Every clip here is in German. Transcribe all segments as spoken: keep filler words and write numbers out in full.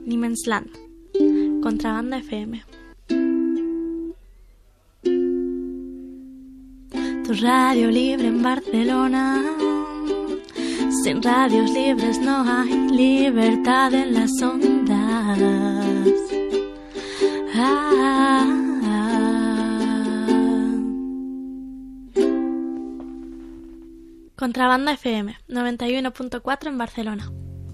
Niemandsland. Contrabanda F M. Tu radio libre en Barcelona. Sin radios libres no hay libertad en las ondas. Ah, ah. Contrabanda F M, noventa y uno punto cuatro en Barcelona.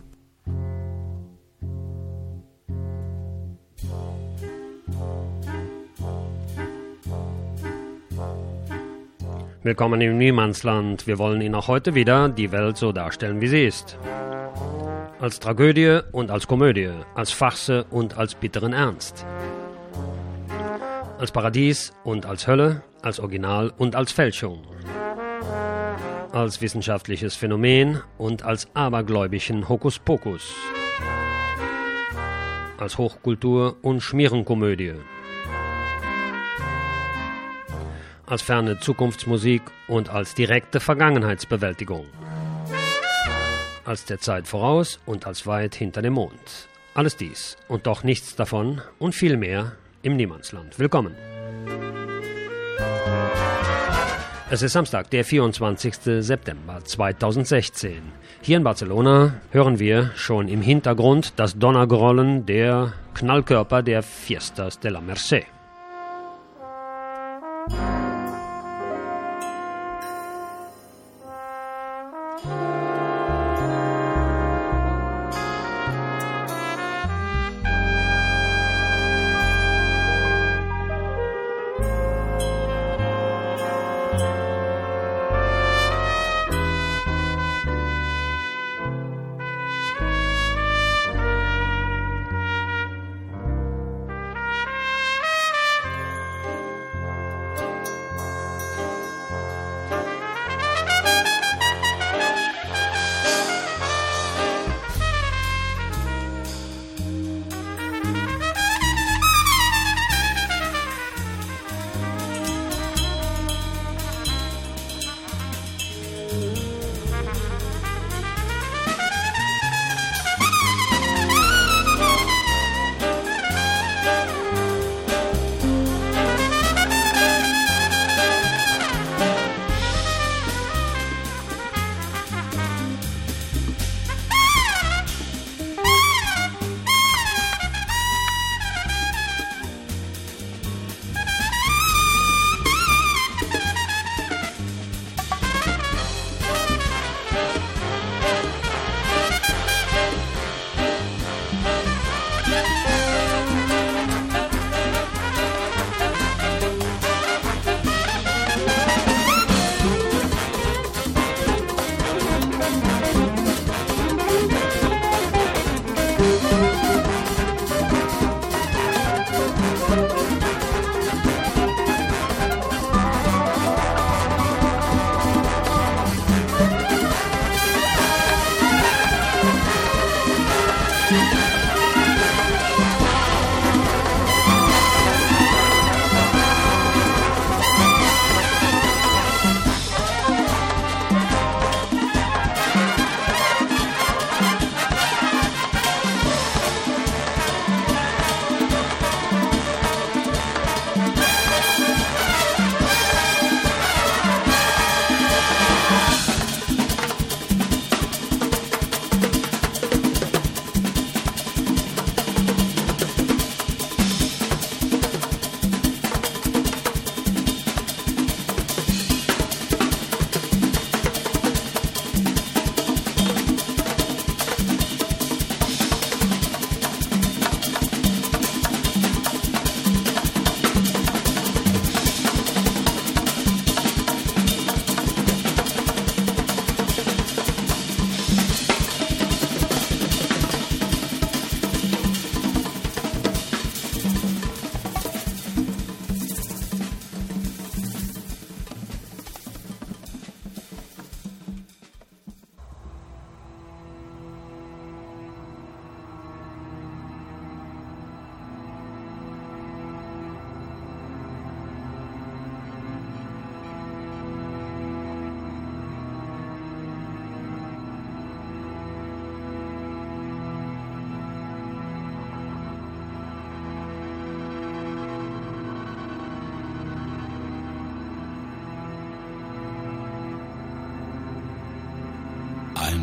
Willkommen im Niemandsland. Wir wollen Ihnen auch heute wieder die Welt so darstellen, wie sie ist. Als Tragödie und als Komödie, als Farce und als bitteren Ernst. Als Paradies und als Hölle, als Original und als Fälschung. Als wissenschaftliches Phänomen und als abergläubischen Hokuspokus. Als Hochkultur und Schmierenkomödie. Als ferne Zukunftsmusik und als direkte Vergangenheitsbewältigung. Als der Zeit voraus und als weit hinter dem Mond. Alles dies und doch nichts davon und viel mehr im Niemandsland. Willkommen. Es ist Samstag, der vierundzwanzigsten September zweitausendsechzehn. Hier in Barcelona hören wir schon im Hintergrund das Donnergrollen der Knallkörper der Fiestas de la Mercè.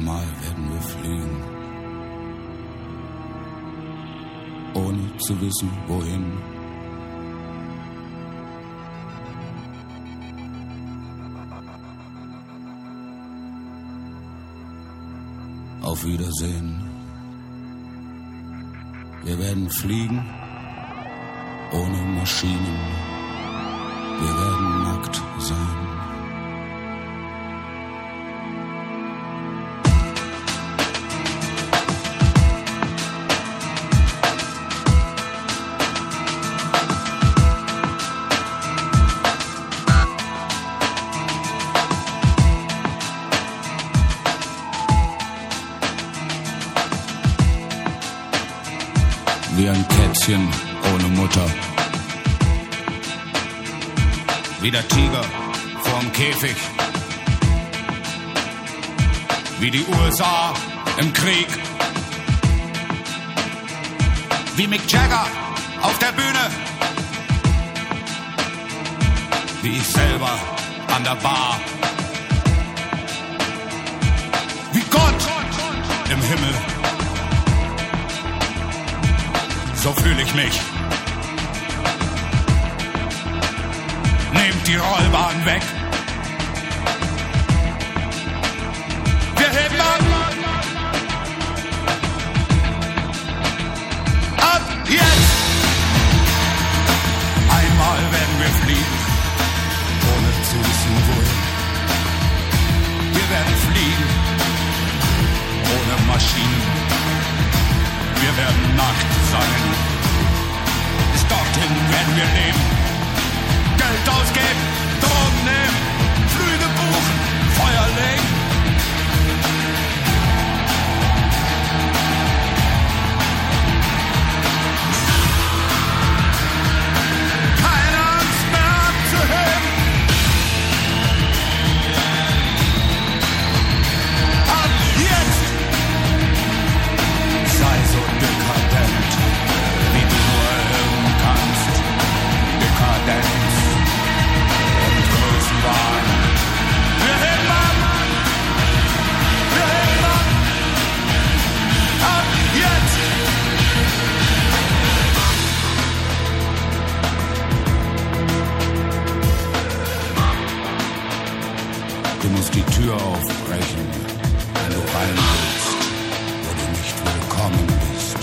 Einmal werden wir fliegen, ohne zu wissen, wohin. Auf Wiedersehen. Wir werden fliegen, ohne Maschinen. Wir werden nackt sein. Wie ein Kätzchen ohne Mutter. Wie der Tiger vorm Käfig. Wie die U S A im Krieg. Wie Mick Jagger auf der Bühne. Wie ich selber an der Bar. Wie Gott im Himmel. So fühle ich mich. Nehmt die Rollbahn weg. Wir heben ab. Ab jetzt. Einmal werden wir fliegen, ohne zu wissen wohin. Wir werden fliegen, ohne Maschinen. Wir werden nackt sein. Bis dorthin werden wir leben. Geld ausgeben, Drogen nehmen, Flüge buchen, Feuer legen. Keine Angst mehr abzuheben. Ab jetzt. Sei so dekadent, wie du nur irgend kannst. Dekadenz und Größenwahn. Wir heben ab! Wir heben ab! Ab jetzt! Du musst die Tür aufbrechen, wenn du rein willst, wo du nicht willkommen bist.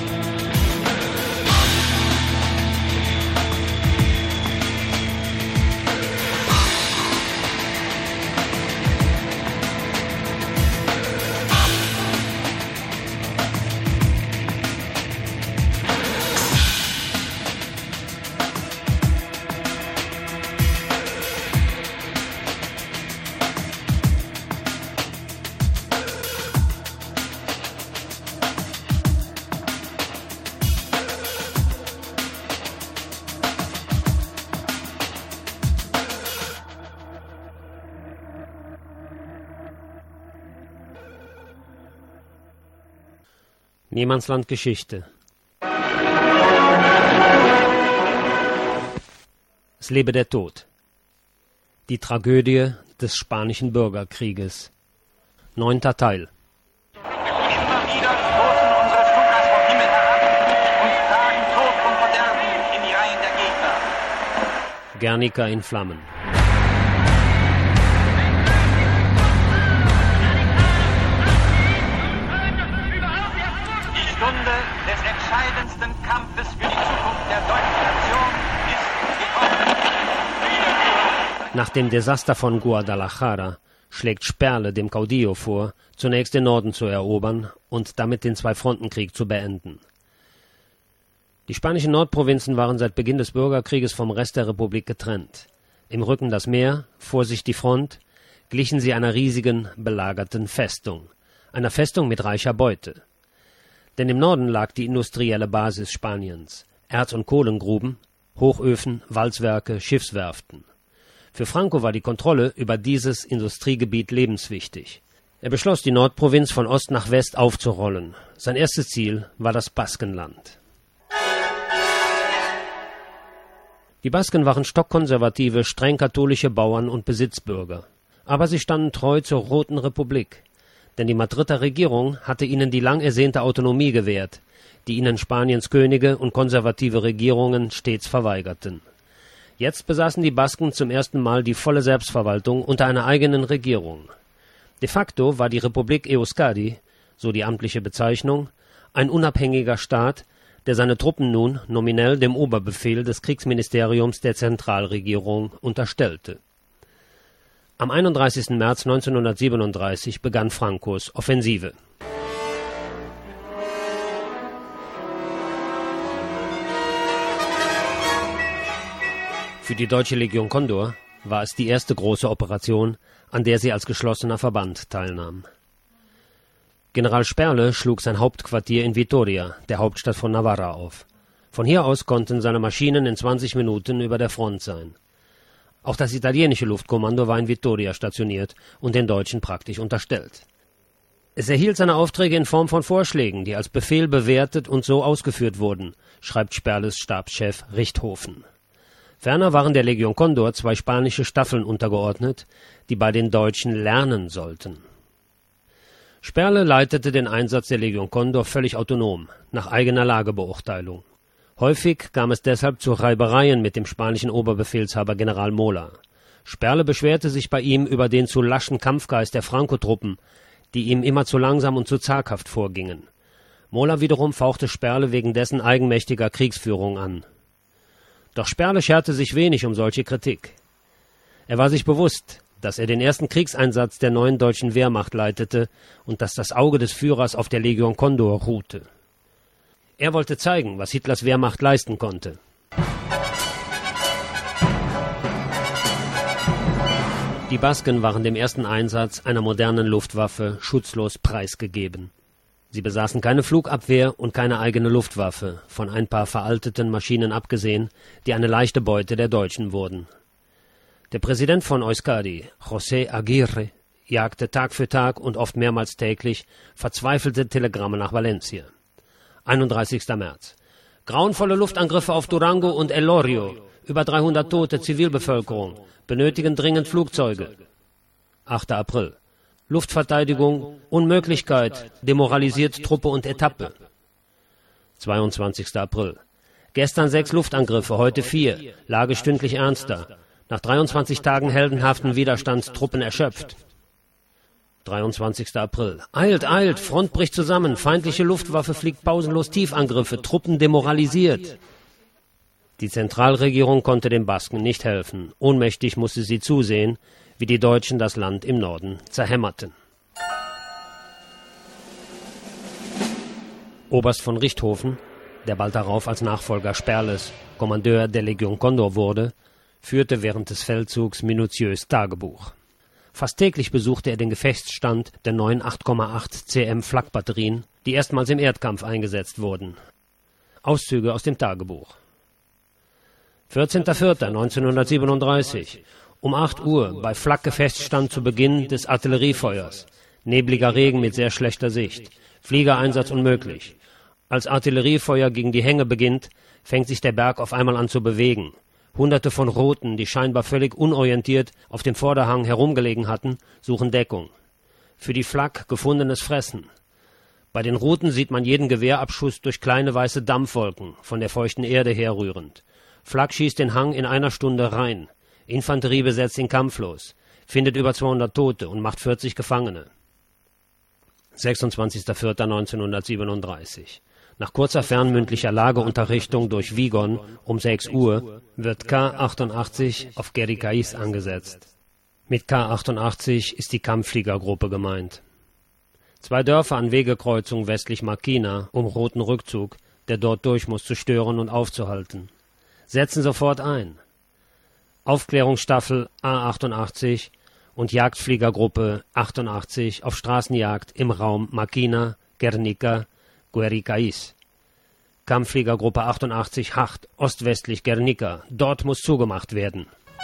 Niemandsland Geschichte. Es lebe der Tod. Die Tragödie des Spanischen Bürgerkrieges. Neunter Teil. Immer wieder stoßen unsere Stukas vom Himmel herab und tragen Tod und Verderben in die Reihen der Gegner. Guernica in Flammen. Die Stunde des entscheidendsten Kampfes für die Zukunft der deutschen Nation ist gekommen. Nach dem Desaster von Guadalajara schlägt Sperle dem Caudillo vor, zunächst den Norden zu erobern und damit den Zwei-Fronten-Krieg zu beenden. Die spanischen Nordprovinzen waren seit Beginn des Bürgerkrieges vom Rest der Republik getrennt. Im Rücken das Meer, vor sich die Front, glichen sie einer riesigen, belagerten Festung. Einer Festung mit reicher Beute. Denn im Norden lag die industrielle Basis Spaniens. Erz- und Kohlengruben, Hochöfen, Walzwerke, Schiffswerften. Für Franco war die Kontrolle über dieses Industriegebiet lebenswichtig. Er beschloss, die Nordprovinz von Ost nach West aufzurollen. Sein erstes Ziel war das Baskenland. Die Basken waren stockkonservative, streng katholische Bauern und Besitzbürger. Aber sie standen treu zur Roten Republik. denn die Madrider Regierung hatte ihnen die lang ersehnte Autonomie gewährt, die ihnen Spaniens Könige und konservative Regierungen stets verweigerten. Jetzt besaßen die Basken zum ersten Mal die volle Selbstverwaltung unter einer eigenen Regierung. De facto war die Republik Euskadi, so die amtliche Bezeichnung, ein unabhängiger Staat, der seine Truppen nun nominell dem Oberbefehl des Kriegsministeriums der Zentralregierung unterstellte. Am einunddreißigsten März neunzehnhundertsiebenunddreißig begann Francos Offensive. Für die Deutsche Legion Condor war es die erste große Operation, an der sie als geschlossener Verband teilnahm. General Sperle schlug sein Hauptquartier in Vitoria, der Hauptstadt von Navarra, auf. Von hier aus konnten seine Maschinen in zwanzig Minuten über der Front sein. Auch das italienische Luftkommando war in Vitoria stationiert und den Deutschen praktisch unterstellt. Es erhielt seine Aufträge in Form von Vorschlägen, die als Befehl bewertet und so ausgeführt wurden, schreibt Sperles Stabschef Richthofen. Ferner waren der Legion Condor zwei spanische Staffeln untergeordnet, die bei den Deutschen lernen sollten. Sperle leitete den Einsatz der Legion Condor völlig autonom, nach eigener Lagebeurteilung. Häufig kam es deshalb zu Reibereien mit dem spanischen Oberbefehlshaber General Mola. Sperle beschwerte sich bei ihm über den zu laschen Kampfgeist der Franco-Truppen, die ihm immer zu langsam und zu zaghaft vorgingen. Mola wiederum fauchte Sperle wegen dessen eigenmächtiger Kriegsführung an. Doch Sperle scherte sich wenig um solche Kritik. Er war sich bewusst, dass er den ersten Kriegseinsatz der neuen deutschen Wehrmacht leitete und dass das Auge des Führers auf der Legion Condor ruhte. Er wollte zeigen, was Hitlers Wehrmacht leisten konnte. Die Basken waren dem ersten Einsatz einer modernen Luftwaffe schutzlos preisgegeben. Sie besaßen keine Flugabwehr und keine eigene Luftwaffe, von ein paar veralteten Maschinen abgesehen, die eine leichte Beute der Deutschen wurden. Der Präsident von Euskadi, José Aguirre, jagte Tag für Tag und oft mehrmals täglich verzweifelte Telegramme nach Valencia. einunddreißigster März. Grauenvolle Luftangriffe auf Durango und El Lorio, über dreihundert Tote Zivilbevölkerung, benötigen dringend Flugzeuge. achter April. Luftverteidigung, Unmöglichkeit, demoralisiert Truppe und Etappe. zweiundzwanzigster April. Gestern sechs Luftangriffe, heute vier, Lage stündlich ernster. Nach dreiundzwanzig Tagen heldenhaften Widerstands Truppen erschöpft. dreiundzwanzigster April. Eilt, eilt, Front bricht zusammen, feindliche Luftwaffe fliegt pausenlos Tiefangriffe, Truppen demoralisiert. Die Zentralregierung konnte den Basken nicht helfen. Ohnmächtig musste sie zusehen, wie die Deutschen das Land im Norden zerhämmerten. Oberst von Richthofen, der bald darauf als Nachfolger Sperles Kommandeur der Legion Condor wurde, führte während des Feldzugs minutiös Tagebuch. Fast täglich besuchte er den Gefechtsstand der neuen acht Komma acht C M Flak-Batterien, die erstmals im Erdkampf eingesetzt wurden. Auszüge aus dem Tagebuch. vierzehnter vierter neunzehnhundertsiebenunddreißig. Um acht Uhr bei Flak-Gefechtsstand zu Beginn des Artilleriefeuers. Nebliger Regen mit sehr schlechter Sicht. Fliegereinsatz unmöglich. Als Artilleriefeuer gegen die Hänge beginnt, fängt sich der Berg auf einmal an zu bewegen. Hunderte von Roten, die scheinbar völlig unorientiert auf dem Vorderhang herumgelegen hatten, suchen Deckung. Für die Flak gefundenes Fressen. Bei den Roten sieht man jeden Gewehrabschuss durch kleine weiße Dampfwolken, von der feuchten Erde herrührend. Flak schießt den Hang in einer Stunde rein. Infanterie besetzt ihn kampflos, findet über zweihundert Tote und macht vierzig Gefangene. sechsundzwanzigster vierter neunzehnhundertsiebenunddreißig. Nach kurzer fernmündlicher Lageunterrichtung durch Vigon um sechs Uhr wird K achtundachtzig auf Guericais angesetzt. Mit K achtundachtzig ist die Kampffliegergruppe gemeint. Zwei Dörfer an Wegekreuzung westlich Markina um roten Rückzug, der dort durch muss, zu stören und aufzuhalten. Setzen sofort ein. Aufklärungsstaffel A achtundachtzig und Jagdfliegergruppe achtundachtzig auf Straßenjagd im Raum Markina, Guernica, Guericais. Kampffliegergruppe achtundachtzig Hacht, ostwestlich Guernica. Dort muss zugemacht werden.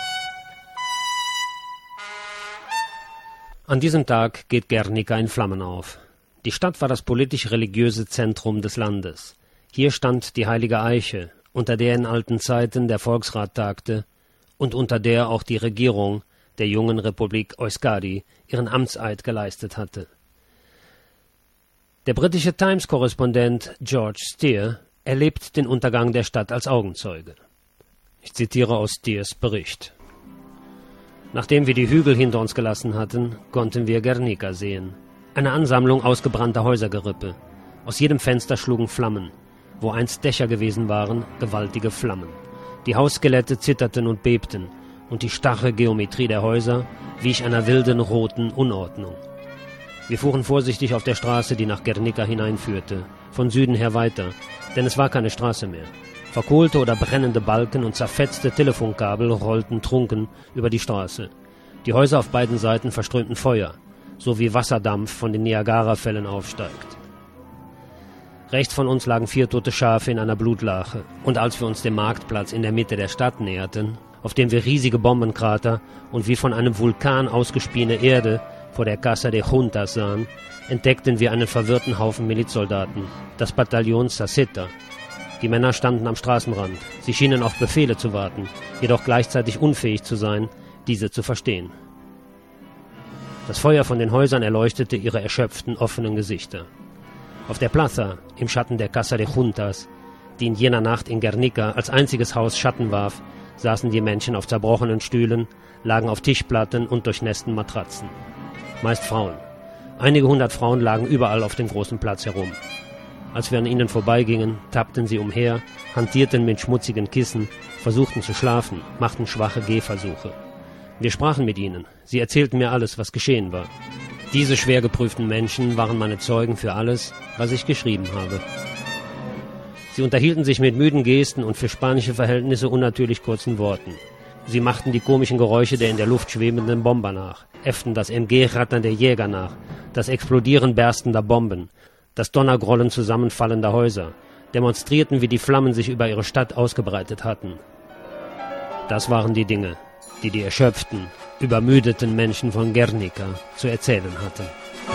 An diesem Tag geht Guernica in Flammen auf. Die Stadt war das politisch-religiöse Zentrum des Landes. Hier stand die heilige Eiche, unter der in alten Zeiten der Volksrat tagte und unter der auch die Regierung der jungen Republik Euskadi ihren Amtseid geleistet hatte. Der britische Times-Korrespondent George Steer erlebt den Untergang der Stadt als Augenzeuge. Ich zitiere aus Steers Bericht. Nachdem wir die Hügel hinter uns gelassen hatten, konnten wir Guernica sehen. Eine Ansammlung ausgebrannter Häusergerippe. Aus jedem Fenster schlugen Flammen. Wo einst Dächer gewesen waren, gewaltige Flammen. Die Hausskelette zitterten und bebten, und die starre Geometrie der Häuser wich einer wilden roten Unordnung. Wir fuhren vorsichtig auf der Straße, die nach Guernica hineinführte, von Süden her weiter, denn es war keine Straße mehr. Verkohlte oder brennende Balken und zerfetzte Telefonkabel rollten trunken über die Straße. Die Häuser auf beiden Seiten verströmten Feuer, so wie Wasserdampf von den Niagarafällen aufsteigt. Rechts von uns lagen vier tote Schafe in einer Blutlache, und als wir uns dem Marktplatz in der Mitte der Stadt näherten, auf dem wir riesige Bombenkrater und wie von einem Vulkan ausgespiene Erde vor der Casa de Juntas sahen, entdeckten wir einen verwirrten Haufen Milizsoldaten, das Bataillon Saceta. Die Männer standen am Straßenrand. Sie schienen auf Befehle zu warten, jedoch gleichzeitig unfähig zu sein, diese zu verstehen. Das Feuer von den Häusern erleuchtete ihre erschöpften, offenen Gesichter. Auf der Plaza, im Schatten der Casa de Juntas, die in jener Nacht in Guernica als einziges Haus Schatten warf, saßen die Menschen auf zerbrochenen Stühlen, lagen auf Tischplatten und durchnässten Matratzen. Meist Frauen. Einige hundert Frauen lagen überall auf dem großen Platz herum. Als wir an ihnen vorbeigingen, tappten sie umher, hantierten mit schmutzigen Kissen, versuchten zu schlafen, machten schwache Gehversuche. Wir sprachen mit ihnen. Sie erzählten mir alles, was geschehen war. Diese schwer geprüften Menschen waren meine Zeugen für alles, was ich geschrieben habe. Sie unterhielten sich mit müden Gesten und für spanische Verhältnisse unnatürlich kurzen Worten. Sie machten die komischen Geräusche der in der Luft schwebenden Bomber nach, äfften das M G-Rattern der Jäger nach, das Explodieren berstender Bomben, das Donnergrollen zusammenfallender Häuser, demonstrierten, wie die Flammen sich über ihre Stadt ausgebreitet hatten. Das waren die Dinge, die die erschöpften, übermüdeten Menschen von Guernica zu erzählen hatten.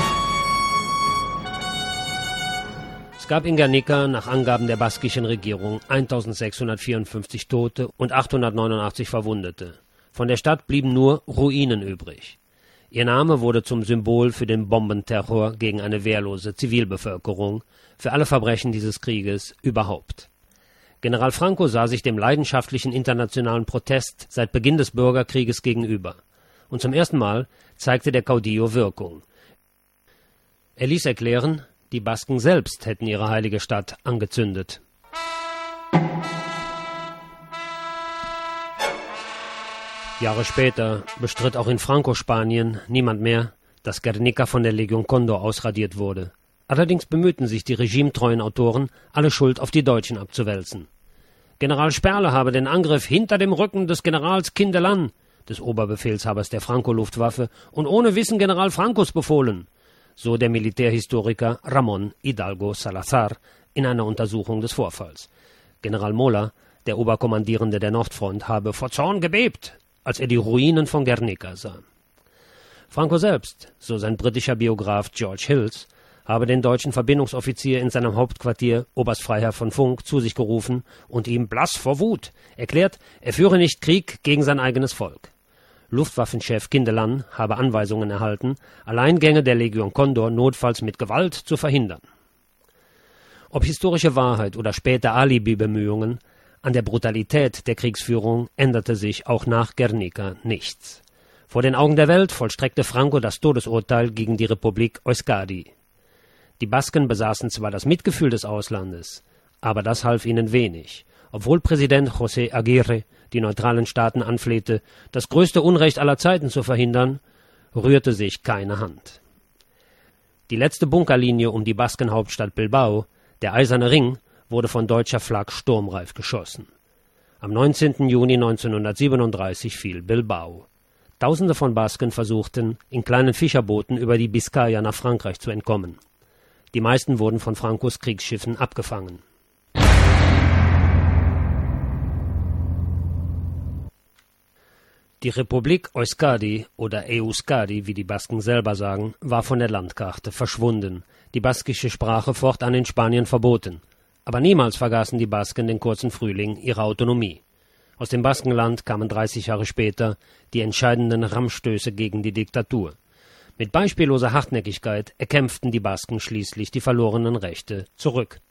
Es gab in Guernica nach Angaben der baskischen Regierung eintausendsechshundertvierundfünfzig Tote und achthundertneunundachtzig Verwundete. Von der Stadt blieben nur Ruinen übrig. Ihr Name wurde zum Symbol für den Bombenterror gegen eine wehrlose Zivilbevölkerung, für alle Verbrechen dieses Krieges überhaupt. General Franco sah sich dem leidenschaftlichen internationalen Protest seit Beginn des Bürgerkrieges gegenüber. Und zum ersten Mal zeigte der Caudillo Wirkung. Er ließ erklären, die Basken selbst hätten ihre heilige Stadt angezündet. Jahre später bestritt auch in Franco-Spanien niemand mehr, dass Guernica von der Legion Condor ausradiert wurde. Allerdings bemühten sich die regimetreuen Autoren, alle Schuld auf die Deutschen abzuwälzen. General Sperle habe den Angriff hinter dem Rücken des Generals Kindelan, des Oberbefehlshabers der Franco-Luftwaffe, und ohne Wissen General Francos befohlen, so der Militärhistoriker Ramón Hidalgo Salazar in einer Untersuchung des Vorfalls. General Mola, der Oberkommandierende der Nordfront, habe vor Zorn gebebt, als er die Ruinen von Guernica sah. Franco selbst, so sein britischer Biograf George Hills, habe den deutschen Verbindungsoffizier in seinem Hauptquartier, Oberst Freiherr von Funk, zu sich gerufen und ihm blass vor Wut erklärt, er führe nicht Krieg gegen sein eigenes Volk. Luftwaffenchef Kindelan habe Anweisungen erhalten, Alleingänge der Legion Condor notfalls mit Gewalt zu verhindern. Ob historische Wahrheit oder später Alibi-Bemühungen, an der Brutalität der Kriegsführung änderte sich auch nach Guernica nichts. Vor den Augen der Welt vollstreckte Franco das Todesurteil gegen die Republik Euskadi. Die Basken besaßen zwar das Mitgefühl des Auslandes, aber das half ihnen wenig, obwohl Präsident José Aguirre die neutralen Staaten anflehte, das größte Unrecht aller Zeiten zu verhindern, rührte sich keine Hand. Die letzte Bunkerlinie um die Baskenhauptstadt Bilbao, der Eiserne Ring, wurde von deutscher Flak sturmreif geschossen. Am neunzehnten Juni neunzehnhundertsiebenunddreißig fiel Bilbao. Tausende von Basken versuchten, in kleinen Fischerbooten über die Biskaya nach Frankreich zu entkommen. Die meisten wurden von Francos Kriegsschiffen abgefangen. Die Republik Euskadi oder Euskadi, wie die Basken selber sagen, war von der Landkarte verschwunden, die baskische Sprache fortan in Spanien verboten. Aber niemals vergaßen die Basken den kurzen Frühling ihrer Autonomie. Aus dem Baskenland kamen dreißig Jahre später die entscheidenden Rammstöße gegen die Diktatur. Mit beispielloser Hartnäckigkeit erkämpften die Basken schließlich die verlorenen Rechte zurück.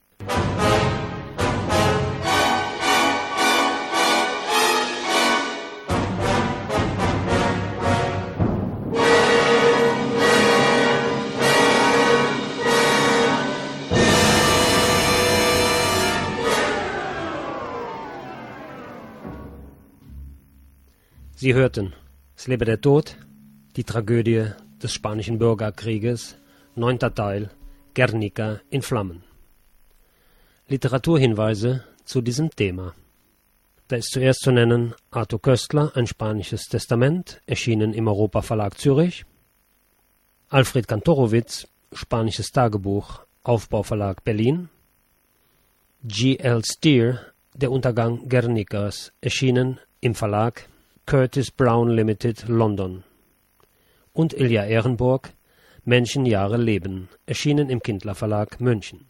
Sie hörten Es lebe der Tod, die Tragödie des spanischen Bürgerkrieges, neunter Teil, Guernica in Flammen. Literaturhinweise zu diesem Thema. Da ist zuerst zu nennen Arthur Köstler, ein spanisches Testament, erschienen im Europa Verlag Zürich. Alfred Kantorowicz, spanisches Tagebuch, Aufbauverlag Berlin. G L Steer, Der Untergang Guernicas, erschienen im Verlag Curtis Brown Limited, London. Und Ilja Ehrenburg, Menschenjahre leben, erschienen im Kindler Verlag München.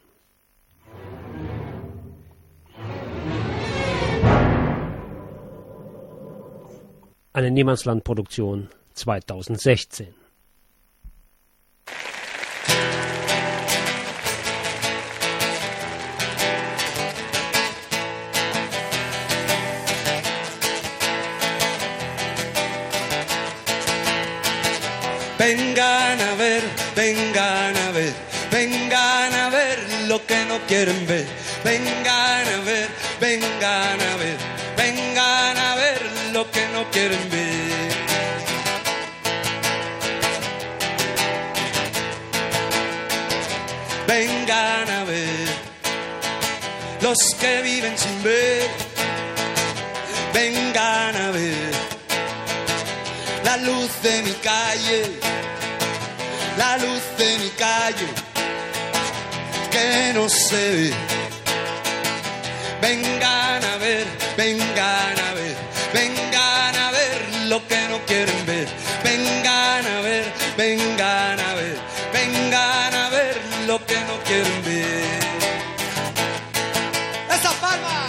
Eine Niemandsland-Produktion zweitausendsechzehn. Vengan a ver, vengan a ver, vengan a ver lo que no quieren ver. Vengan a ver, vengan a ver, vengan a ver lo que no quieren ver. Vengan a ver los que viven sin ver. Vengan a ver la luz de mi calle, la luz de mi calle, que no se ve. Vengan a ver, vengan a ver, vengan a ver lo que no quieren ver. Vengan a ver, vengan a ver, vengan a ver lo que no quieren ver. ¡Esa palma!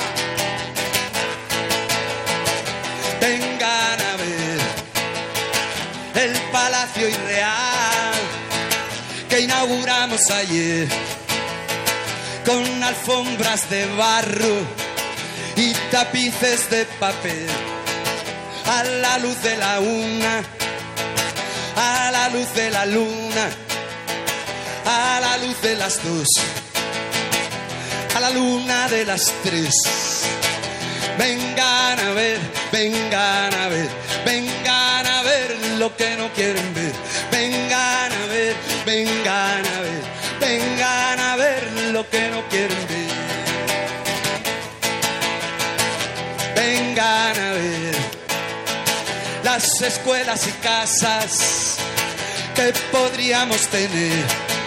Vengan a ver el Palacio Irreal que inauguramos ayer, con alfombras de barro y tapices de papel, a la luz de la una, a la luz de la luna, a la luz de las dos, a la luna de las tres. Vengan a ver, vengan a ver, vengan a ver lo que no quieren ver. Vengan a ver, vengan a ver, vengan a ver lo que no quieren ver. Vengan a ver las escuelas y casas que podríamos tener.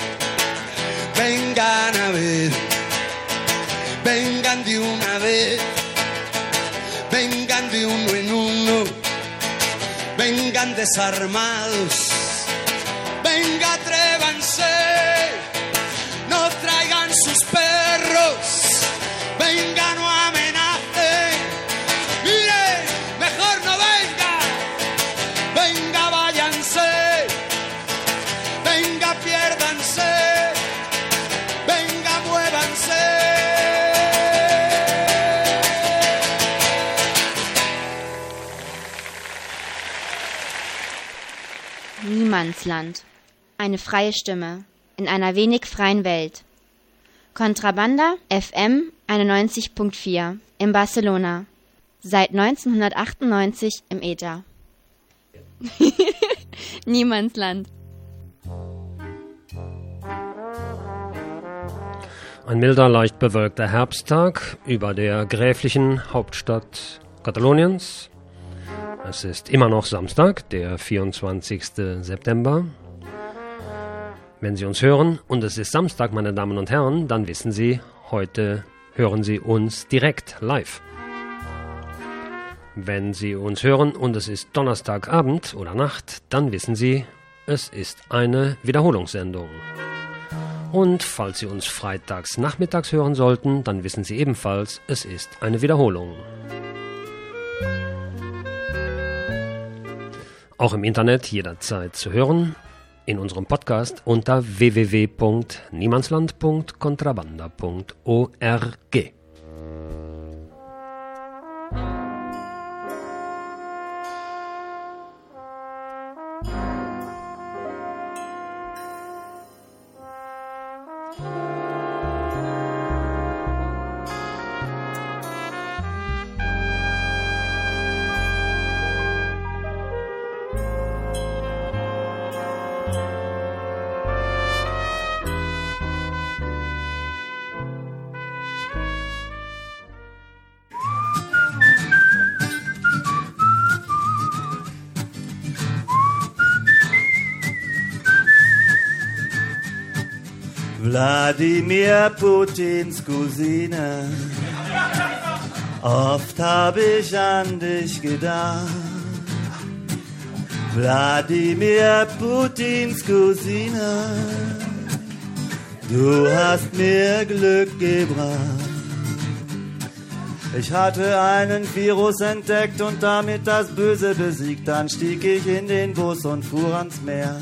Vengan a ver, vengan de una vez, vengan de uno en uno, vengan desarmados, venga, atrévanse, no traigan sus perros, venga, no amenacen, mire, mejor no venga, venga, váyanse, venga, piérdanse, venga, muévanse. Niemandsland. Eine freie Stimme in einer wenig freien Welt. Contrabanda F M einundneunzig Komma vier in Barcelona. Seit neunzehnhundertachtundneunzig im Äther. Niemandsland. Ein milder, leicht bewölkter Herbsttag über der gräflichen Hauptstadt Kataloniens. Es ist immer noch Samstag, der vierundzwanzigsten September. Wenn Sie uns hören und es ist Samstag, meine Damen und Herren, dann wissen Sie, heute hören Sie uns direkt live. Wenn Sie uns hören und es ist Donnerstagabend oder Nacht, dann wissen Sie, es ist eine Wiederholungssendung. Und falls Sie uns freitags nachmittags hören sollten, dann wissen Sie ebenfalls, es ist eine Wiederholung. Auch im Internet jederzeit zu hören in unserem Podcast unter w w w punkt niemandsland punkt kontrabanda punkt org. Wladimir Putins Cousine, oft hab ich an dich gedacht. Wladimir Putins Cousine, du hast mir Glück gebracht. Ich hatte einen Virus entdeckt und damit das Böse besiegt. Dann stieg ich in den Bus und fuhr ans Meer.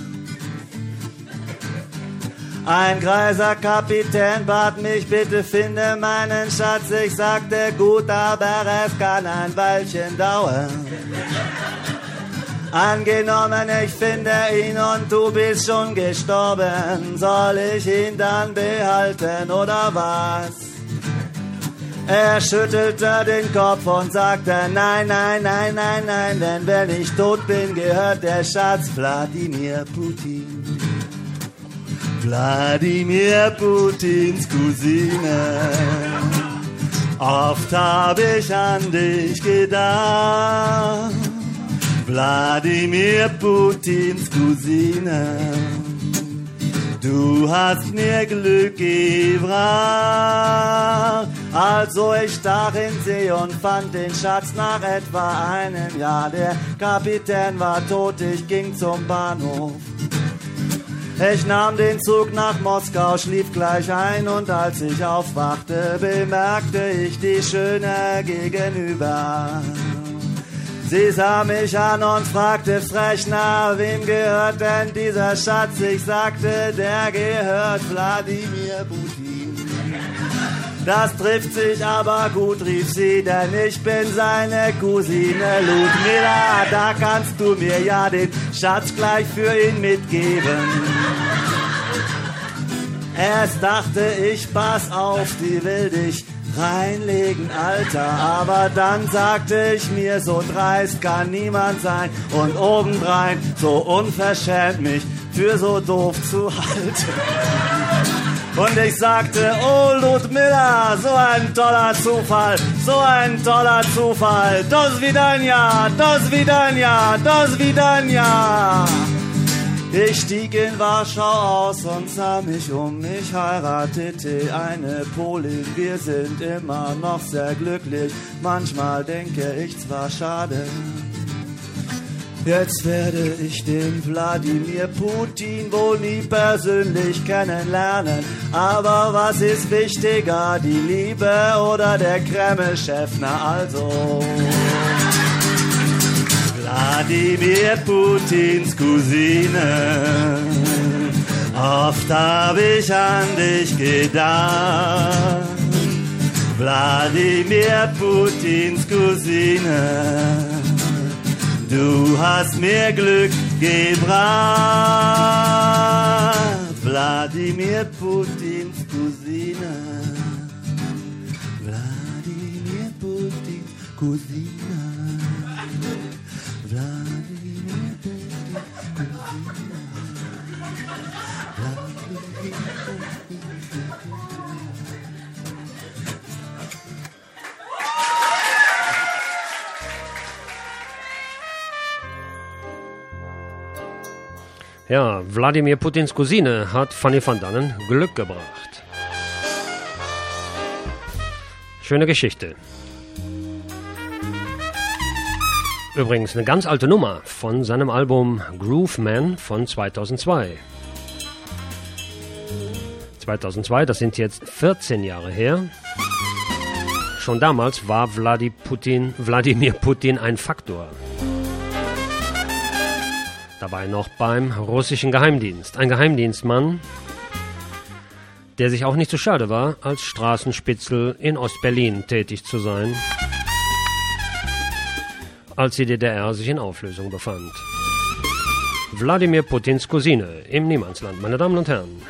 Ein greiser Kapitän bat mich, bitte finde meinen Schatz. Ich sagte, gut, aber es kann ein Weilchen dauern. Angenommen, ich finde ihn und du bist schon gestorben. Soll ich ihn dann behalten oder was? Er schüttelte den Kopf und sagte, nein, nein, nein, nein, nein, denn wenn ich tot bin, gehört der Schatz Wladimir Putin. Wladimir Putins Cousine, oft hab ich an dich gedacht. Wladimir Putins Cousine, du hast mir Glück gebracht. Also ich stach in See und fand den Schatz nach etwa einem Jahr. Der Kapitän war tot, ich ging zum Bahnhof. Ich nahm den Zug nach Moskau, schlief gleich ein und als ich aufwachte, bemerkte ich die Schöne gegenüber. Sie sah mich an und fragte frech, na, wem gehört denn dieser Schatz? Ich sagte, der gehört Wladimir Putin. Das trifft sich aber gut, rief sie, denn ich bin seine Cousine Ludmilla. Da kannst du mir ja den Schatz gleich für ihn mitgeben. Erst dachte ich, pass auf, die will dich reinlegen, Alter. Aber dann sagte ich mir, so dreist kann niemand sein. Und obendrein so unverschämt mich für so doof zu halten. Und ich sagte, oh Ludmilla, so ein toller Zufall, so ein toller Zufall. Das Vidania, das Vidania, das Vidania. Ich stieg in Warschau aus und sah mich um. Ich heiratete eine Polin, wir sind immer noch sehr glücklich. Manchmal denke ich zwar schade, jetzt werde ich den Wladimir Putin wohl nie persönlich kennenlernen. Aber was ist wichtiger, die Liebe oder der Kreml-Chef? Na also, Wladimir Putins Cousine, oft hab ich an dich gedacht. Wladimir Putins Cousine, du hast mir Glück gebracht. Wladimir Putins Cousine, Wladimir Putins Cousine. Ja, Wladimir Putins Cousine hat Fanny van Dannen Glück gebracht. Schöne Geschichte. Übrigens eine ganz alte Nummer von seinem Album Groove Man von zweitausendzwei. zweitausendzwei, das sind jetzt vierzehn Jahre her. Schon damals war Wladimir Putin, Wladimir Putin ein Faktor. Dabei noch beim russischen Geheimdienst. Ein Geheimdienstmann, der sich auch nicht so schade war, als Straßenspitzel in Ostberlin tätig zu sein, als die D D R sich in Auflösung befand. Wladimir Putins Cousine im Niemandsland, meine Damen und Herren.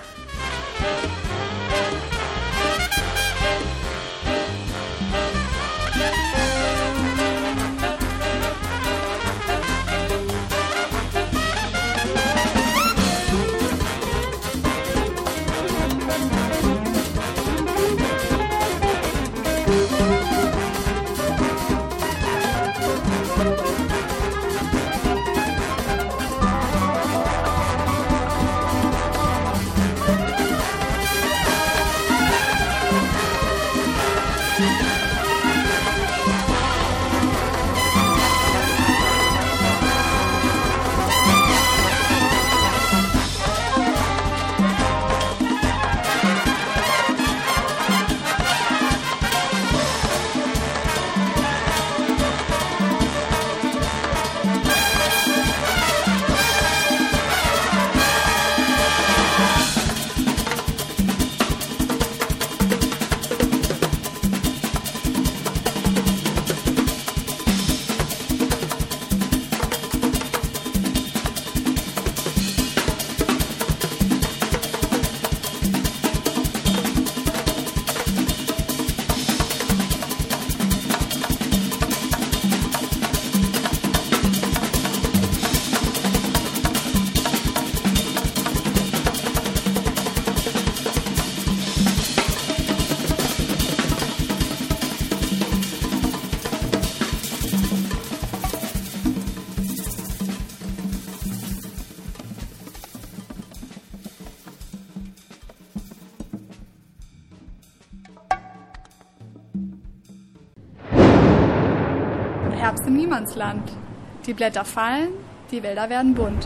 Herbst im Niemandsland. Die Blätter fallen, die Wälder werden bunt.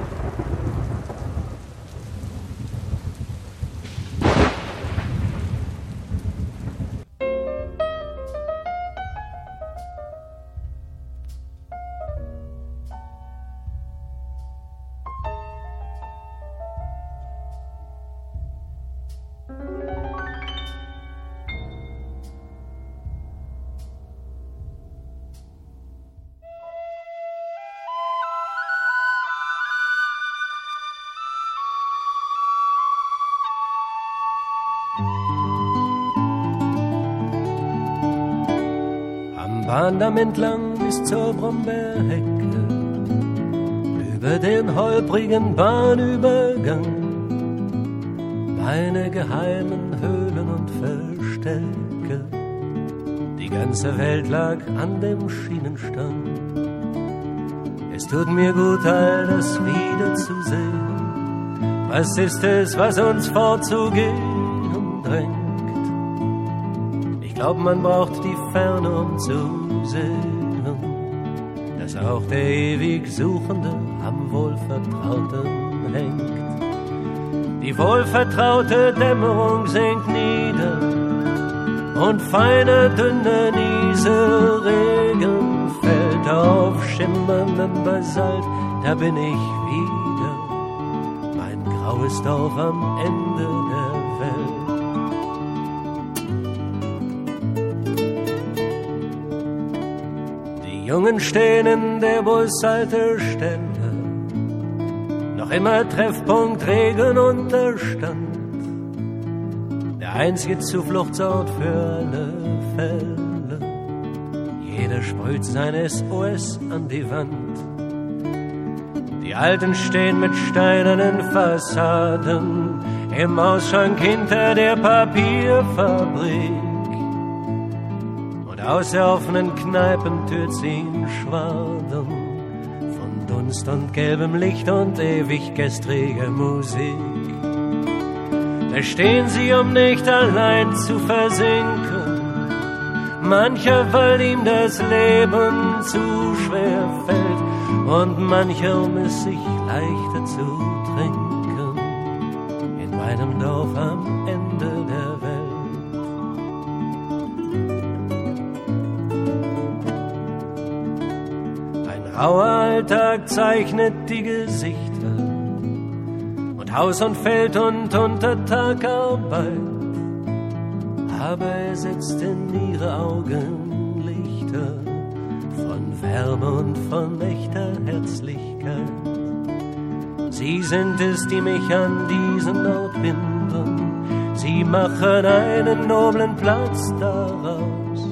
Bahndamm entlang bis zur Brombeerhecke, über den holprigen Bahnübergang, meine geheimen Höhlen und Verstecke. Die ganze Welt lag an dem Schienenstand. Es tut mir gut, all das wiederzusehen. Was ist es, was uns fortzugehen drängt? Ich glaub, man braucht die Ferne, um zu sehen, dass auch der ewig Suchende am Wohlvertrauten hängt. Die wohlvertraute Dämmerung sinkt nieder und feine, dünne Nieselregen fällt auf schimmernden Basalt. Da bin ich wieder, mein graues Dorf am Ende der Welt. Die Jungen stehen in der Bushaltestelle, noch immer Treffpunkt, Regenunterstand, der einzige Zufluchtsort für alle Fälle. Jeder sprüht sein S O S an die Wand. Die Alten stehen mit steinernen Fassaden im Ausschank hinter der Papierfabrik. Und aus der offenen Kneipentür ziehen Schwaden von Dunst und gelbem Licht und ewig gestriger Musik. Da stehen sie, um nicht allein zu versinken. Mancher, weil ihm das Leben zu schwer fällt, und mancher, um es sich leichter zu trinken, in meinem Dorf am Ende der Welt. Ein Grauer Alltag zeichnet die Gesichter und Haus und Feld und Untertagarbeit, aber er setzt in ihre Augen Lichter von Wärme und von echter Herzlichkeit. Sie sind es, die mich an diesen Ort binden, sie machen einen noblen Platz daraus.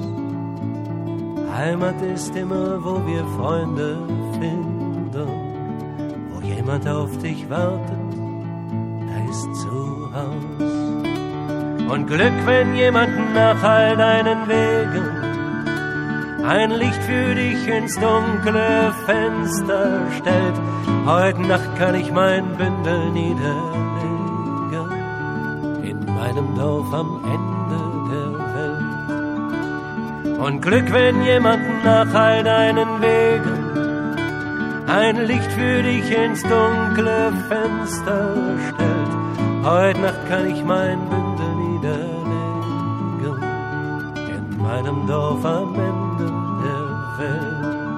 Heimat ist immer, wo wir Freunde finden, wo jemand auf dich wartet, da ist Zuhause. Und Glück, wenn jemand nach all deinen Wegen ein Licht für dich ins dunkle Fenster stellt. Heute Nacht kann ich mein Bündel niederlegen in meinem Dorf am Ende der Welt. Und Glück, wenn jemand nach all deinen Wegen ein Licht für dich ins dunkle Fenster stellt. Heute Nacht kann ich mein Bündel niederlegen in meinem Dorf am Ende der Welt.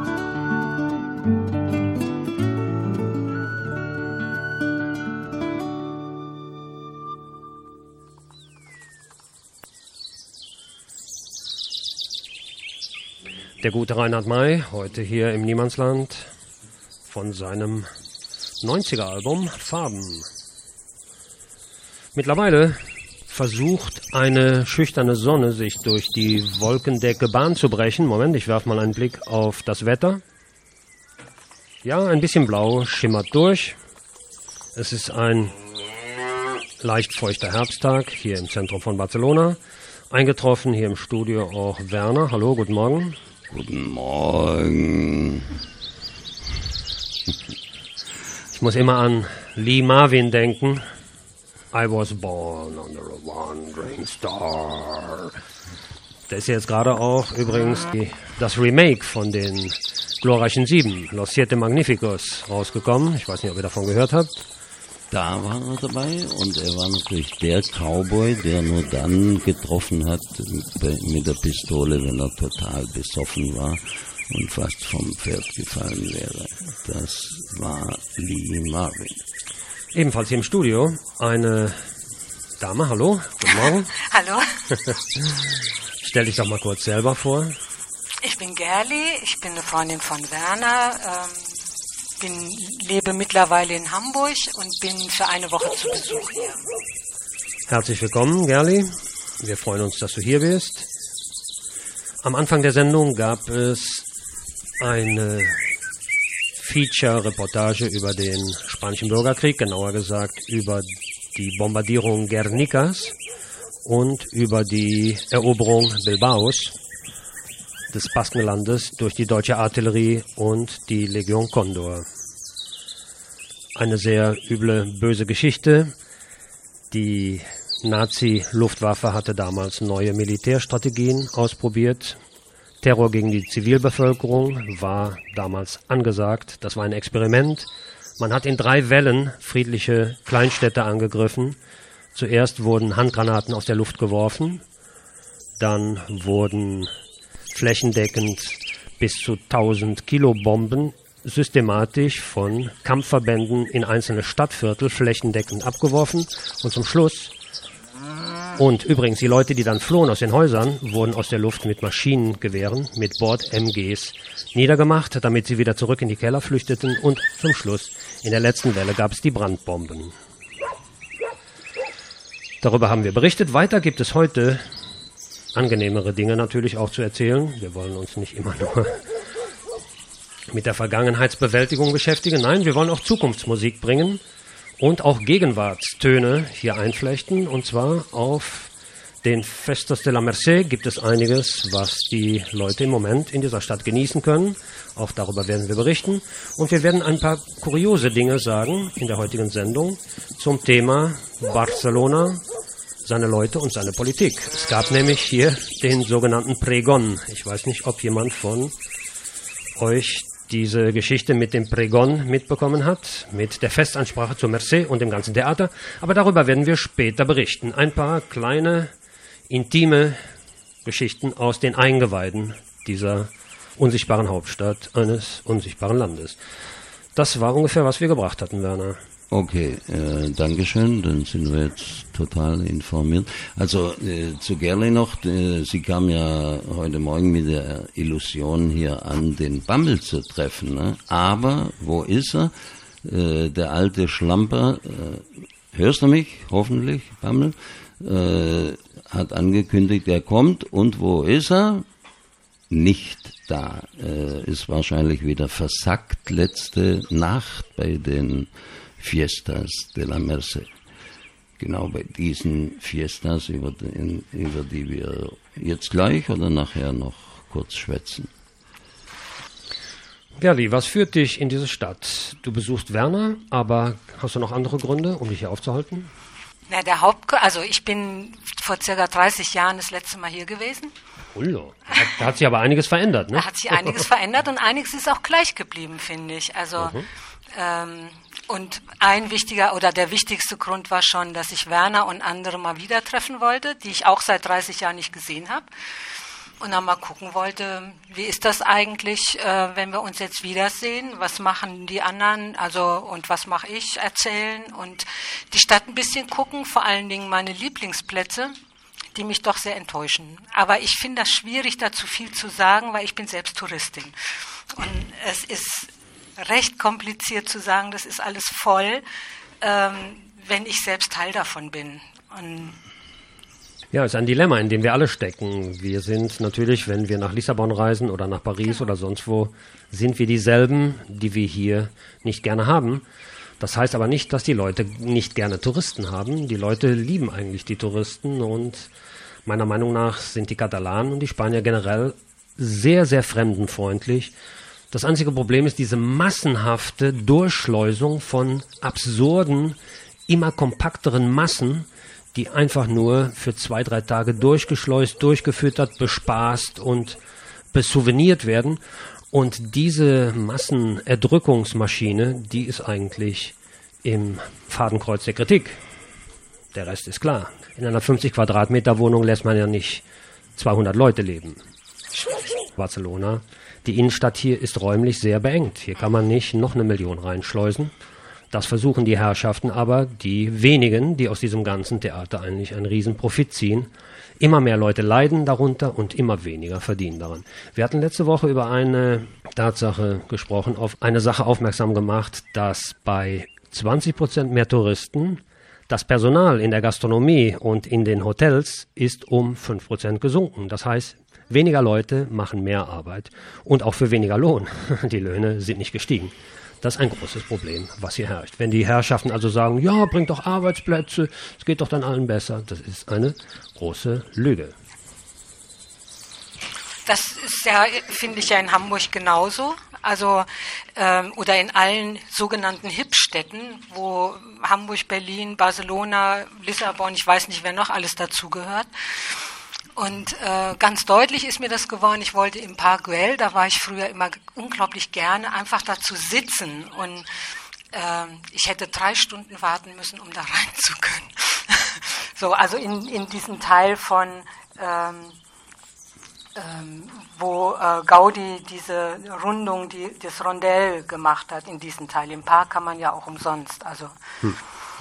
Der gute Reinhard May, heute hier im Niemandsland von seinem neunziger-Album Farben. Mittlerweile versucht eine schüchterne Sonne, sich durch die Wolkendecke Bahn zu brechen. Moment, ich werfe mal einen Blick auf das Wetter. Ja, ein bisschen blau schimmert durch. Es ist ein leicht feuchter Herbsttag hier im Zentrum von Barcelona. Eingetroffen hier im Studio auch Werner. Hallo, guten Morgen. Guten Morgen. Ich muss immer an Lee Marvin denken. I was born under a wandering star. Da ist jetzt gerade auch übrigens die, das Remake von den glorreichen Sieben, Los Siete Magnificos, rausgekommen. Ich weiß nicht, ob ihr davon gehört habt. Da war er dabei und er war natürlich der Cowboy, der nur dann getroffen hat mit der Pistole, wenn er total besoffen war und fast vom Pferd gefallen wäre. Das war Lee Marvin. Ebenfalls hier im Studio eine Dame. Hallo, guten Morgen. Hallo. Stell dich doch mal kurz selber vor. Ich bin Gerli, ich bin eine Freundin von Werner, ähm, bin, lebe mittlerweile in Hamburg und bin für eine Woche zu Besuch hier. Herzlich willkommen, Gerli. Wir freuen uns, dass du hier bist. Am Anfang der Sendung gab es eine Feature-Reportage über den Spanischen Bürgerkrieg, genauer gesagt über die Bombardierung Guernicas und über die Eroberung Bilbaos, des Baskenlandes, durch die deutsche Artillerie und die Legion Condor. Eine sehr üble, böse Geschichte. Die Nazi-Luftwaffe hatte damals neue Militärstrategien ausprobiert. Terror gegen die Zivilbevölkerung war damals angesagt. Das war ein Experiment. Man hat in drei Wellen friedliche Kleinstädte angegriffen. Zuerst wurden Handgranaten aus der Luft geworfen. Dann wurden flächendeckend bis zu tausend Kilo Bomben systematisch von Kampfverbänden in einzelne Stadtviertel flächendeckend abgeworfen. Und zum Schluss, und übrigens die Leute, die dann flohen aus den Häusern, wurden aus der Luft mit Maschinengewehren, mit Bord-M Gs niedergemacht, damit sie wieder zurück in die Keller flüchteten. Und zum Schluss, in der letzten Welle, gab es die Brandbomben. Darüber haben wir berichtet. Weiter gibt es heute angenehmere Dinge natürlich auch zu erzählen. Wir wollen uns nicht immer nur mit der Vergangenheitsbewältigung beschäftigen. Nein, wir wollen auch Zukunftsmusik bringen und auch Gegenwartstöne hier einflechten. Und zwar auf den Festos de la Merced gibt es einiges, was die Leute im Moment in dieser Stadt genießen können. Auch darüber werden wir berichten. Und wir werden ein paar kuriose Dinge sagen in der heutigen Sendung zum Thema Barcelona, seine Leute und seine Politik. Es gab nämlich hier den sogenannten Pregón. Ich weiß nicht, ob jemand von euch diese Geschichte mit dem Pregón mitbekommen hat, mit der Festansprache zur Merced und dem ganzen Theater. Aber darüber werden wir später berichten. Ein paar kleine, intime Geschichten aus den Eingeweiden dieser unsichtbaren Hauptstadt eines unsichtbaren Landes. Das war ungefähr, was wir gebracht hatten, Werner. Okay, äh, Dankeschön, dann sind wir jetzt total informiert. Also äh, zu Gerli noch, äh, Sie kam ja heute Morgen mit der Illusion hier an, den Bammel zu treffen, ne? Aber wo ist er? Äh, der alte Schlamper, äh, hörst du mich? Hoffentlich, Bammel, äh, hat angekündigt, er kommt. Und wo ist er? Nicht da. Äh, ist wahrscheinlich wieder versackt letzte Nacht bei den Fiestas de la Merced. Genau bei diesen Fiestas, über die, über die wir jetzt gleich oder nachher noch kurz schwätzen. Gerli, was führt dich in diese Stadt? Du besuchst Werner, aber hast du noch andere Gründe, um dich hier aufzuhalten? Na, der Hauptgrund, also ich bin vor circa dreißig Jahren das letzte Mal hier gewesen. Ullo, da hat sich aber einiges verändert, ne? Da hat sich einiges verändert und einiges ist auch gleich geblieben, finde ich. Also mhm. ähm, und ein wichtiger oder der wichtigste Grund war schon, dass ich Werner und andere mal wieder treffen wollte, die ich auch seit dreißig Jahren nicht gesehen habe. Und dann mal gucken wollte, wie ist das eigentlich, äh, wenn wir uns jetzt wiedersehen? Was machen die anderen? Also und was mache ich? Erzählen und die Stadt ein bisschen gucken, vor allen Dingen meine Lieblingsplätze, die mich doch sehr enttäuschen. Aber ich finde das schwierig, dazu viel zu sagen, weil ich bin selbst Touristin. Und es ist recht kompliziert zu sagen, das ist alles voll, ähm, wenn ich selbst Teil davon bin. Und ja, es ist ein Dilemma, in dem wir alle stecken. Wir sind natürlich, wenn wir nach Lissabon reisen oder nach Paris genau. oder sonst wo, sind wir dieselben, die wir hier nicht gerne haben. Das heißt aber nicht, dass die Leute nicht gerne Touristen haben. Die Leute lieben eigentlich die Touristen und meiner Meinung nach sind die Katalanen und die Spanier generell sehr, sehr fremdenfreundlich. Das einzige Problem ist diese massenhafte Durchschleusung von absurden, immer kompakteren Massen, die einfach nur für zwei, drei Tage durchgeschleust, durchgefüttert, bespaßt und besouveniert werden. Und diese Massenerdrückungsmaschine, die ist eigentlich im Fadenkreuz der Kritik. Der Rest ist klar. In einer fünfzig Quadratmeter Wohnung lässt man ja nicht zweihundert Leute leben. Barcelona. Die Innenstadt hier ist räumlich sehr beengt. Hier kann man nicht noch eine Million reinschleusen. Das versuchen die Herrschaften aber, die wenigen, die aus diesem ganzen Theater eigentlich einen riesen Profit ziehen. Immer mehr Leute leiden darunter und immer weniger verdienen daran. Wir hatten letzte Woche über eine Tatsache gesprochen, auf eine Sache aufmerksam gemacht, dass bei zwanzig Prozent mehr Touristen das Personal in der Gastronomie und in den Hotels ist um fünf Prozent gesunken. Das heißt, weniger Leute machen mehr Arbeit und auch für weniger Lohn. Die Löhne sind nicht gestiegen. Das ist ein großes Problem, was hier herrscht. Wenn die Herrschaften also sagen, ja, bringt doch Arbeitsplätze, es geht doch dann allen besser, das ist eine große Lüge. Das ist ja, finde ich ja in Hamburg genauso. Also ähm, oder in allen sogenannten Hip-Städten, wo Hamburg, Berlin, Barcelona, Lissabon, ich weiß nicht, wer noch alles dazugehört. Und äh, ganz deutlich ist mir das geworden, ich wollte im Park Güell, da war ich früher immer unglaublich gerne, einfach da zu sitzen. Und äh, ich hätte drei Stunden warten müssen, um da rein zu können. So, also in, in diesen Teil von, ähm, ähm, wo äh, Gaudi diese Rundung, die, das Rondell gemacht hat, in diesen Teil. Im Park kann man ja auch umsonst. Also. Hm.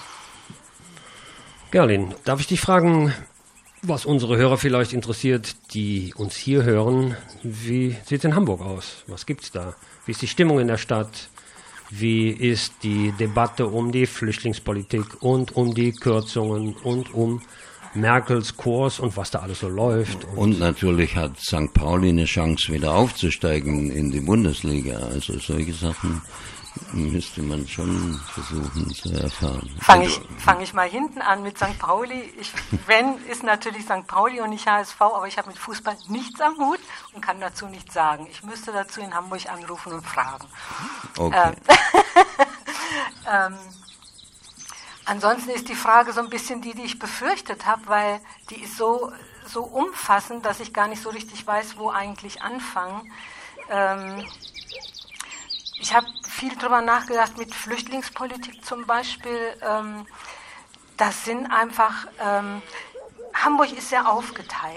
Gerlin, darf ich dich fragen, was unsere Hörer vielleicht interessiert, die uns hier hören, wie sieht es in Hamburg aus? Was gibt's da? Wie ist die Stimmung in der Stadt? Wie ist die Debatte um die Flüchtlingspolitik und um die Kürzungen und um Merkels Kurs und was da alles so läuft? Und, und natürlich hat Sankt Pauli eine Chance, wieder aufzusteigen in die Bundesliga. Also solche Sachen müsste man schon versuchen zu erfahren. Fange ich, fang ich mal hinten an mit Sankt Pauli. Ich, wenn, ist natürlich Sankt Pauli und nicht H S V, aber ich habe mit Fußball nichts am Hut und kann dazu nichts sagen. Ich müsste dazu in Hamburg anrufen und fragen. Okay. Ähm, ähm, ansonsten ist die Frage so ein bisschen die, die ich befürchtet habe, weil die ist so, so umfassend, dass ich gar nicht so richtig weiß, wo eigentlich anfangen. Ähm, Ich habe viel darüber nachgedacht mit Flüchtlingspolitik zum Beispiel. Ähm, das sind einfach, ähm, Hamburg ist sehr aufgeteilt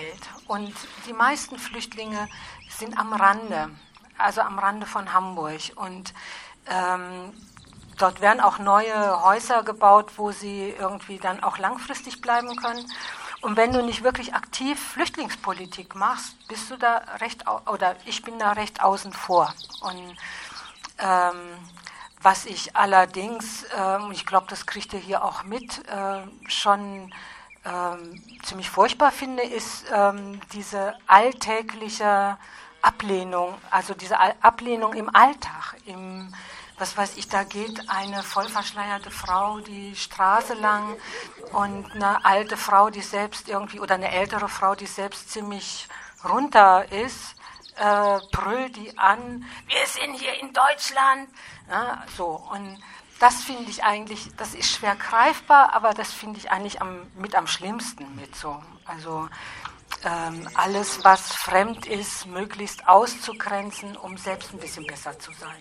und die meisten Flüchtlinge sind am Rande, also am Rande von Hamburg. Und ähm, dort werden auch neue Häuser gebaut, wo sie irgendwie dann auch langfristig bleiben können. Und wenn du nicht wirklich aktiv Flüchtlingspolitik machst, bist du da recht, au- oder ich bin da recht außen vor. Und ähm, was ich allerdings, ähm, ich glaube, das kriegt ihr hier auch mit, äh, schon ähm, ziemlich furchtbar finde, ist ähm, diese alltägliche Ablehnung, also diese Al- Ablehnung im Alltag, im was weiß ich, da geht eine vollverschleierte Frau die Straße lang und eine alte Frau, die selbst irgendwie, oder eine ältere Frau, die selbst ziemlich runter ist, äh, brüllt die an, wir sind hier in Deutschland. Ja, so, und das finde ich eigentlich, das ist schwer greifbar, aber das finde ich eigentlich am, mit am schlimmsten mit so. Also ähm, alles, was fremd ist, möglichst auszugrenzen, um selbst ein bisschen besser zu sein.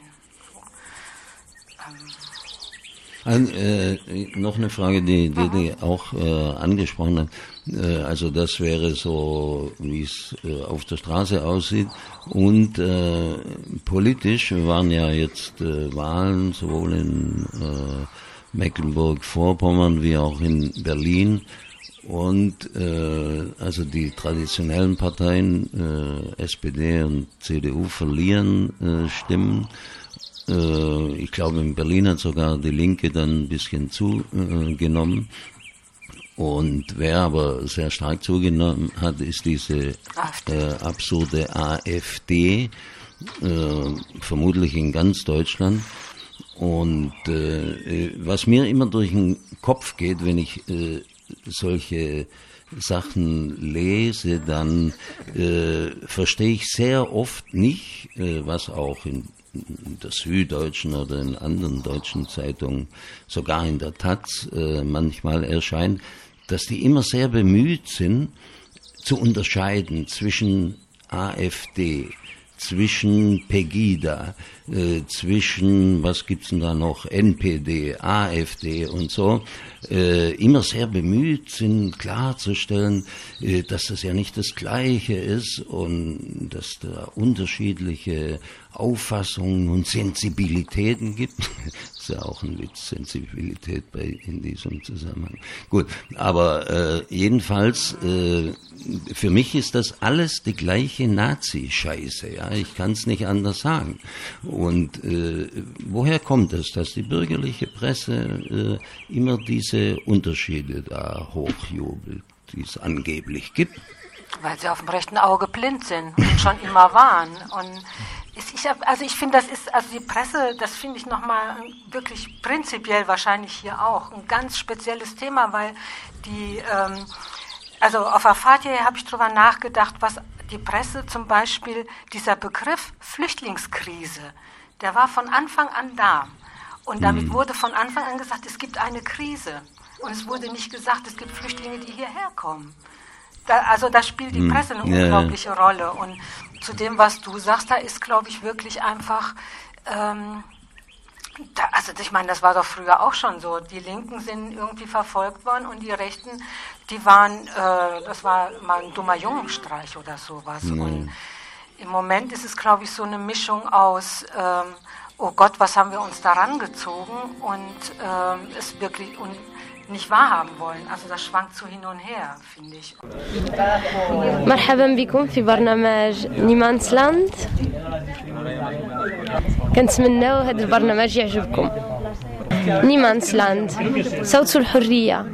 Ein, äh, noch eine Frage, die die, die auch äh, angesprochen hat. Äh, also das wäre so, wie es äh, auf der Straße aussieht. Und äh, politisch waren ja jetzt äh, Wahlen sowohl in äh, Mecklenburg-Vorpommern wie auch in Berlin. Und äh, also die traditionellen Parteien, äh, S P D und C D U, verlieren äh, Stimmen. Ich glaube, in Berlin hat sogar die Linke dann ein bisschen zugenommen. Und wer aber sehr stark zugenommen hat, ist diese äh, absurde AfD, äh, vermutlich in ganz Deutschland. Und äh, was mir immer durch den Kopf geht, wenn ich äh, solche Sachen lese, dann äh, verstehe ich sehr oft nicht, äh, was auch in der Süddeutschen oder in anderen deutschen Zeitungen, sogar in der Taz äh, manchmal erscheint, dass die immer sehr bemüht sind, zu unterscheiden zwischen AfD, zwischen Pegida, äh, zwischen, was gibt's denn da noch, N P D, AfD und so, äh, immer sehr bemüht sind, klarzustellen, äh, dass das ja nicht das Gleiche ist und dass da unterschiedliche Auffassungen und Sensibilitäten gibt. Das ist ja auch ein Witz, Sensibilität bei, in diesem Zusammenhang. Gut, aber äh, jedenfalls, äh, für mich ist das alles die gleiche Nazi-Scheiße, ja, ich kann es nicht anders sagen. Und äh, woher kommt es, dass die bürgerliche Presse äh, immer diese Unterschiede da hochjubelt, die es angeblich gibt? Weil sie auf dem rechten Auge blind sind und schon immer waren. Und ich hab, also ich finde, das ist, also die Presse, das finde ich nochmal wirklich prinzipiell wahrscheinlich hier auch ein ganz spezielles Thema, weil die, ähm, also auf der Fahrt hierher habe ich drüber nachgedacht, was die Presse zum Beispiel, dieser Begriff Flüchtlingskrise, der war von Anfang an da. Und damit wurde von Anfang an gesagt, es gibt eine Krise. Und es wurde nicht gesagt, es gibt Flüchtlinge, die hierher kommen. Da, also da spielt die Presse eine ja, unglaubliche ja. Rolle. Und zu dem, was du sagst, da ist, glaube ich, wirklich einfach, ähm, da, also ich meine, das war doch früher auch schon so. Die Linken sind irgendwie verfolgt worden und die Rechten, die waren, äh, das war mal ein dummer Jungenstreich oder sowas. Mhm. Und im Moment ist es, glaube ich, so eine Mischung aus, ähm, oh Gott, was haben wir uns daran gezogen und ähm, es wirklich und nicht wahrhaben wollen. Also das schwankt so hin und her, finde ich. مرحبا بكم في برنامج نيمانسلاند. كنتمناو هذا البرنامج يعجبكم. نيمانسلاند صوت الحرية.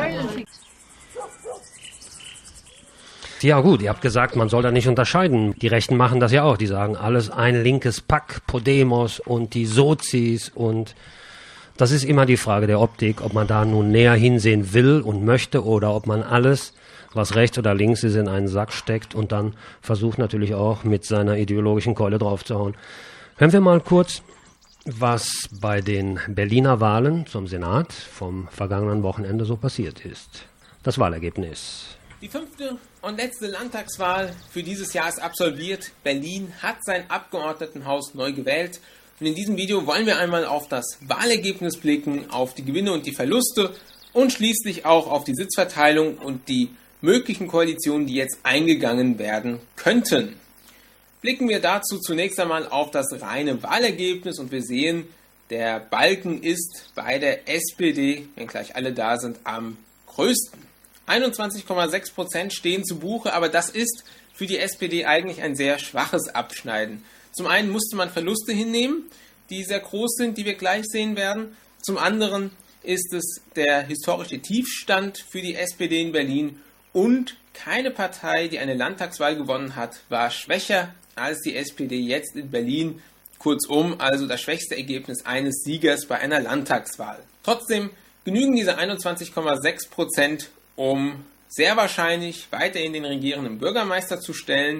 Ja gut, ihr habt gesagt, man soll da nicht unterscheiden. Die Rechten machen das ja auch. Die sagen, alles ein linkes Pack, Podemos und die Sozis und das ist immer die Frage der Optik, ob man da nun näher hinsehen will und möchte oder ob man alles, was rechts oder links ist, in einen Sack steckt und dann versucht natürlich auch mit seiner ideologischen Keule draufzuhauen. Hören wir mal kurz, was bei den Berliner Wahlen zum Senat vom vergangenen Wochenende so passiert ist. Das Wahlergebnis. Die fünfte und letzte Landtagswahl für dieses Jahr ist absolviert. Berlin hat sein Abgeordnetenhaus neu gewählt. Und in diesem Video wollen wir einmal auf das Wahlergebnis blicken, auf die Gewinne und die Verluste und schließlich auch auf die Sitzverteilung und die möglichen Koalitionen, die jetzt eingegangen werden könnten. Blicken wir dazu zunächst einmal auf das reine Wahlergebnis und wir sehen, der Balken ist bei der S P D, wenn gleich alle da sind, am größten. einundzwanzig Komma sechs Prozent stehen zu Buche, aber das ist für die S P D eigentlich ein sehr schwaches Abschneiden. Zum einen musste man Verluste hinnehmen, die sehr groß sind, die wir gleich sehen werden. Zum anderen ist es der historische Tiefstand für die S P D in Berlin und keine Partei, die eine Landtagswahl gewonnen hat, war schwächer als die S P D jetzt in Berlin. Kurzum, also das schwächste Ergebnis eines Siegers bei einer Landtagswahl. Trotzdem genügen diese einundzwanzig Komma sechs Prozent, um sehr wahrscheinlich weiterhin den regierenden Bürgermeister zu stellen.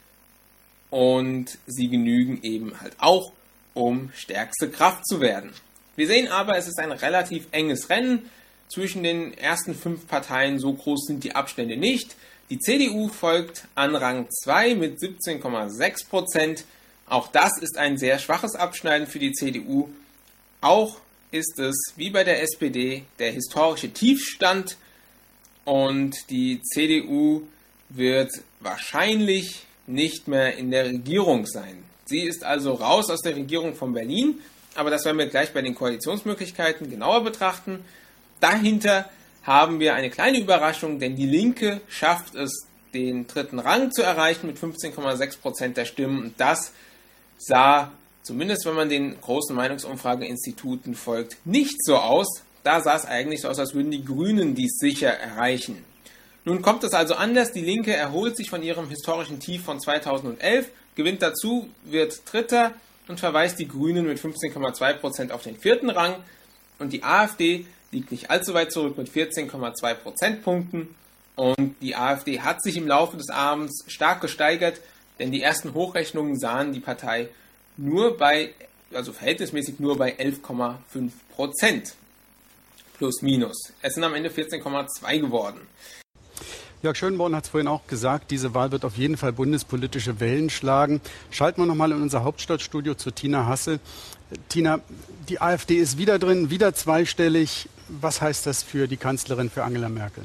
Und sie genügen eben halt auch, um stärkste Kraft zu werden. Wir sehen aber, es ist ein relativ enges Rennen zwischen den ersten fünf Parteien. So groß sind die Abstände nicht. Die C D U folgt an Rang zwei mit siebzehn Komma sechs Prozent. Auch das ist ein sehr schwaches Abschneiden für die C D U. Auch ist es, wie bei der S P D, der historische Tiefstand. Und die C D U wird wahrscheinlich nicht mehr in der Regierung sein. Sie ist also raus aus der Regierung von Berlin. Aber das werden wir gleich bei den Koalitionsmöglichkeiten genauer betrachten. Dahinter haben wir eine kleine Überraschung, denn die Linke schafft es, den dritten Rang zu erreichen mit fünfzehn Komma sechs Prozent der Stimmen. Und das sah, zumindest wenn man den großen Meinungsumfrageinstituten folgt, nicht so aus. Da sah es eigentlich so aus, als würden die Grünen dies sicher erreichen. Nun kommt es also anders. Die Linke erholt sich von ihrem historischen Tief von zweitausendelf, gewinnt dazu, wird Dritter und verweist die Grünen mit fünfzehn Komma zwei Prozent auf den vierten Rang. Und die AfD liegt nicht allzu weit zurück mit vierzehn Komma zwei Prozentpunkten. Und die AfD hat sich im Laufe des Abends stark gesteigert, denn die ersten Hochrechnungen sahen die Partei nur bei, also verhältnismäßig nur bei elf Komma fünf Prozent. Plus minus. Es sind am Ende vierzehn Komma zwei geworden. Jörg Schönborn hat es vorhin auch gesagt, diese Wahl wird auf jeden Fall bundespolitische Wellen schlagen. Schalten wir nochmal in unser Hauptstadtstudio zu Tina Hasse. Tina, die AfD ist wieder drin, wieder zweistellig. Was heißt das für die Kanzlerin, für Angela Merkel?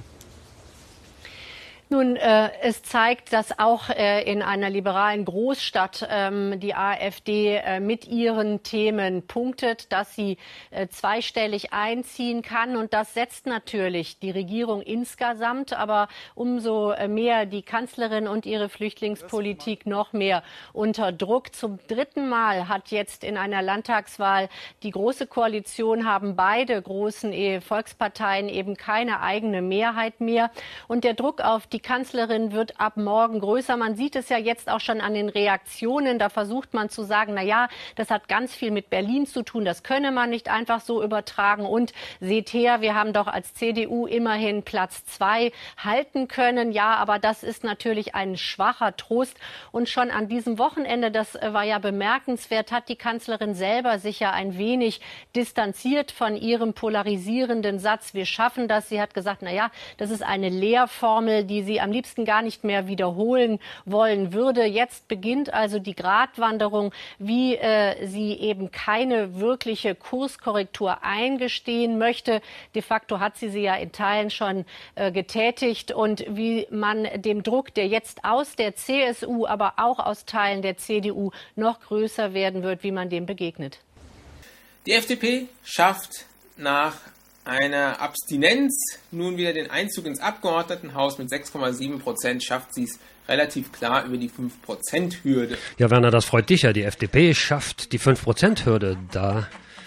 Nun, äh, es zeigt, dass auch äh, in einer liberalen Großstadt ähm, die AfD äh, mit ihren Themen punktet, dass sie äh, zweistellig einziehen kann. Und das setzt natürlich die Regierung insgesamt, aber umso mehr die Kanzlerin und ihre Flüchtlingspolitik noch mehr unter Druck. Zum dritten Mal hat jetzt in einer Landtagswahl die Große Koalition, haben beide großen Volksparteien eben keine eigene Mehrheit mehr. Und der Druck auf die Die Kanzlerin wird ab morgen größer. Man sieht es ja jetzt auch schon an den Reaktionen. Da versucht man zu sagen, na ja, das hat ganz viel mit Berlin zu tun. Das könne man nicht einfach so übertragen. Und seht her, wir haben doch als C D U immerhin Platz zwei halten können. Ja, aber das ist natürlich ein schwacher Trost. Und schon an diesem Wochenende, das war ja bemerkenswert, hat die Kanzlerin selber sich ja ein wenig distanziert von ihrem polarisierenden Satz. Wir schaffen das. Sie hat gesagt, na ja, das ist eine Lehrformel, die sie am liebsten gar nicht mehr wiederholen wollen würde. Jetzt beginnt also die Gratwanderung, wie äh, sie eben keine wirkliche Kurskorrektur eingestehen möchte. De facto hat sie sie ja in Teilen schon äh, getätigt und wie man dem Druck, der jetzt aus der C S U, aber auch aus Teilen der C D U noch größer werden wird, wie man dem begegnet. Die F D P schafft nach einer Abstinenz nun wieder den Einzug ins Abgeordnetenhaus. Mit sechs Komma sieben Prozent schafft sie es relativ klar über die fünf Prozent Hürde. Ja, Werner, das freut dich ja. Die F D P schafft die fünf Prozent Hürde. Da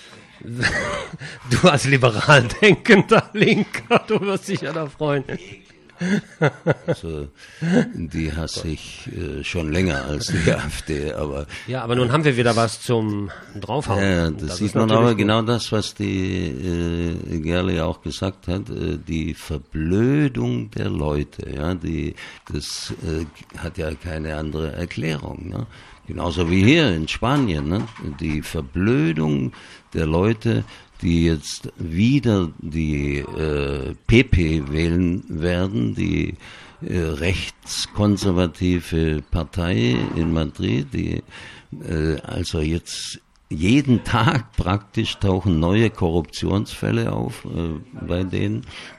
du als liberal denkender Linker, du wirst dich ja da freuen. Also, die hasse ich äh, schon länger als die AfD, aber... Ja, aber nun haben wir wieder was zum Draufhauen. Ja, das, das sieht man aber gut. Genau das, was die äh, Gerli auch gesagt hat, äh, die Verblödung der Leute, ja, die, das äh, hat ja keine andere Erklärung, ne? Genauso wie hier in Spanien, ne? Die Verblödung der Leute, die jetzt wieder die äh, P P wählen werden, die äh, rechtskonservative Partei in Madrid, die äh, also jetzt jeden Tag praktisch tauchen neue Korruptionsfälle auf äh, bei denen.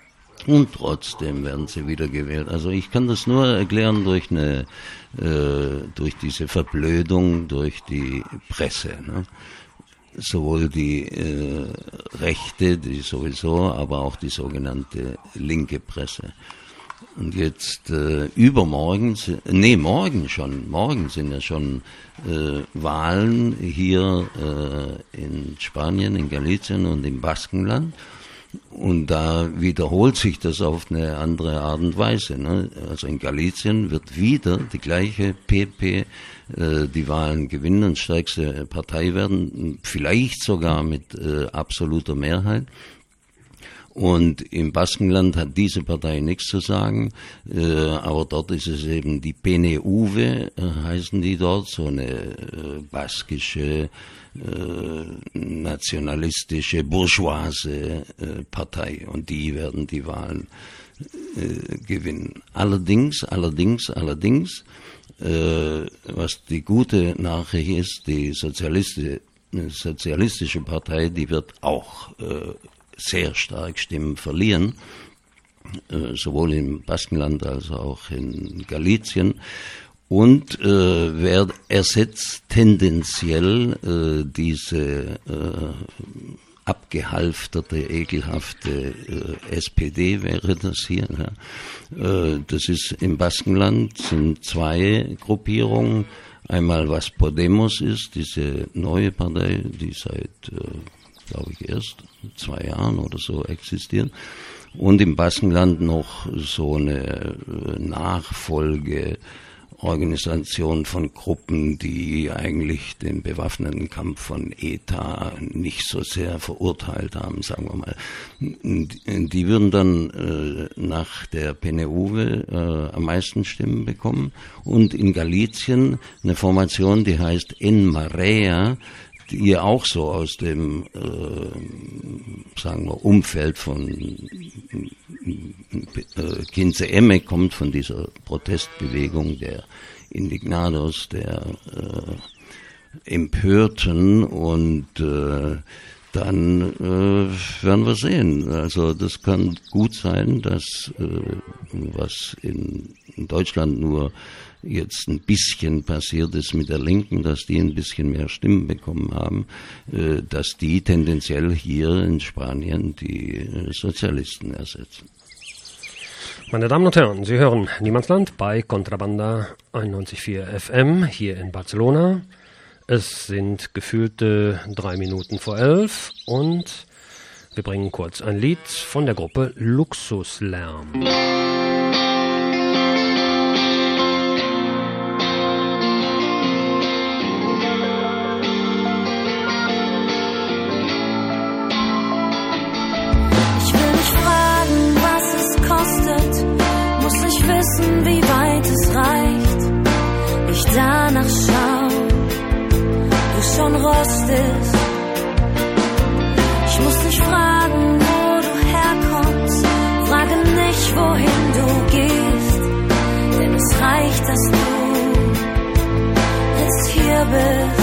Und trotzdem werden sie wiedergewählt. Also ich kann das nur erklären durch eine, äh, durch diese Verblödung, durch die Presse. Ne? Sowohl die äh, rechte, die sowieso, aber auch die sogenannte linke Presse. Und jetzt äh, übermorgen, nee, morgen schon, morgen sind ja schon äh, Wahlen hier äh, in Spanien, in Galicien und im Baskenland. Und da wiederholt sich das auf eine andere Art und Weise. Ne? Also in Galicien wird wieder die gleiche P P äh, die Wahlen gewinnen und stärkste Partei werden, vielleicht sogar mit äh, absoluter Mehrheit. Und im Baskenland hat diese Partei nichts zu sagen, äh, aber dort ist es eben die P N U V, äh, heißen die dort, so eine äh, baskische, äh, nationalistische, bourgeoise äh, Partei. Und die werden die Wahlen äh, gewinnen. Allerdings, allerdings, allerdings, äh, was die gute Nachricht ist, die sozialistische, sozialistische Partei, die wird auch äh, sehr stark Stimmen verlieren, äh, sowohl im Baskenland als auch in Galicien. Und äh, wer ersetzt tendenziell äh, diese äh, abgehalfterte, ekelhafte äh, S P D wäre das hier. Ja. Äh, das ist im Baskenland, sind zwei Gruppierungen. Einmal was Podemos ist, diese neue Partei, die seit äh, glaube ich, erst zwei Jahren oder so existiert. Und im Baskenland noch so eine Nachfolgeorganisation von Gruppen, die eigentlich den bewaffneten Kampf von E T A nicht so sehr verurteilt haben, sagen wir mal. Die würden dann äh, nach der P N U V äh, am meisten Stimmen bekommen. Und in Galicien eine Formation, die heißt En Marea, die auch so aus dem, äh, sagen wir, Umfeld von äh, quince eme kommt, von dieser Protestbewegung der Indignados, der äh, Empörten, und äh, dann äh, werden wir sehen. Also das kann gut sein, dass äh, was in, in Deutschland nur jetzt ein bisschen passiert ist mit der Linken, dass die ein bisschen mehr Stimmen bekommen haben, äh, dass die tendenziell hier in Spanien die äh, Sozialisten ersetzen. Meine Damen und Herren, Sie hören Niemandsland bei Contrabanda einundneunzig Komma vier F M hier in Barcelona. Es sind gefühlte drei Minuten vor elf und wir bringen kurz ein Lied von der Gruppe Luxuslärm. Wissen, wie weit es reicht, ich danach schau, du schon rostest. Ich muss nicht fragen, wo du herkommst, frage nicht, wohin du gehst, denn es reicht, dass du jetzt hier bist.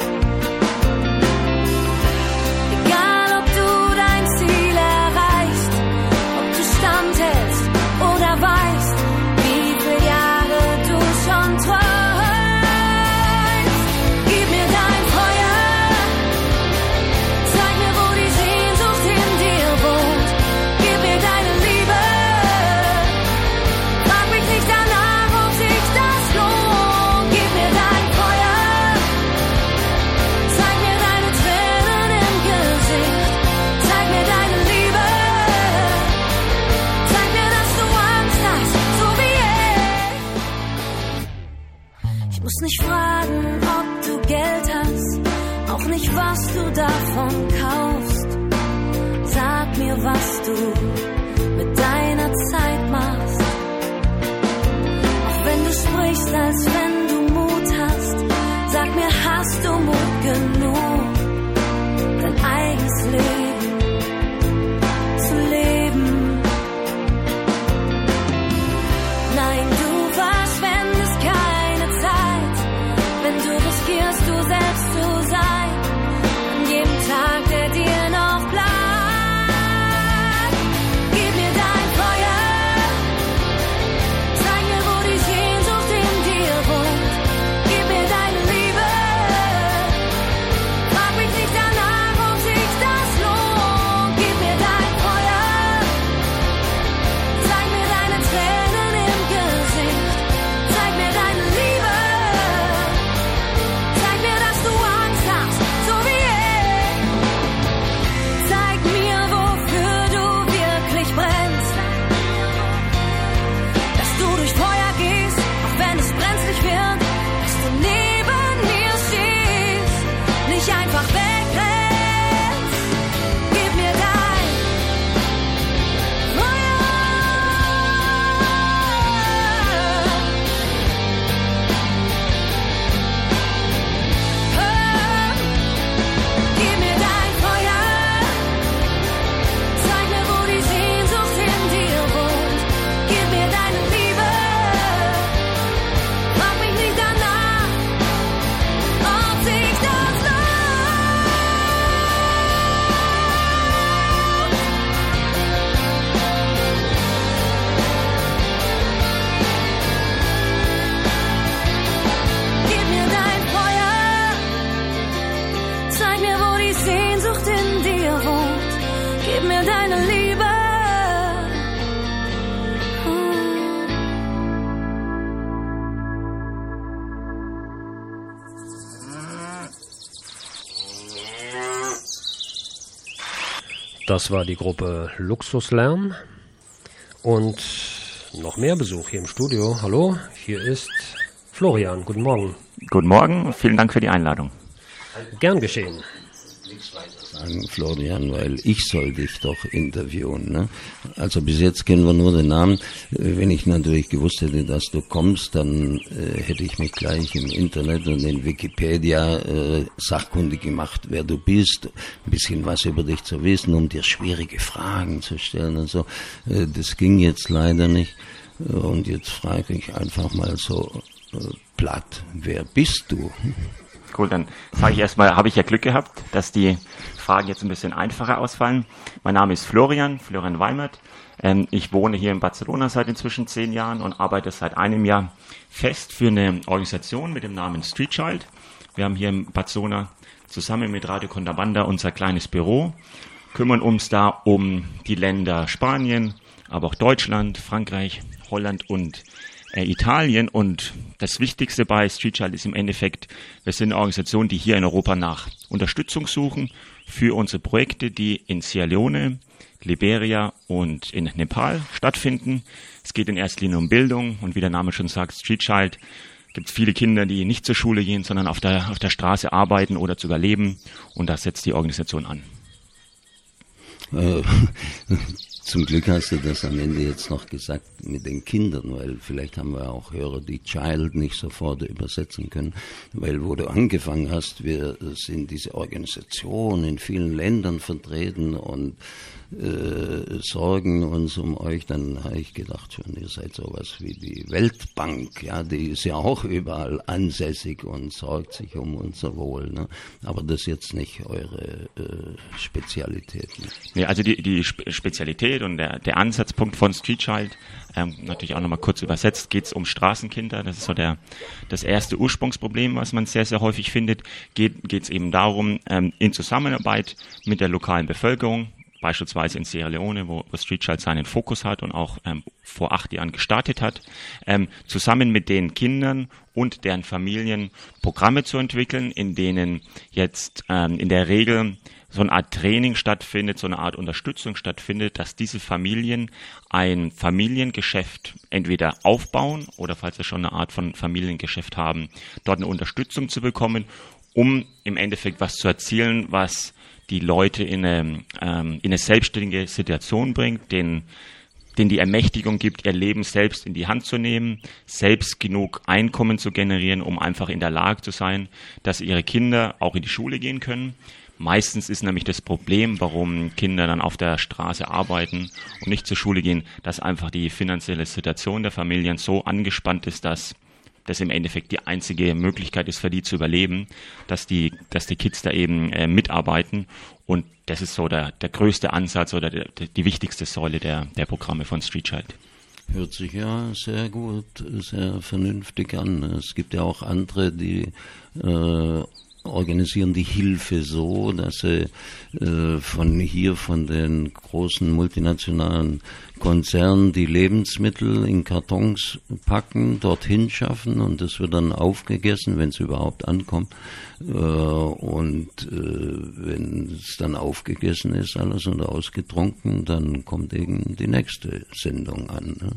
Egal, ob du dein Ziel erreichst, ob du standhältst oder weißt, nicht fragen, ob du Geld hast, auch nicht, was du davon kaufst. Sag mir, was du mit deiner Zeit machst. Auch wenn du sprichst, als wenn du Mut hast, sag mir, hast du Mut genug, dein eigenes Leben zu leben? Nein, du verschwendest keine Zeit, wenn du riskierst, du selbst zu sein, an jedem Tag, der dir noch bleibt. Gib mir dein Feuer. Das war die Gruppe Luxuslärm. Und noch mehr Besuch hier im Studio. Hallo, hier ist Florian. Guten Morgen. Guten Morgen, vielen Dank für die Einladung. Gern geschehen. Sagen, Florian, weil ich soll dich doch interviewen. Ne? Also bis jetzt kennen wir nur den Namen. Wenn ich natürlich gewusst hätte, dass du kommst, dann äh, hätte ich mich gleich im Internet und in Wikipedia äh, sachkundig gemacht, wer du bist, ein bisschen was über dich zu wissen, um dir schwierige Fragen zu stellen und so. Äh, das ging jetzt leider nicht. Und jetzt frage ich einfach mal so äh, platt, wer bist du? Cool, dann sage ich erstmal, habe ich ja Glück gehabt, dass die Fragen jetzt ein bisschen einfacher ausfallen. Mein Name ist Florian, Florian Weimert. Ähm, ich wohne hier in Barcelona seit inzwischen zehn Jahren und arbeite seit einem Jahr fest für eine Organisation mit dem Namen Street Child. Wir haben hier in Barcelona zusammen mit Radio Contrabanda unser kleines Büro, kümmern uns da um die Länder Spanien, aber auch Deutschland, Frankreich, Holland und Italien. Und das Wichtigste bei Street Child ist im Endeffekt, wir sind eine Organisation, die hier in Europa nach Unterstützung suchen für unsere Projekte, die in Sierra Leone, Liberia und in Nepal stattfinden. Es geht in erster Linie um Bildung und wie der Name schon sagt, Street Child, gibt es viele Kinder, die nicht zur Schule gehen, sondern auf der, auf der Straße arbeiten oder sogar leben, und das setzt die Organisation an. Äh, Zum Glück hast du das am Ende jetzt noch gesagt mit den Kindern, weil vielleicht haben wir auch Hörer, die Child nicht sofort übersetzen können, weil wo du angefangen hast, wir sind diese Organisation in vielen Ländern vertreten und äh, sorgen uns um euch, dann habe ich gedacht, schon, ihr seid sowas wie die Weltbank, ja, die ist ja auch überall ansässig und sorgt sich um unser Wohl, ne? Aber das ist jetzt nicht eure äh, Spezialität. Ne? Nee, also die, die Spezialität und der, der Ansatzpunkt von Street Child, ähm, natürlich auch nochmal kurz übersetzt, geht es um Straßenkinder. Das ist so der, das erste Ursprungsproblem, was man sehr, sehr häufig findet. Geht es eben darum, ähm, in Zusammenarbeit mit der lokalen Bevölkerung, beispielsweise in Sierra Leone, wo, wo Street Child seinen Fokus hat und auch ähm, vor acht Jahren gestartet hat, ähm, zusammen mit den Kindern und deren Familien Programme zu entwickeln, in denen jetzt ähm, in der Regel so eine Art Training stattfindet, so eine Art Unterstützung stattfindet, dass diese Familien ein Familiengeschäft entweder aufbauen oder, falls sie schon eine Art von Familiengeschäft haben, dort eine Unterstützung zu bekommen, um im Endeffekt was zu erzielen, was die Leute in eine, ähm, in eine selbstständige Situation bringt, denen, denen die Ermächtigung gibt, ihr Leben selbst in die Hand zu nehmen, selbst genug Einkommen zu generieren, um einfach in der Lage zu sein, dass ihre Kinder auch in die Schule gehen können. Meistens ist nämlich das Problem, warum Kinder dann auf der Straße arbeiten und nicht zur Schule gehen, dass einfach die finanzielle Situation der Familien so angespannt ist, dass das im Endeffekt die einzige Möglichkeit ist für die zu überleben, dass die, dass die Kids da eben äh, mitarbeiten, und das ist so der, der größte Ansatz oder der, der, die wichtigste Säule der, der Programme von Street Child. Hört sich ja sehr gut, sehr vernünftig an. Es gibt ja auch andere, die äh, organisieren die Hilfe so, dass sie äh, von hier, von den großen multinationalen Konzernen die Lebensmittel in Kartons packen, dorthin schaffen, und das wird dann aufgegessen, wenn es überhaupt ankommt. Äh, und äh, wenn es dann aufgegessen ist alles und ausgetrunken, dann kommt eben die nächste Sendung an. Ne?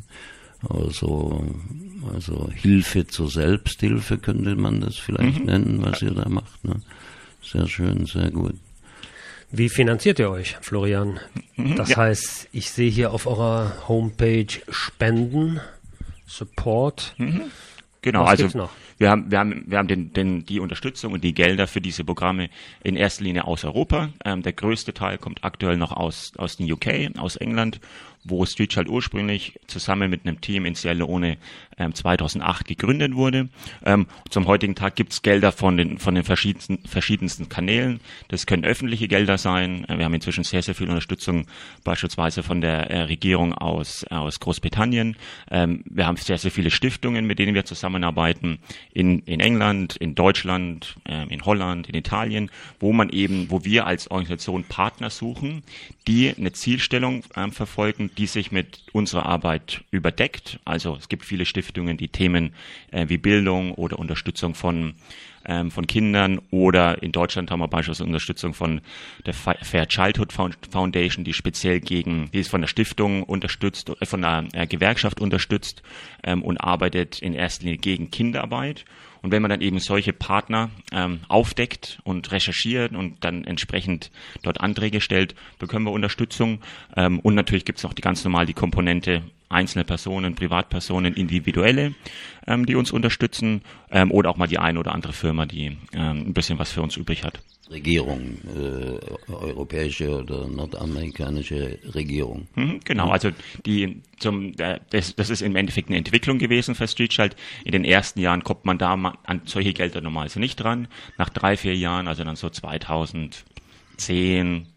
Also, also Hilfe zur Selbsthilfe könnte man das vielleicht mhm. nennen, was ihr da macht. Ne? Sehr schön, sehr gut. Wie finanziert ihr euch, Florian? Das ja. heißt, ich sehe hier auf eurer Homepage Spenden, Support. Mhm. Genau, was also gibt's noch? wir haben wir haben wir haben den, den die Unterstützung und die Gelder für diese Programme in erster Linie aus Europa. Ähm, der größte Teil kommt aktuell noch aus aus den U K, aus England, wo Street Child ursprünglich zusammen mit einem Team in Sierra Leone ähm, zweitausendacht gegründet wurde. Ähm, zum heutigen Tag gibt's Gelder von den von den verschiedensten verschiedensten Kanälen. Das können öffentliche Gelder sein. Wir haben inzwischen sehr sehr viel Unterstützung, beispielsweise von der äh, Regierung aus aus Großbritannien. Ähm, wir haben sehr sehr viele Stiftungen, mit denen wir zusammenarbeiten in in England, in Deutschland, äh, in Holland, in Italien, wo man eben, wo wir als Organisation Partner suchen, die eine Zielstellung äh, verfolgen, die sich mit unserer Arbeit überdeckt. Also es gibt viele Stiftungen, die Themen äh, wie Bildung oder Unterstützung von ähm, von Kindern, oder in Deutschland haben wir beispielsweise Unterstützung von der Fair Childhood Foundation, die speziell gegen, die ist von der Stiftung unterstützt, äh, von der äh, Gewerkschaft unterstützt ähm, und arbeitet in erster Linie gegen Kinderarbeit. Und wenn man dann eben solche Partner ähm, aufdeckt und recherchiert und dann entsprechend dort Anträge stellt, bekommen wir Unterstützung. Ähm, und natürlich gibt es noch die ganz normal die Komponente einzelne Personen, Privatpersonen, Individuelle, ähm, die uns unterstützen, ähm, oder auch mal die eine oder andere Firma, die ähm, ein bisschen was für uns übrig hat. Regierung, äh, europäische oder nordamerikanische Regierung. Mhm, genau, also die zum äh, das, das ist im Endeffekt eine Entwicklung gewesen für StreetChild. In den ersten Jahren kommt man da an solche Gelder normalerweise nicht dran. Nach drei, vier Jahren, also dann so zweitausendzehn,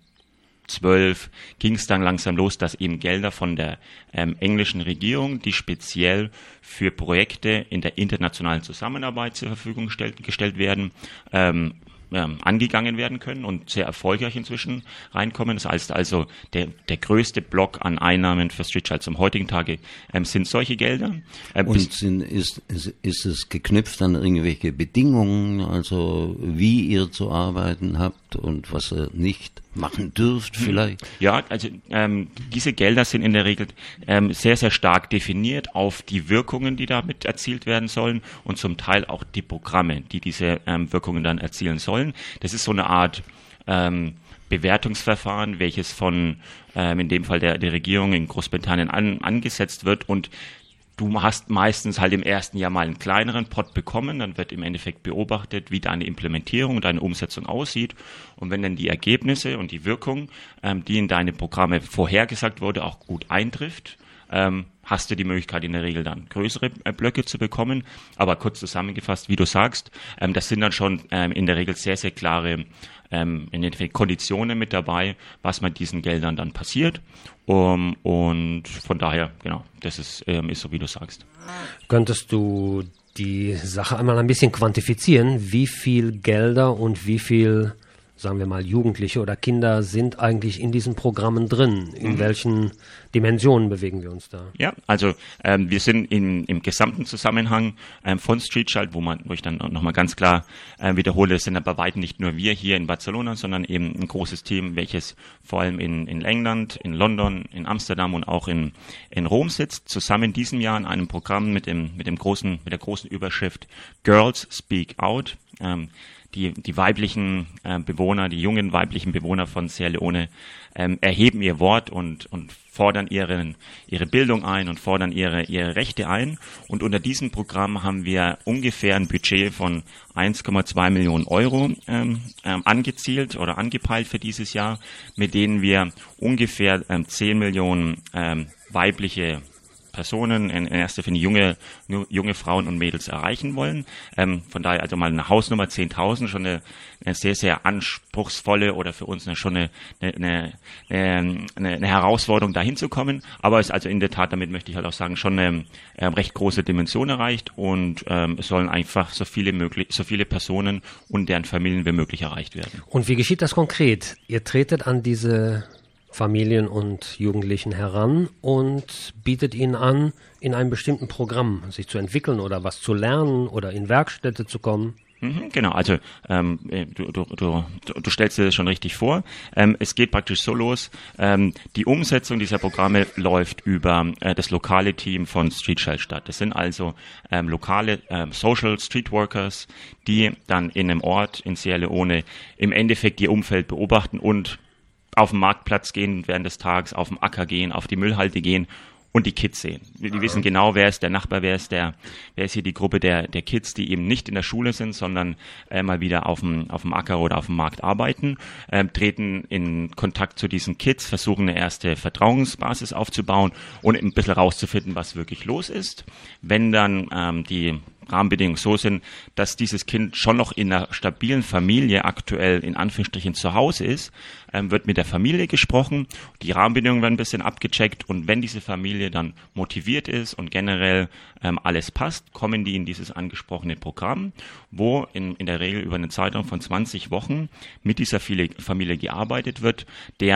zwölf, ging es dann langsam los, dass eben Gelder von der ähm, englischen Regierung, die speziell für Projekte in der internationalen Zusammenarbeit zur Verfügung gestellt, gestellt werden, ähm, Ähm, angegangen werden können und sehr erfolgreich inzwischen reinkommen. Das heißt also, der, der größte Block an Einnahmen für StreetChild zum heutigen Tage ähm, sind solche Gelder. Ähm, und sind, ist, ist, ist es geknüpft an irgendwelche Bedingungen, also wie ihr zu arbeiten habt und was ihr nicht machen dürft vielleicht? Ja, also ähm, diese Gelder sind in der Regel ähm, sehr, sehr stark definiert auf die Wirkungen, die damit erzielt werden sollen, und zum Teil auch die Programme, die diese ähm, Wirkungen dann erzielen sollen. Das ist so eine Art ähm, Bewertungsverfahren, welches von ähm, in dem Fall der, der Regierung in Großbritannien an, angesetzt wird, und du hast meistens halt im ersten Jahr mal einen kleineren Pot bekommen, dann wird im Endeffekt beobachtet, wie deine Implementierung, deine Umsetzung aussieht, und wenn dann die Ergebnisse und die Wirkung, ähm, die in deine Programme vorhergesagt wurde, auch gut eintrifft, ähm, hast du die Möglichkeit in der Regel dann größere äh, Blöcke zu bekommen. Aber kurz zusammengefasst, wie du sagst, ähm, das sind dann schon ähm, in der Regel sehr, sehr klare ähm, in den Konditionen mit dabei, was mit diesen Geldern dann passiert. Um, und von daher, genau, das ist, ähm, ist so, wie du sagst. Könntest du die Sache einmal ein bisschen quantifizieren? Wie viel Gelder und wie viel, sagen wir mal, Jugendliche oder Kinder sind eigentlich in diesen Programmen drin? In mhm. welchen Dimensionen bewegen wir uns da? Ja, also ähm, wir sind in, im gesamten Zusammenhang ähm, von StreetChild, wo man, wo ich dann nochmal ganz klar äh, wiederhole, es sind aber weit nicht nur wir hier in Barcelona, sondern eben ein großes Team, welches vor allem in, in England, in London, in Amsterdam und auch in, in Rom sitzt, zusammen in diesem Jahr in einem Programm mit dem, mit dem großen, mit der großen Überschrift Girls Speak Out. Ähm, Die, die weiblichen äh, Bewohner, die jungen weiblichen Bewohner von Sierra Leone ähm, erheben ihr Wort und, und fordern ihren, ihre Bildung ein und fordern ihre, ihre Rechte ein. Und unter diesem Programm haben wir ungefähr ein Budget von eins Komma zwei Millionen Euro ähm, ähm, angezielt oder angepeilt für dieses Jahr, mit denen wir ungefähr ähm, zehn Millionen ähm, weibliche Personen, in erster Linie junge, junge Frauen und Mädels erreichen wollen. Ähm, von daher also mal eine Hausnummer zehntausend, schon eine, eine sehr, sehr anspruchsvolle oder für uns eine, schon eine, eine, eine, eine Herausforderung, dahin zu kommen. Aber es ist also in der Tat, damit möchte ich halt auch sagen, schon eine äh, recht große Dimension erreicht, und ähm, es sollen einfach so viele möglich, so viele Personen und deren Familien wie möglich erreicht werden. Und wie geschieht das konkret? Ihr tretet an diese Familien und Jugendlichen heran und bietet ihnen an, in einem bestimmten Programm sich zu entwickeln oder was zu lernen oder in Werkstätte zu kommen? Mhm, genau, also ähm, du, du, du, du stellst dir das schon richtig vor. Ähm, es geht praktisch so los, ähm, die Umsetzung dieser Programme läuft über äh, das lokale Team von StreetChild statt. Das sind also ähm, lokale ähm, Social Street Workers, die dann in einem Ort in Sierra Leone im Endeffekt ihr Umfeld beobachten und auf den Marktplatz gehen während des Tages, auf den Acker gehen, auf die Müllhalde gehen und die Kids sehen. Die Aha. wissen genau, wer ist der Nachbar, wer ist der, wer ist hier die Gruppe der, der Kids, die eben nicht in der Schule sind, sondern äh, mal wieder auf dem, auf dem Acker oder auf dem Markt arbeiten, äh, treten in Kontakt zu diesen Kids, versuchen eine erste Vertrauensbasis aufzubauen und ein bisschen rauszufinden, was wirklich los ist. Wenn dann ähm, die Rahmenbedingungen so sind, dass dieses Kind schon noch in einer stabilen Familie aktuell in Anführungsstrichen zu Hause ist, ähm, wird mit der Familie gesprochen, die Rahmenbedingungen werden ein bisschen abgecheckt, und wenn diese Familie dann motiviert ist und generell ähm, alles passt, kommen die in dieses angesprochene Programm, wo in, in der Regel über einen Zeitraum von zwanzig Wochen mit dieser Familie gearbeitet wird, deren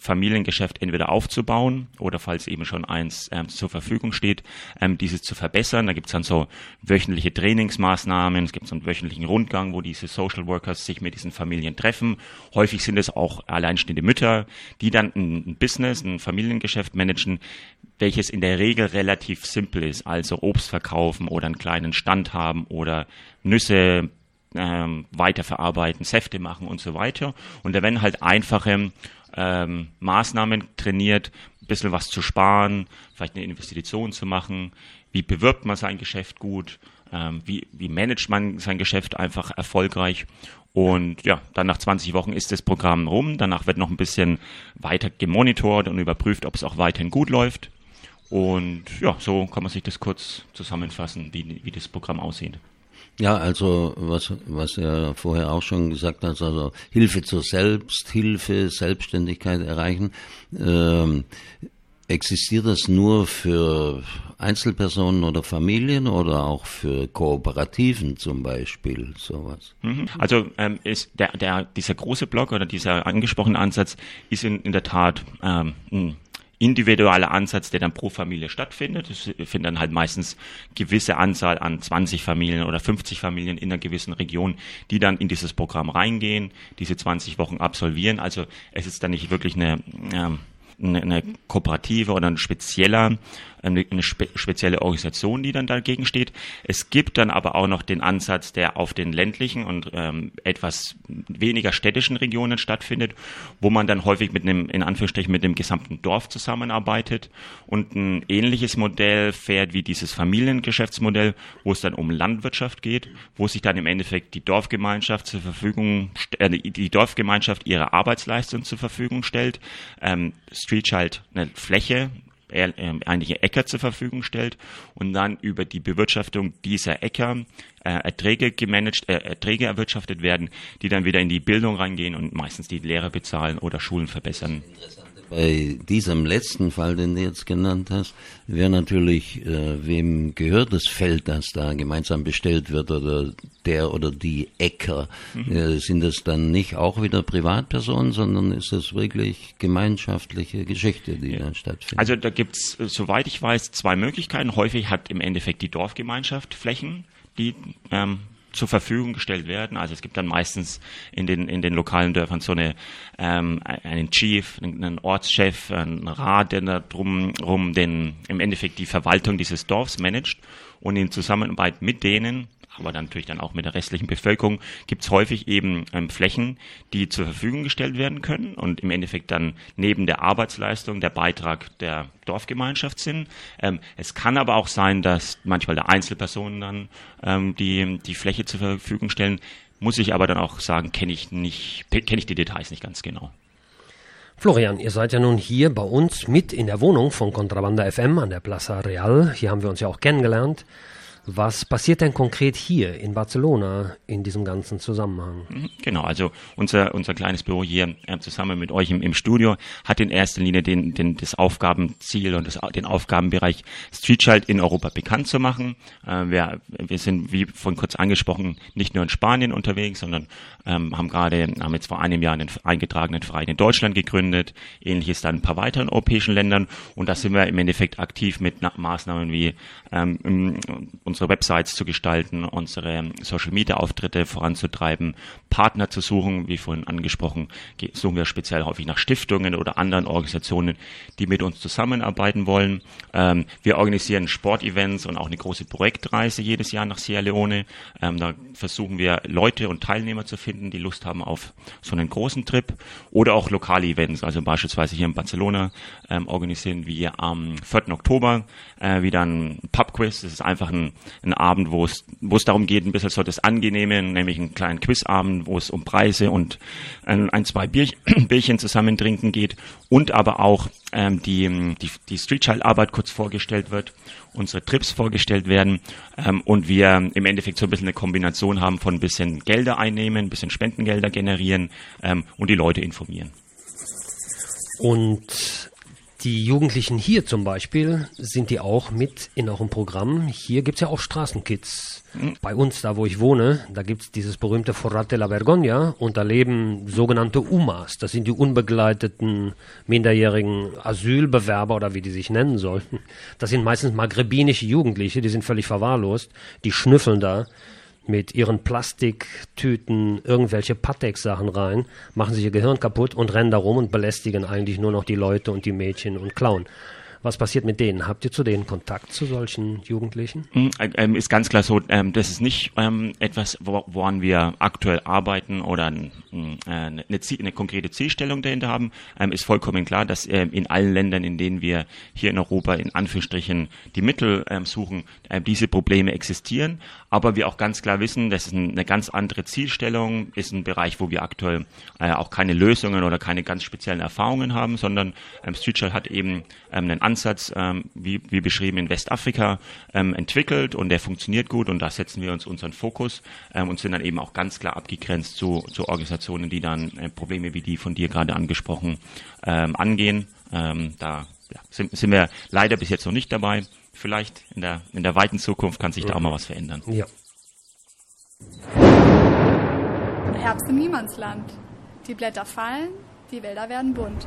Familiengeschäft entweder aufzubauen oder falls eben schon eins ähm, zur Verfügung steht, ähm, dieses zu verbessern. Da gibt es dann so wöchentliche Trainingsmaßnahmen, es gibt so einen wöchentlichen Rundgang, wo diese Social Workers sich mit diesen Familien treffen. Häufig sind es auch alleinstehende Mütter, die dann ein, ein Business, ein Familiengeschäft managen, welches in der Regel relativ simpel ist, also Obst verkaufen oder einen kleinen Stand haben oder Nüsse ähm, weiterverarbeiten, Säfte machen und so weiter. Und da werden halt einfache ähm, Maßnahmen trainiert, ein bisschen was zu sparen, vielleicht eine Investition zu machen, wie bewirbt man sein Geschäft gut, ähm, wie, wie managt man sein Geschäft einfach erfolgreich. Und ja, dann nach zwanzig Wochen ist das Programm rum, danach wird noch ein bisschen weiter gemonitort und überprüft, ob es auch weiterhin gut läuft. Und ja, so kann man sich das kurz zusammenfassen, wie, wie das Programm aussieht. Ja, also was was er vorher auch schon gesagt hat, also Hilfe zur Selbsthilfe, Selbstständigkeit erreichen. Ähm, existiert das nur für Einzelpersonen oder Familien oder auch für Kooperativen zum Beispiel, sowas? Also ähm, ist der, der dieser große Block oder dieser angesprochene Ansatz ist in, in der Tat ähm, ein individueller Ansatz, der dann pro Familie stattfindet. Es finden dann halt meistens gewisse Anzahl an zwanzig Familien oder fünfzig Familien in einer gewissen Region, die dann in dieses Programm reingehen, diese zwanzig Wochen absolvieren. Also es ist dann nicht wirklich eine, ähm, eine, eine kooperative oder ein spezieller eine, eine spe- spezielle Organisation, die dann dagegen steht. Es gibt dann aber auch noch den Ansatz, der auf den ländlichen und ähm, etwas weniger städtischen Regionen stattfindet, wo man dann häufig mit einem, in Anführungsstrichen, mit dem gesamten Dorf zusammenarbeitet und ein ähnliches Modell fährt wie dieses Familiengeschäftsmodell, wo es dann um Landwirtschaft geht, wo sich dann im Endeffekt die Dorfgemeinschaft zur Verfügung, äh, die Dorfgemeinschaft ihre Arbeitsleistung zur Verfügung stellt, ähm, Street Child eine Fläche, einige Äcker zur Verfügung stellt und dann über die Bewirtschaftung dieser Äcker äh, Erträge gemanagt, äh, Erträge erwirtschaftet werden, die dann wieder in die Bildung reingehen und meistens die Lehrer bezahlen oder Schulen verbessern. Bei diesem letzten Fall, den du jetzt genannt hast, wäre natürlich, äh, wem gehört das Feld, das da gemeinsam bestellt wird oder der oder die Äcker? Mhm. Äh, sind das dann nicht auch wieder Privatpersonen, sondern ist das wirklich gemeinschaftliche Geschichte, die ja. da stattfindet? Also da gibt's, soweit ich weiß, zwei Möglichkeiten. Häufig hat im Endeffekt die Dorfgemeinschaft Flächen, die ähm, zur Verfügung gestellt werden. Also es gibt dann meistens in den in den lokalen Dörfern so eine ähm, einen Chief, einen Ortschef, einen Rat, der da drum rum den im Endeffekt die Verwaltung dieses Dorfs managt und in Zusammenarbeit mit denen, aber dann natürlich dann auch mit der restlichen Bevölkerung, gibt es häufig eben ähm, Flächen, die zur Verfügung gestellt werden können und im Endeffekt dann neben der Arbeitsleistung der Beitrag der Dorfgemeinschaft sind. Ähm, es kann aber auch sein, dass manchmal der Einzelpersonen dann ähm, die die Fläche zur Verfügung stellen. Muss ich aber dann auch sagen, kenne ich nicht, kenne ich die Details nicht ganz genau. Florian, ihr seid ja nun hier bei uns mit in der Wohnung von Contrabanda F M an der Plaza Real. Hier haben wir uns ja auch kennengelernt. Was passiert denn konkret hier in Barcelona in diesem ganzen Zusammenhang? Genau, also unser unser kleines Büro hier äh, zusammen mit euch im, im Studio hat in erster Linie den, den das Aufgabenziel und das, den Aufgabenbereich Street Child in Europa bekannt zu machen. Äh, wir wir sind, wie vorhin kurz angesprochen, nicht nur in Spanien unterwegs, sondern ähm, haben gerade haben jetzt vor einem Jahr einen eingetragenen Verein in Deutschland gegründet. Ähnliches dann in ein paar weiteren europäischen Ländern und da sind wir im Endeffekt aktiv mit Na- Maßnahmen wie ähm, im, unsere Websites zu gestalten, unsere Social-Media-Auftritte voranzutreiben, Partner zu suchen, wie vorhin angesprochen, suchen wir speziell häufig nach Stiftungen oder anderen Organisationen, die mit uns zusammenarbeiten wollen. Ähm, wir organisieren Sportevents und auch eine große Projektreise jedes Jahr nach Sierra Leone. Ähm, da versuchen wir Leute und Teilnehmer zu finden, die Lust haben auf so einen großen Trip oder auch lokale Events, also beispielsweise hier in Barcelona ähm, organisieren wir am vierten Oktober äh, wieder ein Pub-Quiz. Das ist einfach ein ein Abend, wo es wo es darum geht, ein bisschen so das Angenehme, nämlich einen kleinen Quizabend, wo es um Preise und ein, ein zwei Bier, Bierchen zusammen trinken geht und aber auch ähm, die die die Street Child Arbeit kurz vorgestellt wird, unsere Trips vorgestellt werden ähm, und wir im Endeffekt so ein bisschen eine Kombination haben von ein bisschen Gelder einnehmen, ein bisschen Spendengelder generieren ähm, und die Leute informieren. Und die Jugendlichen hier zum Beispiel, sind die auch mit in eurem Programm? Hier gibt es ja auch Straßenkids. Mhm. Bei uns, da wo ich wohne, da gibt es dieses berühmte Forrat de la Vergonya und da leben sogenannte Umas. Das sind die unbegleiteten minderjährigen Asylbewerber oder wie die sich nennen sollten. Das sind meistens maghrebinische Jugendliche, die sind völlig verwahrlost, die schnüffeln da mit ihren Plastiktüten irgendwelche Patek-Sachen rein, machen sich ihr Gehirn kaputt und rennen da rum und belästigen eigentlich nur noch die Leute und die Mädchen und klauen. Was passiert mit denen? Habt ihr zu denen Kontakt, zu solchen Jugendlichen? Ähm, ist ganz klar so, ähm, das ist nicht ähm, etwas, wo, woran wir aktuell arbeiten oder äh, eine, eine konkrete Zielstellung dahinter haben. Ähm, ist vollkommen klar, dass ähm, in allen Ländern, in denen wir hier in Europa in Anführungsstrichen die Mittel ähm, suchen, äh, diese Probleme existieren. Aber wir auch ganz klar wissen, das ist eine ganz andere Zielstellung, ist ein Bereich, wo wir aktuell äh, auch keine Lösungen oder keine ganz speziellen Erfahrungen haben, sondern ähm, Streetchild hat eben ähm, einen Ansatz, ähm, wie, wie beschrieben, in Westafrika ähm, entwickelt und der funktioniert gut und da setzen wir uns unseren Fokus ähm, und sind dann eben auch ganz klar abgegrenzt zu, zu Organisationen, die dann äh, Probleme wie die von dir gerade angesprochen ähm, angehen. Ähm, da ja, sind, sind wir leider bis jetzt noch nicht dabei. Vielleicht in der, in der weiten Zukunft kann sich da auch mal was verändern. Ja. Herbst im Niemandsland. Die Blätter fallen, die Wälder werden bunt.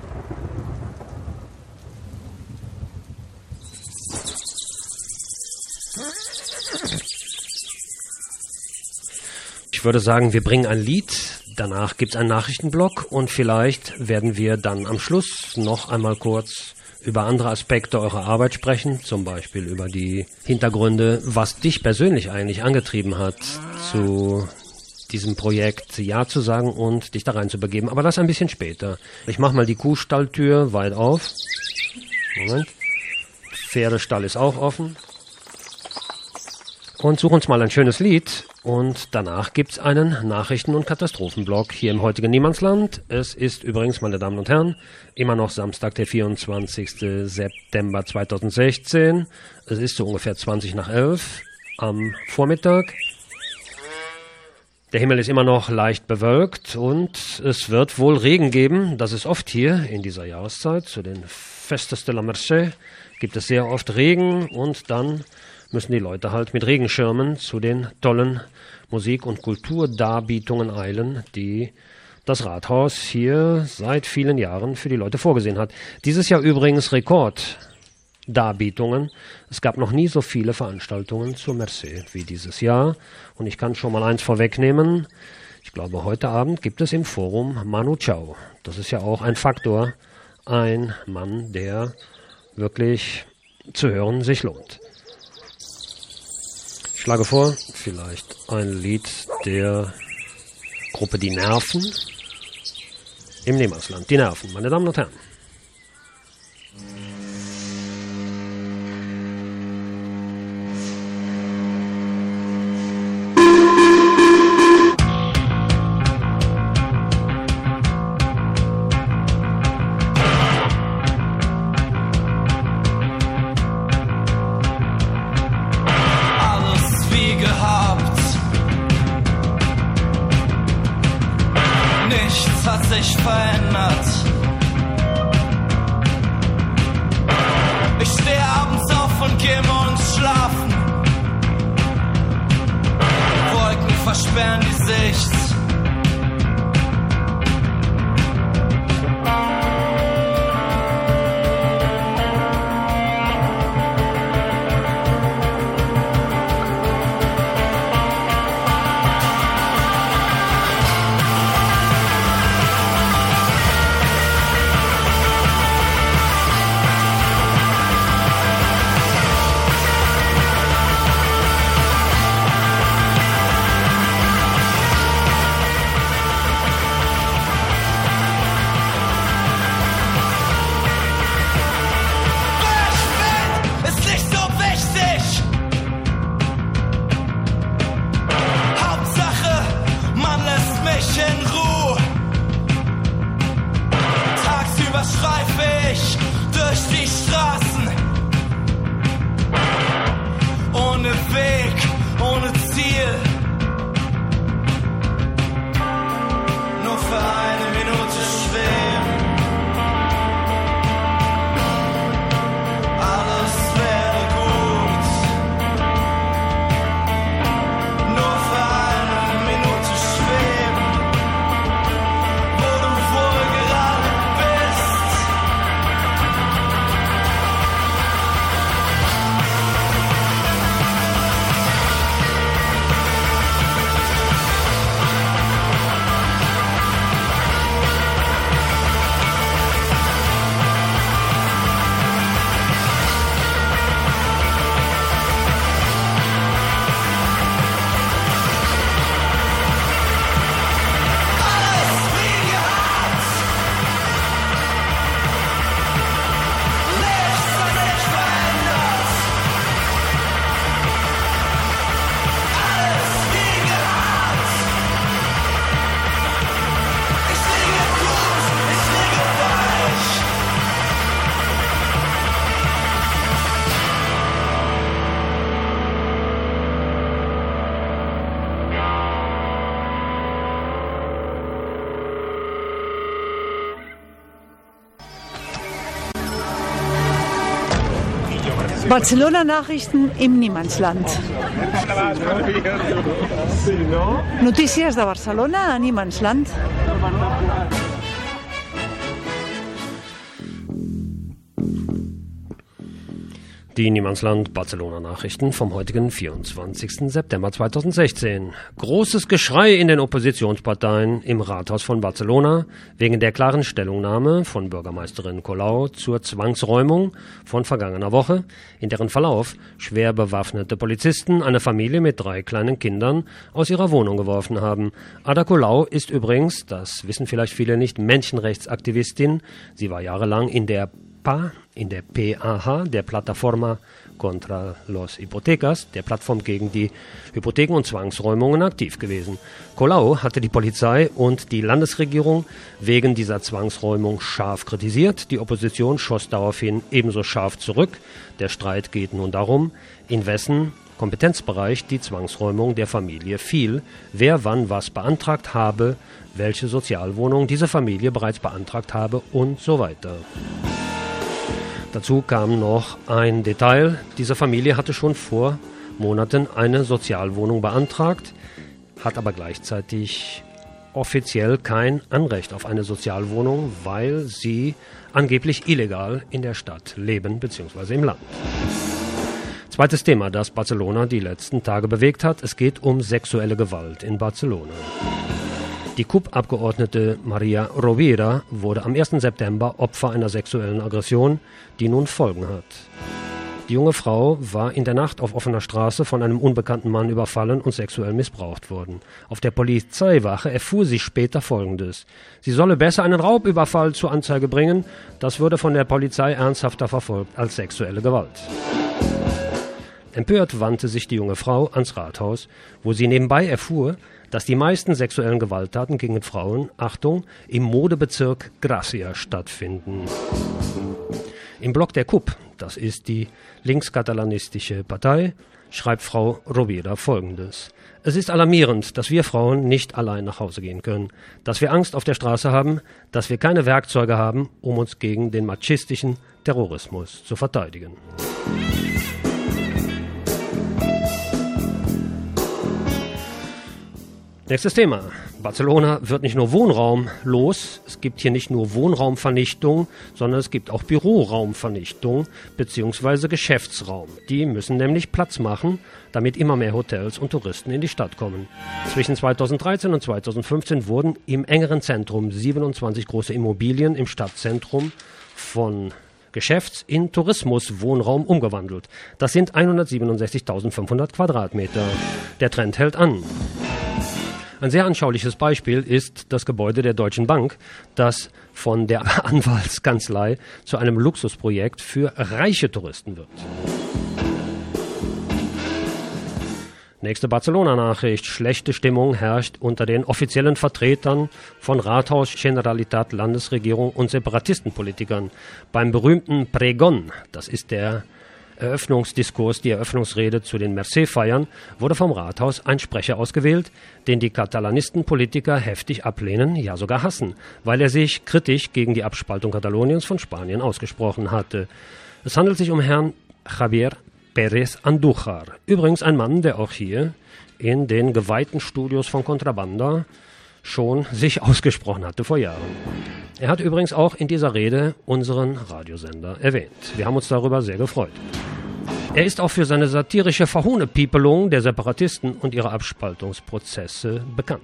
Ich würde sagen, wir bringen ein Lied, danach gibt es einen Nachrichtenblock und vielleicht werden wir dann am Schluss noch einmal kurz über andere Aspekte eurer Arbeit sprechen, zum Beispiel über die Hintergründe, was dich persönlich eigentlich angetrieben hat, zu diesem Projekt Ja zu sagen und dich da rein zu begeben. Aber das ein bisschen später. Ich mache mal die Kuhstalltür weit auf. Moment. Pferdestall ist auch offen. Und such uns mal ein schönes Lied und danach gibt's einen Nachrichten- und Katastrophenblock hier im heutigen Niemandsland. Es ist übrigens, meine Damen und Herren, immer noch Samstag, der vierundzwanzigsten September zweitausendsechzehn. Es ist so ungefähr zwanzig nach elf am Vormittag. Der Himmel ist immer noch leicht bewölkt und es wird wohl Regen geben. Das ist oft hier in dieser Jahreszeit. Zu den Festes de la Mercè gibt es sehr oft Regen und dann müssen die Leute halt mit Regenschirmen zu den tollen Musik- und Kulturdarbietungen eilen, die das Rathaus hier seit vielen Jahren für die Leute vorgesehen hat. Dieses Jahr übrigens Rekorddarbietungen. Es gab noch nie so viele Veranstaltungen zur Mercè wie dieses Jahr. Und ich kann schon mal eins vorwegnehmen. Ich glaube, heute Abend gibt es im Forum Manu Chao. Das ist ja auch ein Faktor. Ein Mann, der wirklich zu hören sich lohnt. Ich schlage vor, vielleicht ein Lied der Gruppe Die Nerven im Niemandsland. Die Nerven, meine Damen und Herren. Barcelona-Nachrichten im Niemandsland. Notícies de Barcelona a Niemandsland. Die Niemandsland Barcelona Nachrichten vom heutigen vierundzwanzigsten September zweitausendsechzehn. Großes Geschrei in den Oppositionsparteien im Rathaus von Barcelona wegen der klaren Stellungnahme von Bürgermeisterin Colau zur Zwangsräumung von vergangener Woche, in deren Verlauf schwer bewaffnete Polizisten eine Familie mit drei kleinen Kindern aus ihrer Wohnung geworfen haben. Ada Colau ist übrigens, das wissen vielleicht viele nicht, Menschenrechtsaktivistin. Sie war jahrelang in der in der P A H, der Plataforma contra los Hipotecas, der Plattform gegen die Hypotheken und Zwangsräumungen, aktiv gewesen. Colau hatte die Polizei und die Landesregierung wegen dieser Zwangsräumung scharf kritisiert. Die Opposition schoss daraufhin ebenso scharf zurück. Der Streit geht nun darum, in wessen Kompetenzbereich die Zwangsräumung der Familie fiel, wer wann was beantragt habe, welche Sozialwohnung diese Familie bereits beantragt habe und so weiter. Dazu kam noch ein Detail. Diese Familie hatte schon vor Monaten eine Sozialwohnung beantragt, hat aber gleichzeitig offiziell kein Anrecht auf eine Sozialwohnung, weil sie angeblich illegal in der Stadt leben bzw. im Land. Zweites Thema, das Barcelona die letzten Tage bewegt hat. Es geht um sexuelle Gewalt in Barcelona. Die C U P-Abgeordnete Maria Rovira wurde am ersten September Opfer einer sexuellen Aggression, die nun Folgen hat. Die junge Frau war in der Nacht auf offener Straße von einem unbekannten Mann überfallen und sexuell missbraucht worden. Auf der Polizeiwache erfuhr sie später Folgendes: Sie solle besser einen Raubüberfall zur Anzeige bringen, das würde von der Polizei ernsthafter verfolgt als sexuelle Gewalt. Empört wandte sich die junge Frau ans Rathaus, wo sie nebenbei erfuhr, dass die meisten sexuellen Gewalttaten gegen Frauen, Achtung, im Modebezirk Gracia stattfinden. Im Blog der C U P, das ist die linkskatalanistische Partei, schreibt Frau Rovira Folgendes: Es ist alarmierend, dass wir Frauen nicht allein nach Hause gehen können, dass wir Angst auf der Straße haben, dass wir keine Werkzeuge haben, um uns gegen den machistischen Terrorismus zu verteidigen. Nächstes Thema. Barcelona wird nicht nur Wohnraum los, es gibt hier nicht nur Wohnraumvernichtung, sondern es gibt auch Büroraumvernichtung bzw. Geschäftsraum. Die müssen nämlich Platz machen, damit immer mehr Hotels und Touristen in die Stadt kommen. Zwischen zweitausenddreizehn und zweitausendfünfzehn wurden im engeren Zentrum siebenundzwanzig große Immobilien im Stadtzentrum von Geschäfts- in Tourismuswohnraum umgewandelt. Das sind hundertsiebenundsechzigtausendfünfhundert Quadratmeter. Der Trend hält an. Ein sehr anschauliches Beispiel ist das Gebäude der Deutschen Bank, das von der Anwaltskanzlei zu einem Luxusprojekt für reiche Touristen wird. Nächste Barcelona-Nachricht. Schlechte Stimmung herrscht unter den offiziellen Vertretern von Rathaus, Generalitat, Landesregierung und Separatistenpolitikern. Beim berühmten Pregón, das ist der Eröffnungsdiskurs, die Eröffnungsrede zu den Mercé-Feiern, wurde vom Rathaus ein Sprecher ausgewählt, den die Katalanistenpolitiker heftig ablehnen, ja sogar hassen, weil er sich kritisch gegen die Abspaltung Kataloniens von Spanien ausgesprochen hatte. Es handelt sich um Herrn Javier Pérez Andújar, übrigens ein Mann, der auch hier in den geweihten Studios von Contrabanda schon sich ausgesprochen hatte vor Jahren. Er hat übrigens auch in dieser Rede unseren Radiosender erwähnt. Wir haben uns darüber sehr gefreut. Er ist auch für seine satirische Verhohnepiepelung der Separatisten und ihre Abspaltungsprozesse bekannt.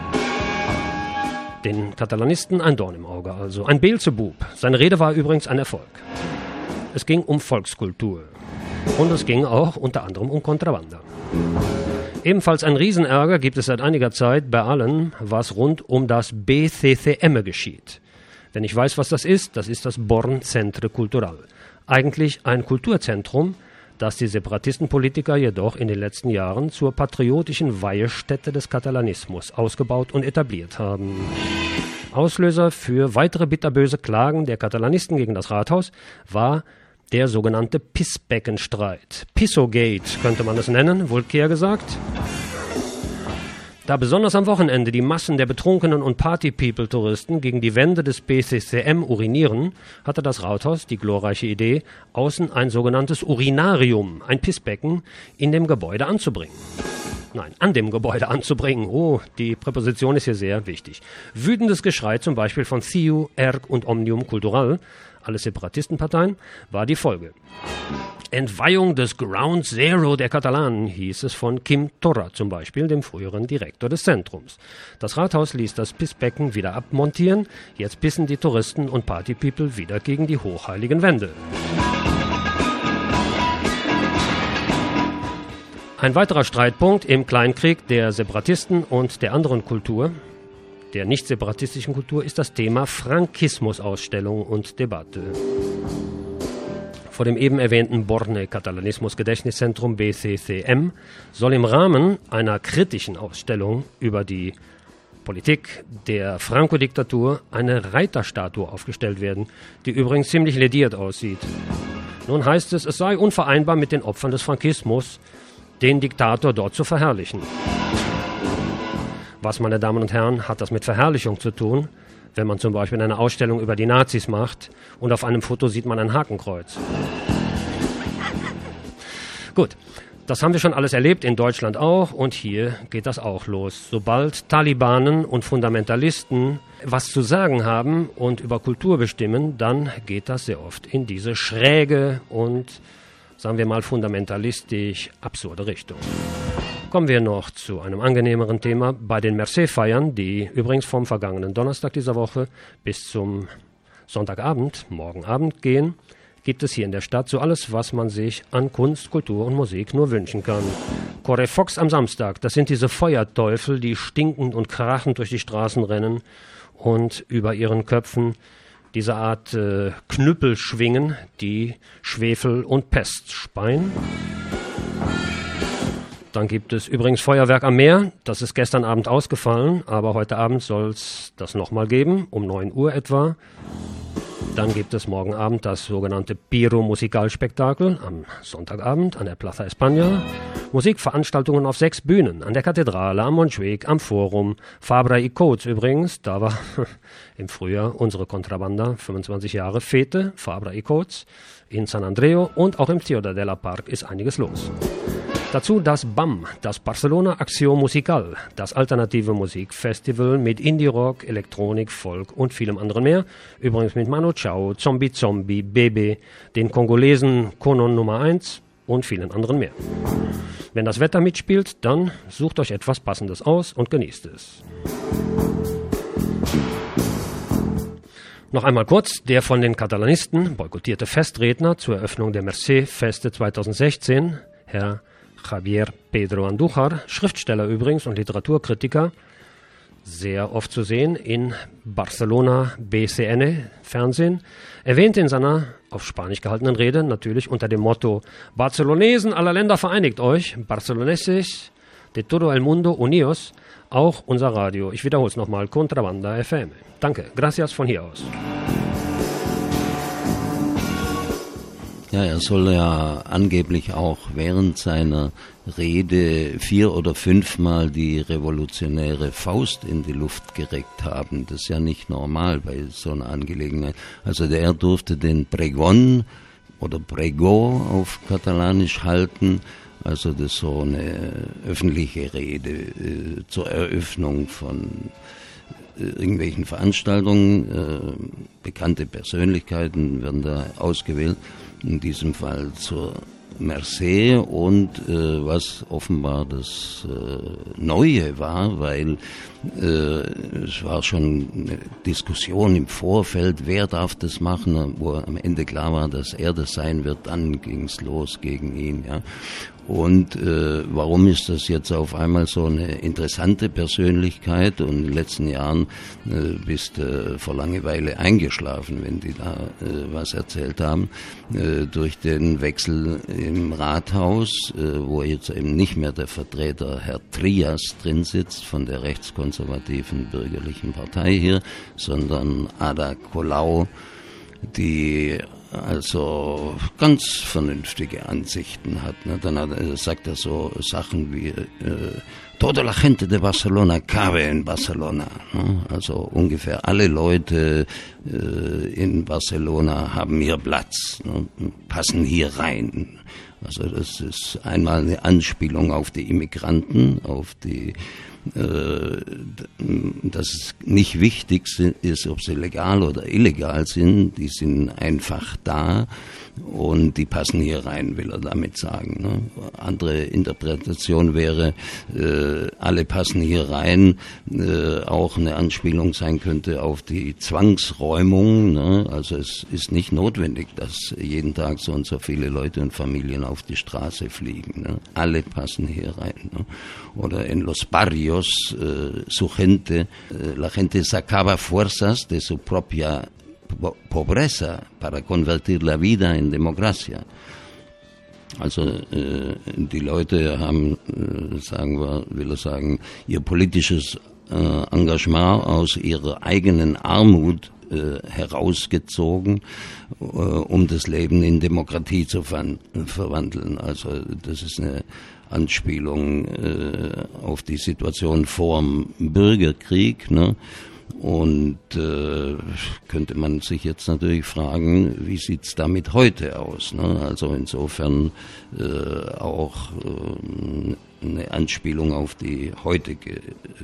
Den Katalanisten ein Dorn im Auge also, ein Beelzebub. Seine Rede war übrigens ein Erfolg. Es ging um Volkskultur und es ging auch unter anderem um Contrabanda. Ebenfalls ein Riesenärger gibt es seit einiger Zeit bei allem, was rund um das B C C M geschieht. Wenn ich weiß, was das ist, das ist das Born Centre Cultural. Eigentlich ein Kulturzentrum, das die Separatistenpolitiker jedoch in den letzten Jahren zur patriotischen Weihestätte des Katalanismus ausgebaut und etabliert haben. Auslöser für weitere bitterböse Klagen der Katalanisten gegen das Rathaus war der sogenannte Pissbeckenstreit. Pissogate könnte man es nennen, vulgär gesagt. Da besonders am Wochenende die Massen der betrunkenen und Party-People-Touristen gegen die Wände des B C C M urinieren, hatte das Rathaus die glorreiche Idee, außen ein sogenanntes Urinarium, ein Pissbecken, in dem Gebäude anzubringen. Nein, an dem Gebäude anzubringen. Oh, die Präposition ist hier sehr wichtig. Wütendes Geschrei zum Beispiel von C I U, E R C und Omnium Cultural, alle Separatistenparteien, war die Folge. Entweihung des Ground Zero der Katalanen, hieß es von Quim Torra zum Beispiel, dem früheren Direktor des Zentrums. Das Rathaus ließ das Pissbecken wieder abmontieren, jetzt pissen die Touristen und Partypeople wieder gegen die hochheiligen Wände. Ein weiterer Streitpunkt im Kleinkrieg der Separatisten und der anderen Kultur, der nicht-separatistischen Kultur, ist das Thema Frankismus-Ausstellung und Debatte. Vor dem eben erwähnten Borne-Katalanismus-Gedächtniszentrum B C C M soll im Rahmen einer kritischen Ausstellung über die Politik der Franco-Diktatur eine Reiterstatue aufgestellt werden, die übrigens ziemlich lediert aussieht. Nun heißt es, es sei unvereinbar mit den Opfern des Frankismus, den Diktator dort zu verherrlichen. Was, meine Damen und Herren, hat das mit Verherrlichung zu tun, wenn man zum Beispiel eine Ausstellung über die Nazis macht und auf einem Foto sieht man ein Hakenkreuz? Gut, das haben wir schon alles erlebt, in Deutschland auch, und hier geht das auch los. Sobald Talibanen und Fundamentalisten was zu sagen haben und über Kultur bestimmen, dann geht das sehr oft in diese schräge und, sagen wir mal, fundamentalistisch absurde Richtung. Kommen wir noch zu einem angenehmeren Thema. Bei den Mercé-Feiern, die übrigens vom vergangenen Donnerstag dieser Woche bis zum Sonntagabend, morgen Abend gehen, gibt es hier in der Stadt so alles, was man sich an Kunst, Kultur und Musik nur wünschen kann. Corre Fox am Samstag, das sind diese Feuerteufel, die stinkend und krachend durch die Straßen rennen und über ihren Köpfen diese Art äh, Knüppel schwingen, die Schwefel und Pest speien. Dann gibt es übrigens Feuerwerk am Meer. Das ist gestern Abend ausgefallen, aber heute Abend soll es das nochmal geben, um neun Uhr etwa. Dann gibt es morgen Abend das sogenannte Piro-Musikalspektakel am Sonntagabend an der Plaza España. Musikveranstaltungen auf sechs Bühnen, an der Kathedrale, am Montjuic, am Forum, Fabra y Coates übrigens, da war im Frühjahr unsere Contrabanda, fünfundzwanzig Jahre Fete, Fabra y Coates, in San Andreu und auch im Ciudadela Park ist einiges los. Dazu das B A M, das Barcelona Acció Musical, das alternative Musikfestival mit Indie-Rock, Elektronik, Folk und vielem anderen mehr. Übrigens mit Manu Chao, Zombie Zombie, Bebe, den Kongolesen Konon Nummer eins und vielen anderen mehr. Wenn das Wetter mitspielt, dann sucht euch etwas Passendes aus und genießt es. Noch einmal kurz, der von den Katalanisten boykottierte Festredner zur Eröffnung der Mercé-Feste zweitausendsechzehn, Herr Javier Pedro Andújar, Schriftsteller übrigens und Literaturkritiker, sehr oft zu sehen in Barcelona B C N Fernsehen, erwähnte in seiner auf Spanisch gehaltenen Rede, natürlich unter dem Motto Barcelonesen aller Länder vereinigt euch, Barceloneses de todo el mundo unidos, auch unser Radio. Ich wiederhole es nochmal, Contrabanda F M. Danke, gracias von hier aus. Ja, er soll ja angeblich auch während seiner Rede vier oder fünfmal die revolutionäre Faust in die Luft gereckt haben. Das ist ja nicht normal bei so einer Angelegenheit. Also der durfte den Pregón oder Pregó auf Katalanisch halten. Also das ist so eine öffentliche Rede äh, zur Eröffnung von äh, irgendwelchen Veranstaltungen. Äh, bekannte Persönlichkeiten werden da ausgewählt. In diesem Fall zur Mercé und äh, was offenbar das äh, Neue war, weil äh, es war schon eine Diskussion im Vorfeld, wer darf das machen, wo am Ende klar war, dass er das sein wird, dann ging es los gegen ihn, ja. Und äh, warum ist das jetzt auf einmal so eine interessante Persönlichkeit? Und in den letzten Jahren äh, bist du äh, vor Langeweile eingeschlafen, wenn die da äh, was erzählt haben. Äh, durch den Wechsel im Rathaus, äh, wo jetzt eben nicht mehr der Vertreter Herr Trias drin sitzt von der rechtskonservativen bürgerlichen Partei hier, sondern Ada Colau, die also ganz vernünftige Ansichten hat. Ne? Dann hat, sagt er so Sachen wie äh, Toda la gente de Barcelona cabe en Barcelona. Ne? Also ungefähr alle Leute äh, in Barcelona haben hier Platz, ne? Passen hier rein. Also das ist einmal eine Anspielung auf die Immigranten, auf die, äh, dass es nicht wichtig ist, ob sie legal oder illegal sind, die sind einfach da und die passen hier rein, will er damit sagen. Ne? Andere Interpretation wäre, äh, alle passen hier rein, äh, auch eine Anspielung sein könnte auf die Zwangsräumung. Ne? Also es ist nicht notwendig, dass jeden Tag so und so viele Leute und Familien auf die Straße fliegen. Ne? Alle passen hier rein. Ne? Oder en los barrios, äh, su gente, äh, la gente sacaba fuerzas de su propia pobreza para convertir la vida en democracia. Also äh, die Leute haben, äh, sagen wir, will er sagen, ihr politisches äh, Engagement aus ihrer eigenen Armut äh, herausgezogen, äh, um das Leben in Demokratie zu ver- verwandeln. Also das ist eine Anspielung äh, auf die Situation vor dem Bürgerkrieg, ne? Und äh, könnte man sich jetzt natürlich fragen, wie sieht's damit heute aus? Ne? Also insofern äh, auch äh, eine Anspielung auf die heutige äh,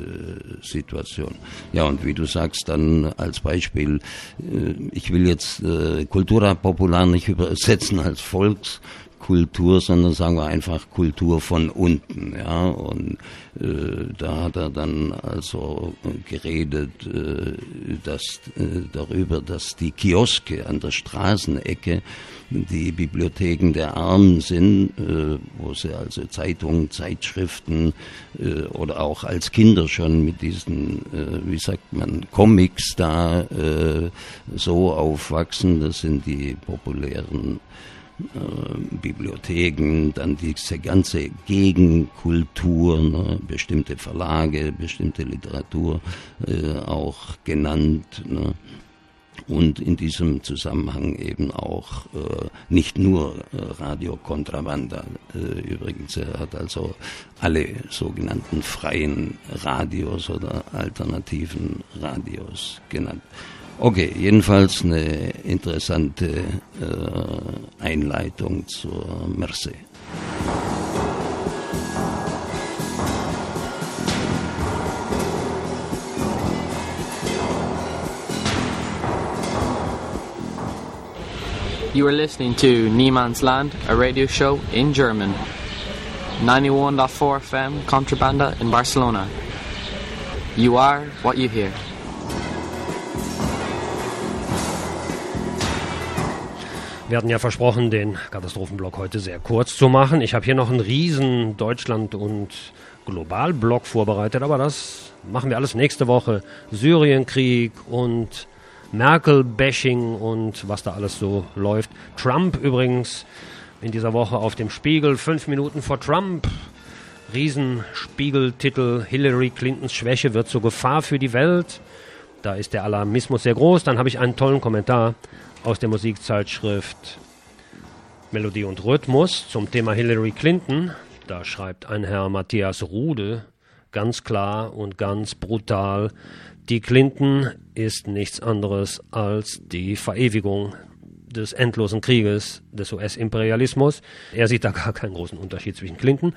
Situation. Ja, und wie du sagst, dann als Beispiel, äh, ich will jetzt äh, Cultura Popular nicht übersetzen als Volks Kultur, sondern sagen wir einfach Kultur von unten, ja, und äh, da hat er dann also geredet, äh, dass, äh, darüber, dass die Kioske an der Straßenecke die Bibliotheken der Armen sind, äh, wo sie also Zeitungen, Zeitschriften äh, oder auch als Kinder schon mit diesen, äh, wie sagt man, Comics da äh, so aufwachsen. Das sind die populären Äh, Bibliotheken, dann diese ganze Gegenkultur, ne, bestimmte Verlage, bestimmte Literatur äh, auch genannt, ne, und in diesem Zusammenhang eben auch äh, nicht nur äh, Radio Contrabanda. Äh, übrigens, er hat also alle sogenannten freien Radios oder alternativen Radios genannt. Okay, jedenfalls eine interessante äh, Einleitung zur Mercé. You are listening to Nieman's Land, a radio show in German. ninety-one point four F M Contrabanda in Barcelona. You are what you hear. Wir hatten ja versprochen, den Katastrophenblock heute sehr kurz zu machen. Ich habe hier noch einen riesen Deutschland- und Globalblock vorbereitet, aber das machen wir alles nächste Woche. Syrienkrieg und Merkel-Bashing und was da alles so läuft. Trump übrigens in dieser Woche auf dem Spiegel, fünf Minuten vor Trump. Riesenspiegeltitel, Hillary Clintons Schwäche wird zur Gefahr für die Welt. Da ist der Alarmismus sehr groß. Dann habe ich einen tollen Kommentar aus der Musikzeitschrift Melodie und Rhythmus zum Thema Hillary Clinton. Da schreibt ein Herr Matthias Rude ganz klar und ganz brutal: Die Clinton ist nichts anderes als die Verewigung des endlosen Krieges des U S-Imperialismus. Er sieht da gar keinen großen Unterschied zwischen Clinton.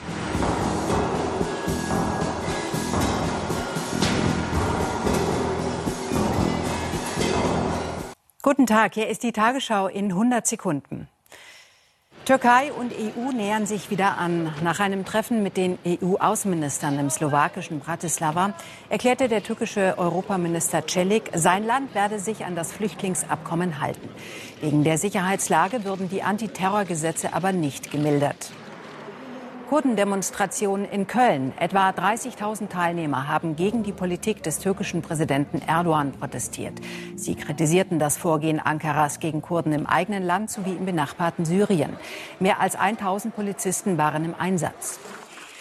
Guten Tag, hier ist die Tagesschau in hundert Sekunden. Türkei und E U nähern sich wieder an. Nach einem Treffen mit den E U-Außenministern im slowakischen Bratislava erklärte der türkische Europaminister Celik, sein Land werde sich an das Flüchtlingsabkommen halten. Wegen der Sicherheitslage würden die Antiterrorgesetze aber nicht gemildert. Kurdendemonstrationen in Köln. Etwa dreißigtausend Teilnehmer haben gegen die Politik des türkischen Präsidenten Erdogan protestiert. Sie kritisierten das Vorgehen Ankaras gegen Kurden im eigenen Land sowie im benachbarten Syrien. Mehr als tausend Polizisten waren im Einsatz.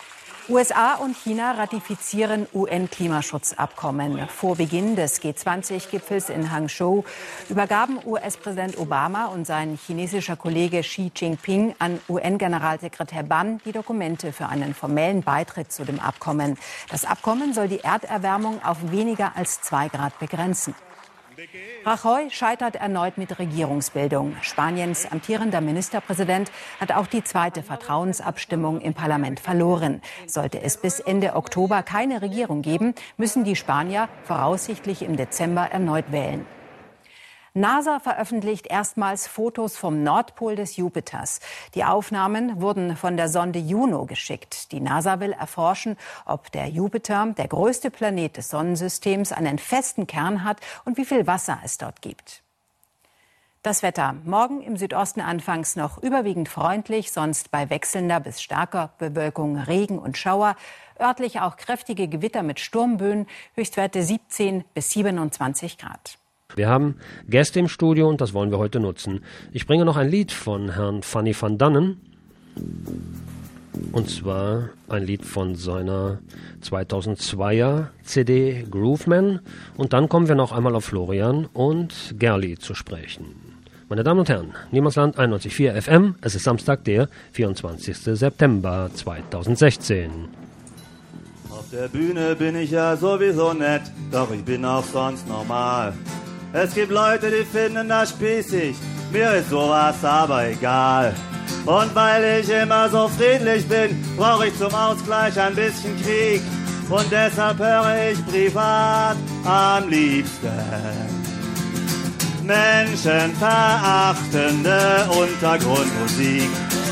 U S A und China ratifizieren U N-Klimaschutzabkommen. Vor Beginn des G zwanzig Gipfels in Hangzhou übergaben U S-Präsident Obama und sein chinesischer Kollege Xi Jinping an U N-Generalsekretär Ban die Dokumente für einen formellen Beitritt zu dem Abkommen. Das Abkommen soll die Erderwärmung auf weniger als zwei Grad begrenzen. Rajoy scheitert erneut mit Regierungsbildung. Spaniens amtierender Ministerpräsident hat auch die zweite Vertrauensabstimmung im Parlament verloren. Sollte es bis Ende Oktober keine Regierung geben, müssen die Spanier voraussichtlich im Dezember erneut wählen. NASA veröffentlicht erstmals Fotos vom Nordpol des Jupiters. Die Aufnahmen wurden von der Sonde Juno geschickt. Die NASA will erforschen, ob der Jupiter, der größte Planet des Sonnensystems, einen festen Kern hat und wie viel Wasser es dort gibt. Das Wetter. Morgen im Südosten anfangs noch überwiegend freundlich, sonst bei wechselnder bis starker Bewölkung Regen und Schauer. Örtlich auch kräftige Gewitter mit Sturmböen, Höchstwerte siebzehn bis siebenundzwanzig Grad. Wir haben Gäste im Studio und das wollen wir heute nutzen. Ich bringe noch ein Lied von Herrn Fanny van Dannen. Und zwar ein Lied von seiner zweitausendzweier C D Grooveman. Und dann kommen wir noch einmal auf Florian und Gerli zu sprechen. Meine Damen und Herren, Niemandsland einundneunzig Komma vier F M. Es ist Samstag, der vierundzwanzigster September zweitausendsechzehn. Auf der Bühne bin ich ja sowieso nett, doch ich bin auch sonst normal. Es gibt Leute, die finden das spießig, mir ist sowas aber egal. Und weil ich immer so friedlich bin, brauche ich zum Ausgleich ein bisschen Krieg. Und deshalb höre ich privat am liebsten menschenverachtende Untergrundmusik.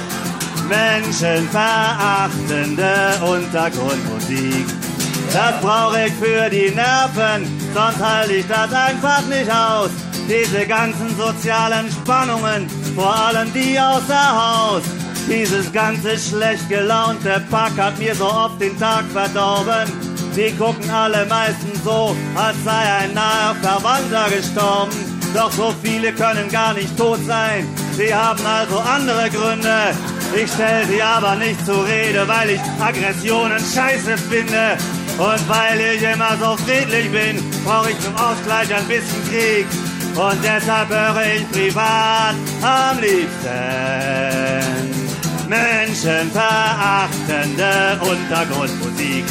Menschenverachtende Untergrundmusik. Das brauche ich für die Nerven, sonst halte ich das einfach nicht aus. Diese ganzen sozialen Spannungen, vor allem die außer Haus. Dieses ganze schlecht gelaunte Pack hat mir so oft den Tag verdorben. Die gucken alle meistens so, als sei ein naher Verwandter gestorben. Doch so viele können gar nicht tot sein, sie haben also andere Gründe. Ich stell sie aber nicht zur Rede, weil ich Aggressionen scheiße finde. Und weil ich immer so friedlich bin, brauche ich zum Ausgleich ein bisschen Krieg. Und deshalb höre ich privat am liebsten menschenverachtende Untergrundmusik.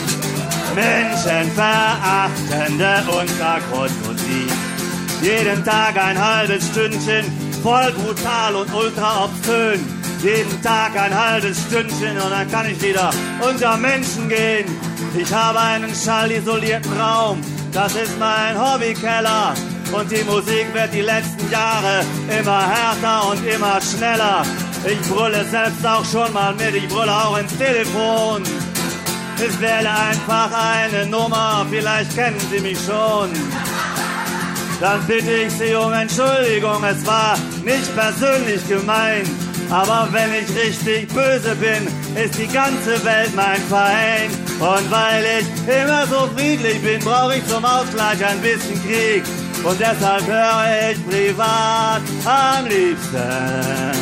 Menschenverachtende Untergrundmusik. Jeden Tag ein halbes Stündchen, voll brutal und ultra obszön. Jeden Tag ein halbes Stündchen und dann kann ich wieder unter Menschen gehen. Ich habe einen schallisolierten Raum, das ist mein Hobbykeller. Und die Musik wird die letzten Jahre immer härter und immer schneller. Ich brülle selbst auch schon mal mit, ich brülle auch ins Telefon. Ich wähle einfach eine Nummer, vielleicht kennen Sie mich schon. Dann bitte ich Sie um Entschuldigung, es war nicht persönlich gemeint. Aber wenn ich richtig böse bin, ist die ganze Welt mein Feind. Und weil ich immer so friedlich bin, brauche ich zum Ausgleich ein bisschen Krieg. Und deshalb höre ich privat am liebsten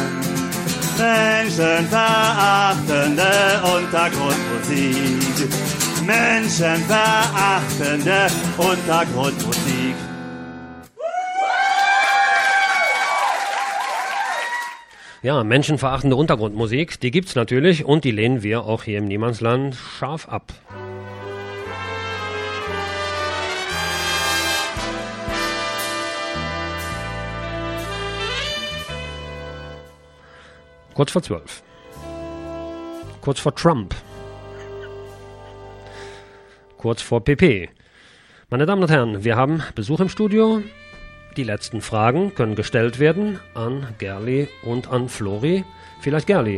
menschenverachtende Untergrundmusik. Menschenverachtende Untergrundmusik. Ja, menschenverachtende Untergrundmusik, die gibt's natürlich und die lehnen wir auch hier im Niemandsland scharf ab. Kurz vor zwölf. Kurz vor Trump. Kurz vor P P. Meine Damen und Herren, wir haben Besuch im Studio. Die letzten Fragen können gestellt werden an Gerli und an Flori. Vielleicht Gerli.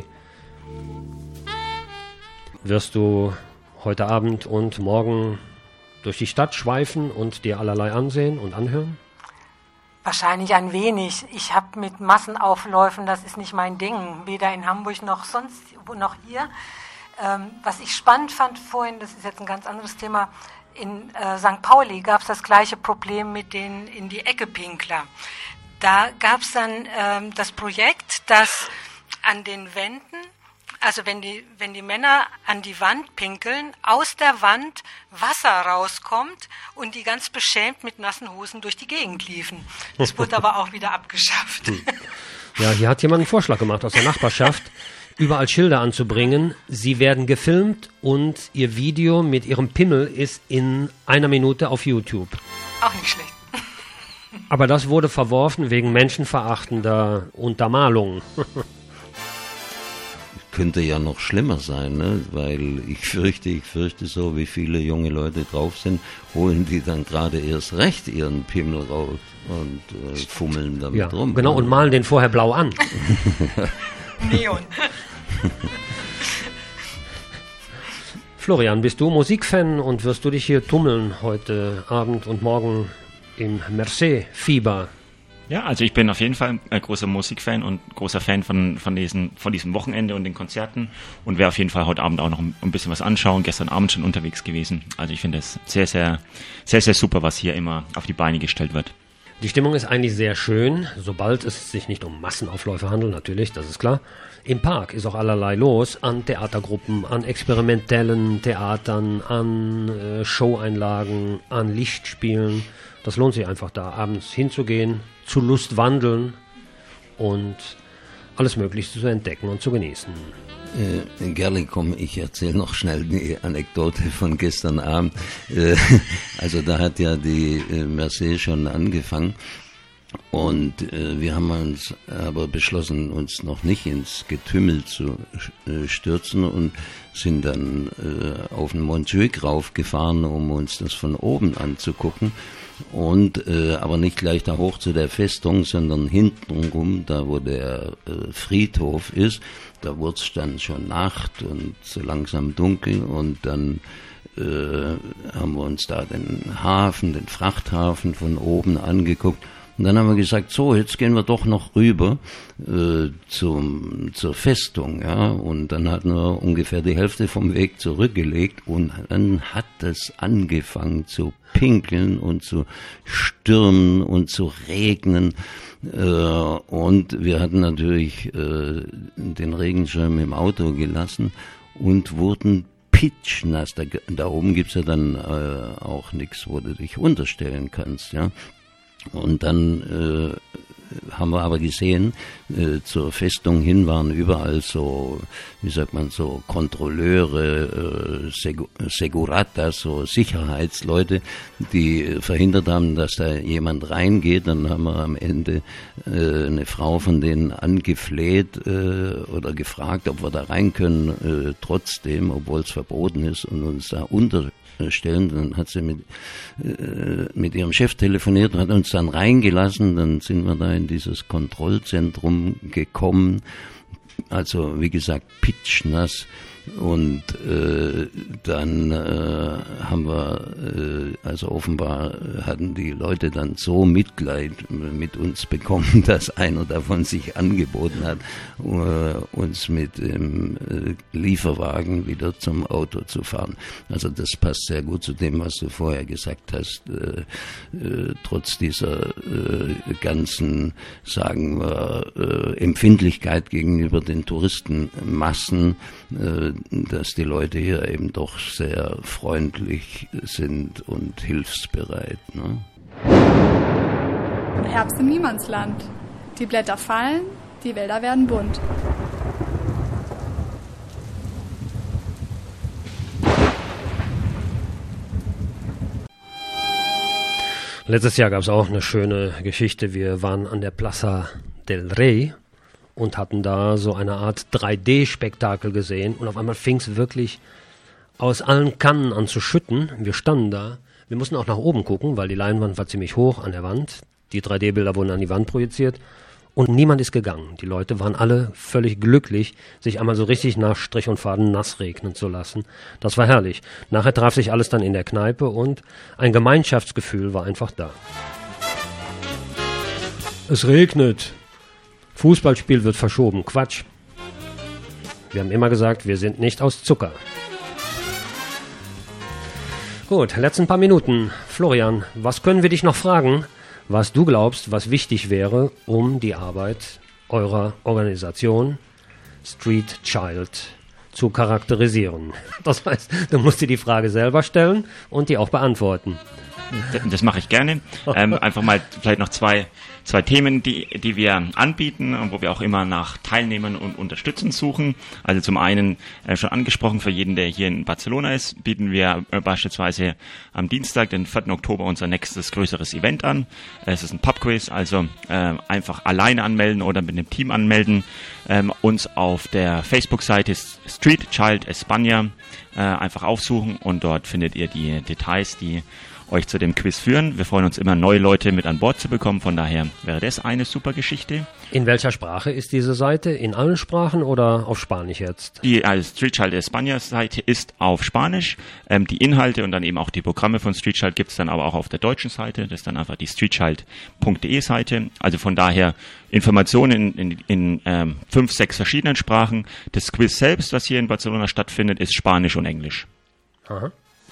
Wirst du heute Abend und morgen durch die Stadt schweifen und dir allerlei ansehen und anhören? Wahrscheinlich ein wenig. Ich habe mit Massenaufläufen, das ist nicht mein Ding, weder in Hamburg noch sonst, noch hier. Ähm, was ich spannend fand vorhin, das ist jetzt ein ganz anderes Thema, in äh, Sankt Pauli gab es das gleiche Problem mit den in die Ecke Pinkler. Da gab es dann ähm, das Projekt, dass an den Wänden also wenn die, wenn die Männer an die Wand pinkeln, aus der Wand Wasser rauskommt und die ganz beschämt mit nassen Hosen durch die Gegend liefen. Das wurde aber auch wieder abgeschafft. Ja, hier hat jemand einen Vorschlag gemacht aus der Nachbarschaft, überall Schilder anzubringen. Sie werden gefilmt und ihr Video mit ihrem Pimmel ist in einer Minute auf YouTube. Auch nicht schlecht. Aber das wurde verworfen wegen menschenverachtender Untermalung. Könnte ja noch schlimmer sein, ne? Weil ich fürchte, ich fürchte so, wie viele junge Leute drauf sind, holen die dann gerade erst recht ihren Pimmel raus und äh, fummeln damit ja, rum. Genau, und malen den vorher blau an. Neon. Florian, bist du Musikfan und wirst du dich hier tummeln heute Abend und morgen im Mercé-Fieber? Ja, also ich bin auf jeden Fall ein großer Musikfan und großer Fan von, von, diesen, von diesem Wochenende und den Konzerten und werde auf jeden Fall heute Abend auch noch ein, ein bisschen was anschauen. Gestern Abend schon unterwegs gewesen. Also ich finde es sehr, sehr, sehr, sehr super, was hier immer auf die Beine gestellt wird. Die Stimmung ist eigentlich sehr schön, sobald es sich nicht um Massenaufläufe handelt, natürlich, das ist klar. Im Park ist auch allerlei los, an Theatergruppen, an experimentellen Theatern, an äh, Showeinlagen, an Lichtspielen. Das lohnt sich einfach, da abends hinzugehen, zu Lust wandeln und alles Mögliche zu entdecken und zu genießen. Äh, Gerli, komm, ich erzähle noch schnell die Anekdote von gestern Abend. Äh, also da hat ja die äh, Mercé schon angefangen und äh, wir haben uns aber beschlossen, uns noch nicht ins Getümmel zu äh, stürzen und sind dann äh, auf den Montjuic raufgefahren, um uns das von oben anzugucken. Und äh, aber nicht gleich da hoch zu der Festung, sondern hintenrum, da wo der äh, Friedhof ist, da wurde es dann schon Nacht und so langsam dunkel und dann äh, haben wir uns da den Hafen, den Frachthafen von oben angeguckt. Und dann haben wir gesagt, so, jetzt gehen wir doch noch rüber äh, zum, zur Festung, ja. Und dann hatten wir ungefähr die Hälfte vom Weg zurückgelegt und dann hat es angefangen zu pinkeln und zu stürmen und zu regnen. Äh, und wir hatten natürlich äh, den Regenschirm im Auto gelassen und wurden pitschnass. Da, da oben gibt's ja dann äh, auch nichts, wo du dich unterstellen kannst, ja. Und dann äh, haben wir aber gesehen, äh, zur Festung hin waren überall so, wie sagt man, so Kontrolleure, äh, Segu- Seguratas, so Sicherheitsleute, die verhindert haben, dass da jemand reingeht. Dann haben wir am Ende äh, eine Frau von denen angefleht äh, oder gefragt, ob wir da rein können, äh, trotzdem, obwohl es verboten ist und uns da unter stellen. Dann hat sie mit, äh, mit ihrem Chef telefoniert und hat uns dann reingelassen. Dann sind wir da in dieses Kontrollzentrum gekommen. Also, wie gesagt, pitschnass. Und äh, dann äh, haben wir, äh, also offenbar hatten die Leute dann so Mitleid mit uns bekommen, dass einer davon sich angeboten hat, uh, uns mit dem äh, Lieferwagen wieder zum Auto zu fahren. Also das passt sehr gut zu dem, was du vorher gesagt hast. Äh, äh, trotz dieser äh, ganzen, sagen wir, äh, Empfindlichkeit gegenüber den Touristenmassen, äh, dass die Leute hier eben doch sehr freundlich sind und hilfsbereit. Ne? Herbst im Niemandsland. Die Blätter fallen, die Wälder werden bunt. Letztes Jahr gab es auch eine schöne Geschichte. Wir waren an der Plaza del Rey und hatten da so eine Art drei D-Spektakel gesehen und auf einmal fing es wirklich aus allen Kannen an zu schütten. Wir standen da, wir mussten auch nach oben gucken, weil die Leinwand war ziemlich hoch an der Wand. Die drei D-Bilder wurden an die Wand projiziert und niemand ist gegangen. Die Leute waren alle völlig glücklich, sich einmal so richtig nach Strich und Faden nass regnen zu lassen. Das war herrlich. Nachher traf sich alles dann in der Kneipe und ein Gemeinschaftsgefühl war einfach da. Es regnet. Fußballspiel wird verschoben. Quatsch. Wir haben immer gesagt, wir sind nicht aus Zucker. Gut, letzten paar Minuten. Florian, was können wir dich noch fragen, was du glaubst, was wichtig wäre, um die Arbeit eurer Organisation Street Child zu charakterisieren. Das heißt, du musst dir die Frage selber stellen und die auch beantworten. Das mache ich gerne. Ähm, einfach mal vielleicht noch zwei, zwei Themen, die, die wir anbieten, wo wir auch immer nach Teilnehmern und Unterstützern suchen. Also zum einen, äh, schon angesprochen, für jeden, der hier in Barcelona ist, bieten wir äh, beispielsweise am Dienstag, den vierten Oktober, unser nächstes größeres Event an. Es ist ein Pubquiz, also äh, einfach alleine anmelden oder mit einem Team anmelden. Ähm, uns auf der Facebook-Seite Street Child España äh, einfach aufsuchen und dort findet ihr die Details, die euch zu dem Quiz führen. Wir freuen uns immer, neue Leute mit an Bord zu bekommen. Von daher wäre das eine super Geschichte. In welcher Sprache ist diese Seite? In allen Sprachen oder auf Spanisch jetzt? Die also Street Child España Seite ist auf Spanisch. Ähm, die Inhalte und dann eben auch die Programme von Street Child gibt es dann aber auch auf der deutschen Seite. Das ist dann einfach die streetchild punkt de Seite. Also von daher Informationen in, in, in ähm, fünf, sechs verschiedenen Sprachen. Das Quiz selbst, was hier in Barcelona stattfindet, ist Spanisch und Englisch. Aha.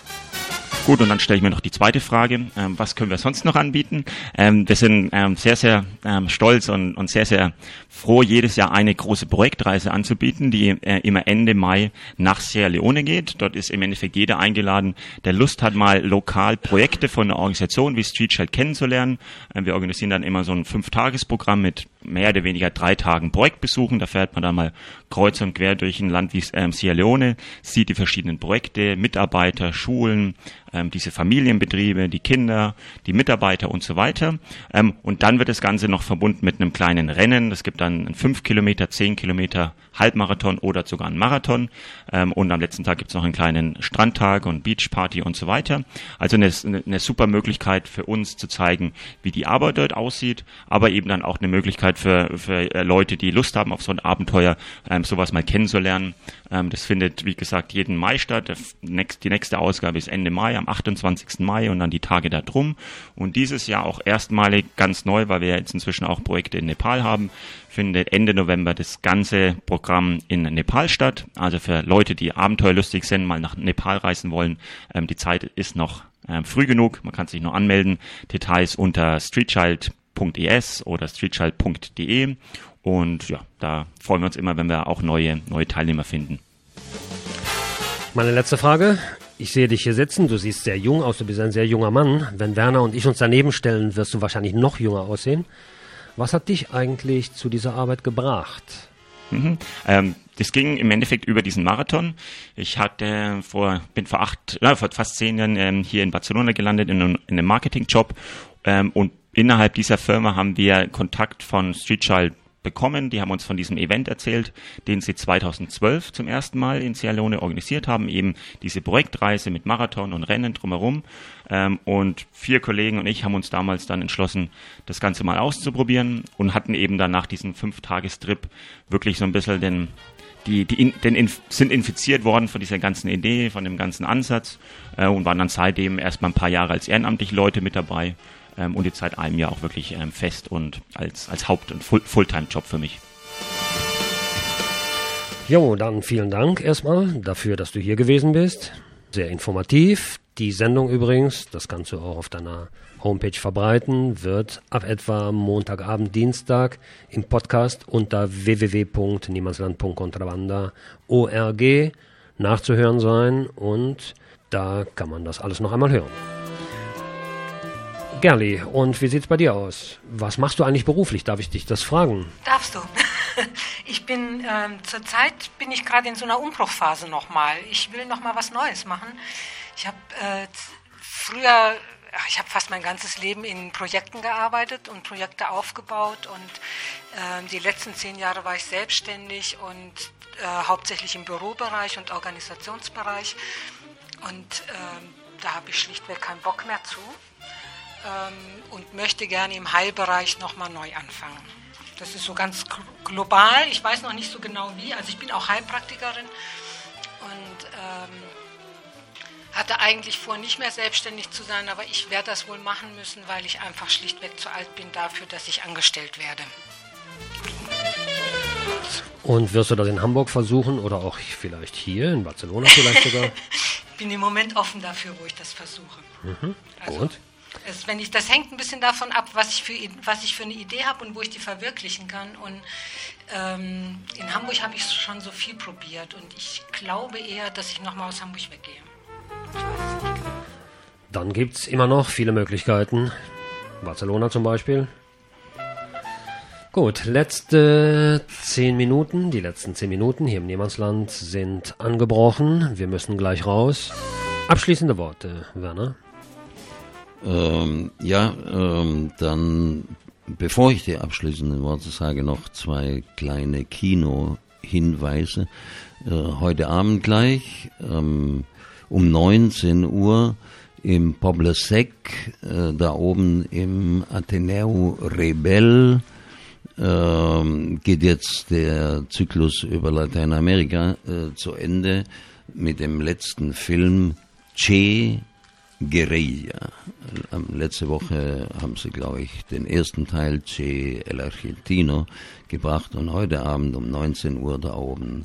Gut, und dann stelle ich mir noch die zweite Frage, ähm, was können wir sonst noch anbieten? Ähm, wir sind ähm, sehr, sehr ähm, stolz und, und sehr, sehr froh, jedes Jahr eine große Projektreise anzubieten, die äh, immer Ende Mai nach Sierra Leone geht. Dort ist im Endeffekt jeder eingeladen, der Lust hat, mal lokal Projekte von einer Organisation wie Street Child kennenzulernen. Ähm, wir organisieren dann immer so ein Fünf-Tages-Programm mit mehr oder weniger drei Tagen Projektbesuchen. Da fährt man dann mal kreuz und quer durch ein Land wie ähm, Sierra Leone, sieht die verschiedenen Projekte, Mitarbeiter, Schulen, ähm, diese Familienbetriebe, die Kinder, die Mitarbeiter und so weiter. Ähm, und dann wird das Ganze noch verbunden mit einem kleinen Rennen. Es gibt dann einen fünf Kilometer, zehn Kilometer Halbmarathon oder sogar einen Marathon. Ähm, und am letzten Tag gibt es noch einen kleinen Strandtag und Beachparty und so weiter. Also eine, eine super Möglichkeit für uns zu zeigen, wie die Arbeit dort aussieht, aber eben dann auch eine Möglichkeit für, für Leute, die Lust haben auf so ein Abenteuer, ähm, sowas mal kennenzulernen. Ähm, das findet, wie gesagt, jeden Mai statt. Die nächste Ausgabe ist Ende Mai, am achtundzwanzigsten Mai und dann die Tage da drum. Und dieses Jahr auch erstmalig ganz neu, weil wir jetzt inzwischen auch Projekte in Nepal haben, findet Ende November das ganze Programm in Nepal statt. Also für Leute, die abenteuerlustig sind, mal nach Nepal reisen wollen, ähm, die Zeit ist noch ähm, früh genug. Man kann sich noch anmelden. Details unter streetchild punkt es oder streetchild punkt de. Und ja, da freuen wir uns immer, wenn wir auch neue, neue Teilnehmer finden. Meine letzte Frage. Ich sehe dich hier sitzen, du siehst sehr jung aus, du bist ein sehr junger Mann. Wenn Werner und ich uns daneben stellen, wirst du wahrscheinlich noch jünger aussehen. Was hat dich eigentlich zu dieser Arbeit gebracht? Mhm. Ähm, das ging im Endeffekt über diesen Marathon. Ich hatte vor, bin vor acht, äh, vor fast zehn Jahren ähm, hier in Barcelona gelandet in, in einem Marketingjob ähm, und innerhalb dieser Firma haben wir Kontakt von Street Child bekommen. Die haben uns von diesem Event erzählt, den sie zweitausendzwölf zum ersten Mal in Sierra Leone organisiert haben, eben diese Projektreise mit Marathon und Rennen drumherum. Ähm, und vier Kollegen und ich haben uns damals dann entschlossen, das Ganze mal auszuprobieren und hatten eben dann nach diesem Fünf-Tagestrip wirklich so ein bisschen den, die, die den inf- sind infiziert worden von dieser ganzen Idee, von dem ganzen Ansatz äh, und waren dann seitdem erstmal ein paar Jahre als ehrenamtliche Leute mit dabei. Ähm, und jetzt seit einem Jahr auch wirklich ähm, fest und als, als Haupt- und Full- Fulltime-Job für mich. Jo, dann vielen Dank erstmal dafür, dass du hier gewesen bist. Sehr informativ. Die Sendung übrigens, das kannst du auch auf deiner Homepage verbreiten, wird ab etwa Montagabend, Dienstag im Podcast unter w w w punkt niemandsland punkt contrabanda punkt org nachzuhören sein und da kann man das alles noch einmal hören. Gerli, und wie sieht's bei dir aus? Was machst du eigentlich beruflich? Darf ich dich das fragen? Darfst du. Ich bin, ähm, zurzeit bin ich gerade in so einer Umbruchphase nochmal. Ich will nochmal was Neues machen. Ich habe äh, früher, ich habe fast mein ganzes Leben in Projekten gearbeitet und Projekte aufgebaut und äh, die letzten zehn Jahre war ich selbstständig und äh, hauptsächlich im Bürobereich und Organisationsbereich und äh, da habe ich schlichtweg keinen Bock mehr zu. Und möchte gerne im Heilbereich nochmal neu anfangen. Das ist so ganz global, ich weiß noch nicht so genau wie, also ich bin auch Heilpraktikerin und ähm, hatte eigentlich vor, nicht mehr selbstständig zu sein, aber ich werde das wohl machen müssen, weil ich einfach schlichtweg zu alt bin dafür, dass ich angestellt werde. Und wirst du das in Hamburg versuchen oder auch vielleicht hier in Barcelona vielleicht sogar? Ich bin im Moment offen dafür, wo ich das versuche. Mhm, also, gut. Es, wenn ich, das hängt ein bisschen davon ab, was ich für, was ich für eine Idee habe und wo ich die verwirklichen kann. Und ähm, in Hamburg habe ich schon so viel probiert und ich glaube eher, dass ich nochmal aus Hamburg weggehe. Ich weiß es nicht genau. Dann gibt es immer noch viele Möglichkeiten. Barcelona zum Beispiel. Gut, letzte zehn Minuten, die letzten zehn Minuten hier im Niemandsland sind angebrochen. Wir müssen gleich raus. Abschließende Worte, Werner. Ähm, ja, ähm, dann, bevor ich die abschließenden Worte sage, noch zwei kleine Kino-Hinweise. Äh, heute Abend gleich ähm, um neunzehn Uhr im Poble Sec, äh, da oben im Ateneu Rebel, äh, geht jetzt der Zyklus über Lateinamerika äh, zu Ende mit dem letzten Film Che Guerilla. Letzte Woche haben sie, glaube ich, den ersten Teil Che el Argentino gebracht und heute Abend um neunzehn Uhr da oben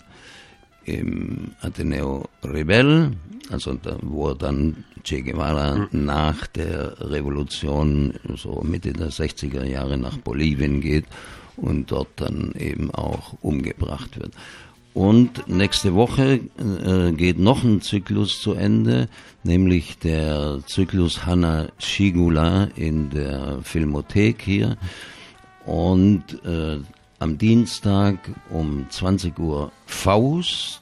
im Ateneu Rebel, also da, wo dann Che Guevara mhm. nach der Revolution so Mitte der sechziger Jahre nach Bolivien geht und dort dann eben auch umgebracht wird. Und nächste Woche äh, geht noch ein Zyklus zu Ende, nämlich der Zyklus Hanna Schigula in der Filmothek hier. Und äh, am Dienstag um zwanzig Uhr Faust,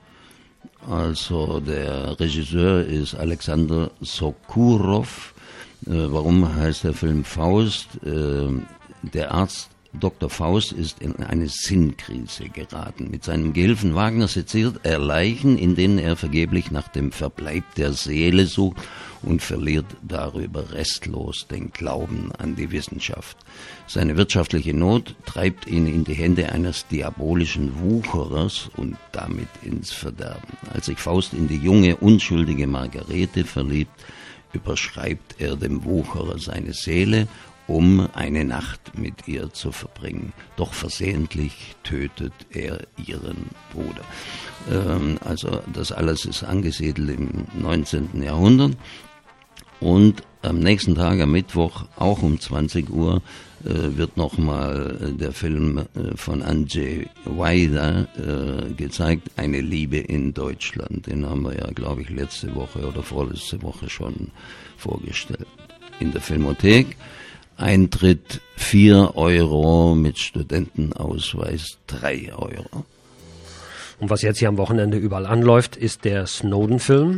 also der Regisseur ist Alexander Sokurov. Äh, warum heißt der Film Faust? Äh, der Arzt Doktor Faust ist in eine Sinnkrise geraten. Mit seinem Gehilfen Wagner seziert er Leichen, in denen er vergeblich nach dem Verbleib der Seele sucht und verliert darüber restlos den Glauben an die Wissenschaft. Seine wirtschaftliche Not treibt ihn in die Hände eines diabolischen Wucherers und damit ins Verderben. Als sich Faust in die junge, unschuldige Margarete verliebt, überschreibt er dem Wucherer seine Seele, um eine Nacht mit ihr zu verbringen. Doch versehentlich tötet er ihren Bruder. Ähm, also das alles ist angesiedelt im neunzehnten Jahrhundert. Und am nächsten Tag, am Mittwoch, auch um zwanzig Uhr, äh, wird nochmal äh, der Film äh, von Andrzej Wajda äh, gezeigt, Eine Liebe in Deutschland. Den haben wir ja, glaube ich, letzte Woche oder vorletzte Woche schon vorgestellt. In der Filmothek. Eintritt vier Euro, mit Studentenausweis drei Euro. Und was jetzt hier am Wochenende überall anläuft, ist der Snowden-Film.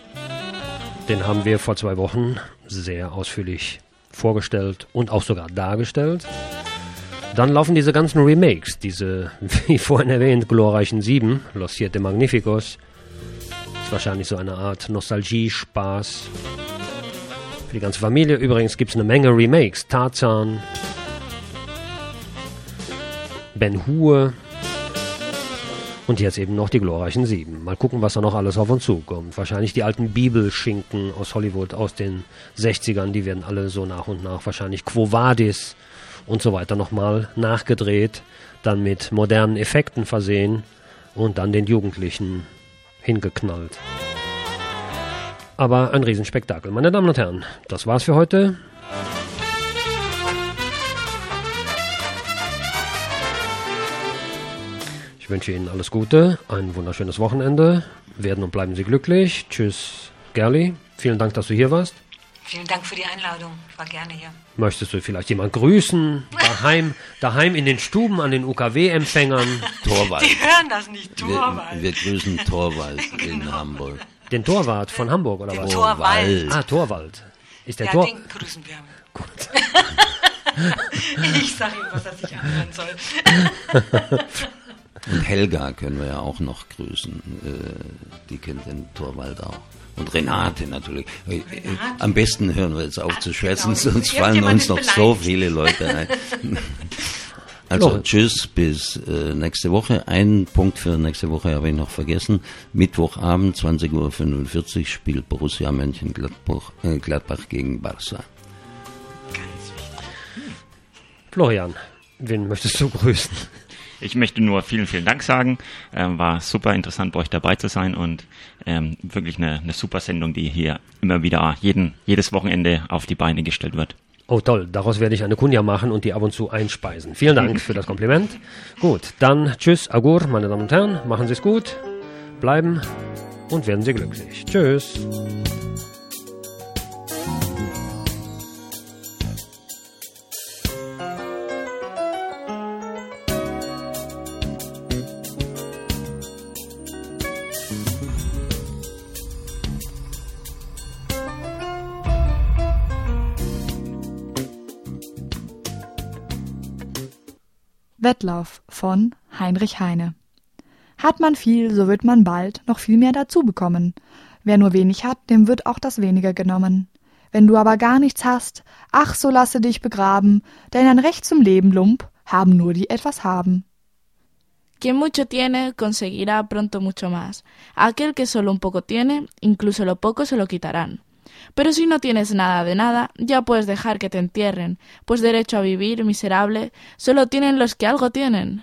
Den haben wir vor zwei Wochen sehr ausführlich vorgestellt und auch sogar dargestellt. Dann laufen diese ganzen Remakes, diese, wie vorhin erwähnt, glorreichen Sieben, Los Siete Magnificos. Ist wahrscheinlich so eine Art Nostalgie, Spaß. Für die ganze Familie. Übrigens gibt es eine Menge Remakes. Tarzan, Ben Hur und jetzt eben noch die glorreichen Sieben. Mal gucken, was da noch alles auf uns zukommt. Wahrscheinlich die alten Bibelschinken aus Hollywood aus den sechzigern, die werden alle so nach und nach wahrscheinlich Quo Vadis und so weiter nochmal nachgedreht, dann mit modernen Effekten versehen und dann den Jugendlichen hingeknallt. Aber ein Riesenspektakel. Meine Damen und Herren, das war's für heute. Ich wünsche Ihnen alles Gute, ein wunderschönes Wochenende. Werden und bleiben Sie glücklich. Tschüss, Gerli. Vielen Dank, dass du hier warst. Vielen Dank für die Einladung. Ich war gerne hier. Möchtest du vielleicht jemand grüßen? Daheim, daheim in den Stuben an den U K W-Empfängern. Torwald. Die hören das nicht, Torwald. Wir, wir grüßen Torwald genau. in Hamburg. Den Torwart von Hamburg, oder den was? Torwald. Ah, Torwald. Ist der ja, Tor... den grüßen wir. Gut. Ich sag ihm, was er sich anhören soll. Und Helga können wir ja auch noch grüßen. Die kennt den Torwald auch. Und Renate natürlich. Renate. Am besten hören wir jetzt auf zu schwätzen, genau. Sonst fallen uns noch beleidigt. So viele Leute ein. Also Hallo. Tschüss, bis äh, nächste Woche. Einen Punkt für nächste Woche habe ich noch vergessen. Mittwochabend, zwanzig Uhr fünfundvierzig, spielt Borussia Mönchengladbach äh, Gladbach gegen Barca. Florian, wen möchtest du grüßen? Ich möchte nur vielen, vielen Dank sagen. Ähm, war super interessant, bei euch dabei zu sein und ähm, wirklich eine, eine super Sendung, die hier immer wieder jeden, jedes Wochenende auf die Beine gestellt wird. Oh toll, daraus werde ich eine Kunja machen und die ab und zu einspeisen. Vielen Dank für das Kompliment. Gut, dann tschüss, agur, meine Damen und Herren, machen Sie es gut, bleiben und werden Sie glücklich. Tschüss. Wettlauf von Heinrich Heine. Hat man viel, so wird man bald noch viel mehr dazu bekommen. Wer nur wenig hat, dem wird auch das Wenige genommen. Wenn du aber gar nichts hast, ach, so lasse dich begraben, denn ein Recht zum Leben, Lump, haben nur die etwas haben. Quien mucho tiene, conseguirá pronto mucho más. Aquel que solo un poco tiene, incluso lo poco se lo quitarán. Pero si no tienes nada de nada, ya puedes dejar que te entierren, pues derecho a vivir, miserable, solo tienen los que algo tienen.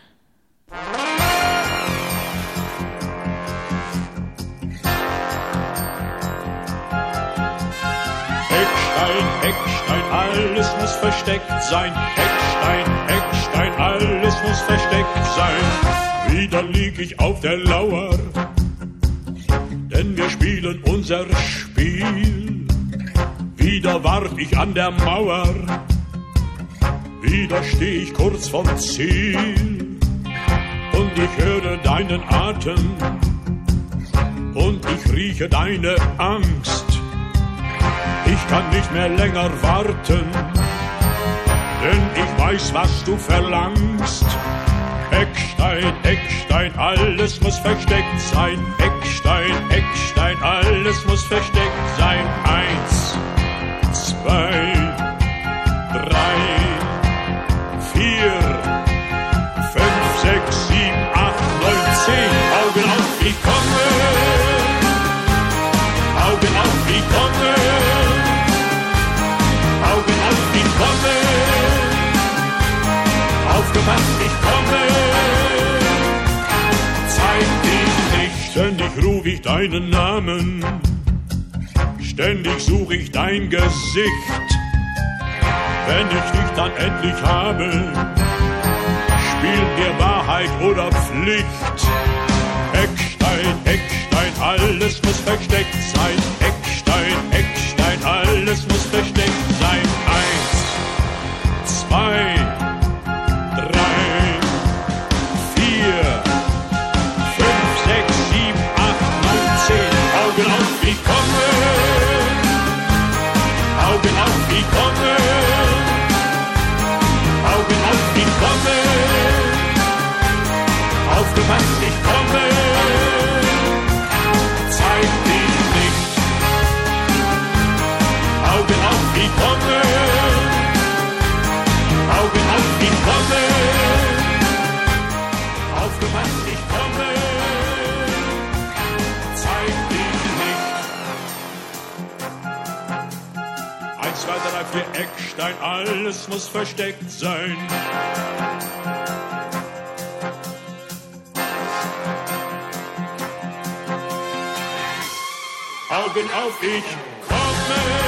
Eckstein, Eckstein, alles muss versteckt sein. Eckstein, Eckstein, alles muss versteckt sein. Wieder lieg ich auf der Lauer, denn wir spielen unser Spiel. Wieder wart ich an der Mauer, wieder steh ich kurz vom Ziel. Und ich höre deinen Atem und ich rieche deine Angst. Ich kann nicht mehr länger warten, denn ich weiß, was du verlangst. Eckstein, Eckstein, alles muss versteckt sein. Eckstein, Eckstein, alles muss versteckt sein. Eins, zwei, drei, vier, fünf, sechs, sieben, acht, neun, zehn. Augen auf, ich komme. Augen auf, ich komme. Augen auf, ich komme. Aufgepasst, ich komme. Zeig dich nicht. Ständig ruf ich deinen Namen. Ständig suche ich dein Gesicht. Wenn ich dich dann endlich habe, spielt mir Wahrheit oder Pflicht. Eckstein, Eckstein, alles muss versteckt sein. Eckstein, Eckstein, alles muss versteckt sein. Eins, zwei, drei, vier, fünf, sechs, sieben, acht, neun, zehn. Augen auf, ich komme. Augen auf, ich komme. Augen auf, ich komme. Aufgepasst, ich komme. Zeig dich nicht. Augen auf, ich komme. Augen auf, ich komme. Aufgepasst, ich komme. Zeig dich nicht. Eins, zwei, drei, vier, Eckstein, alles muss versteckt sein. Augen auf, ich komme.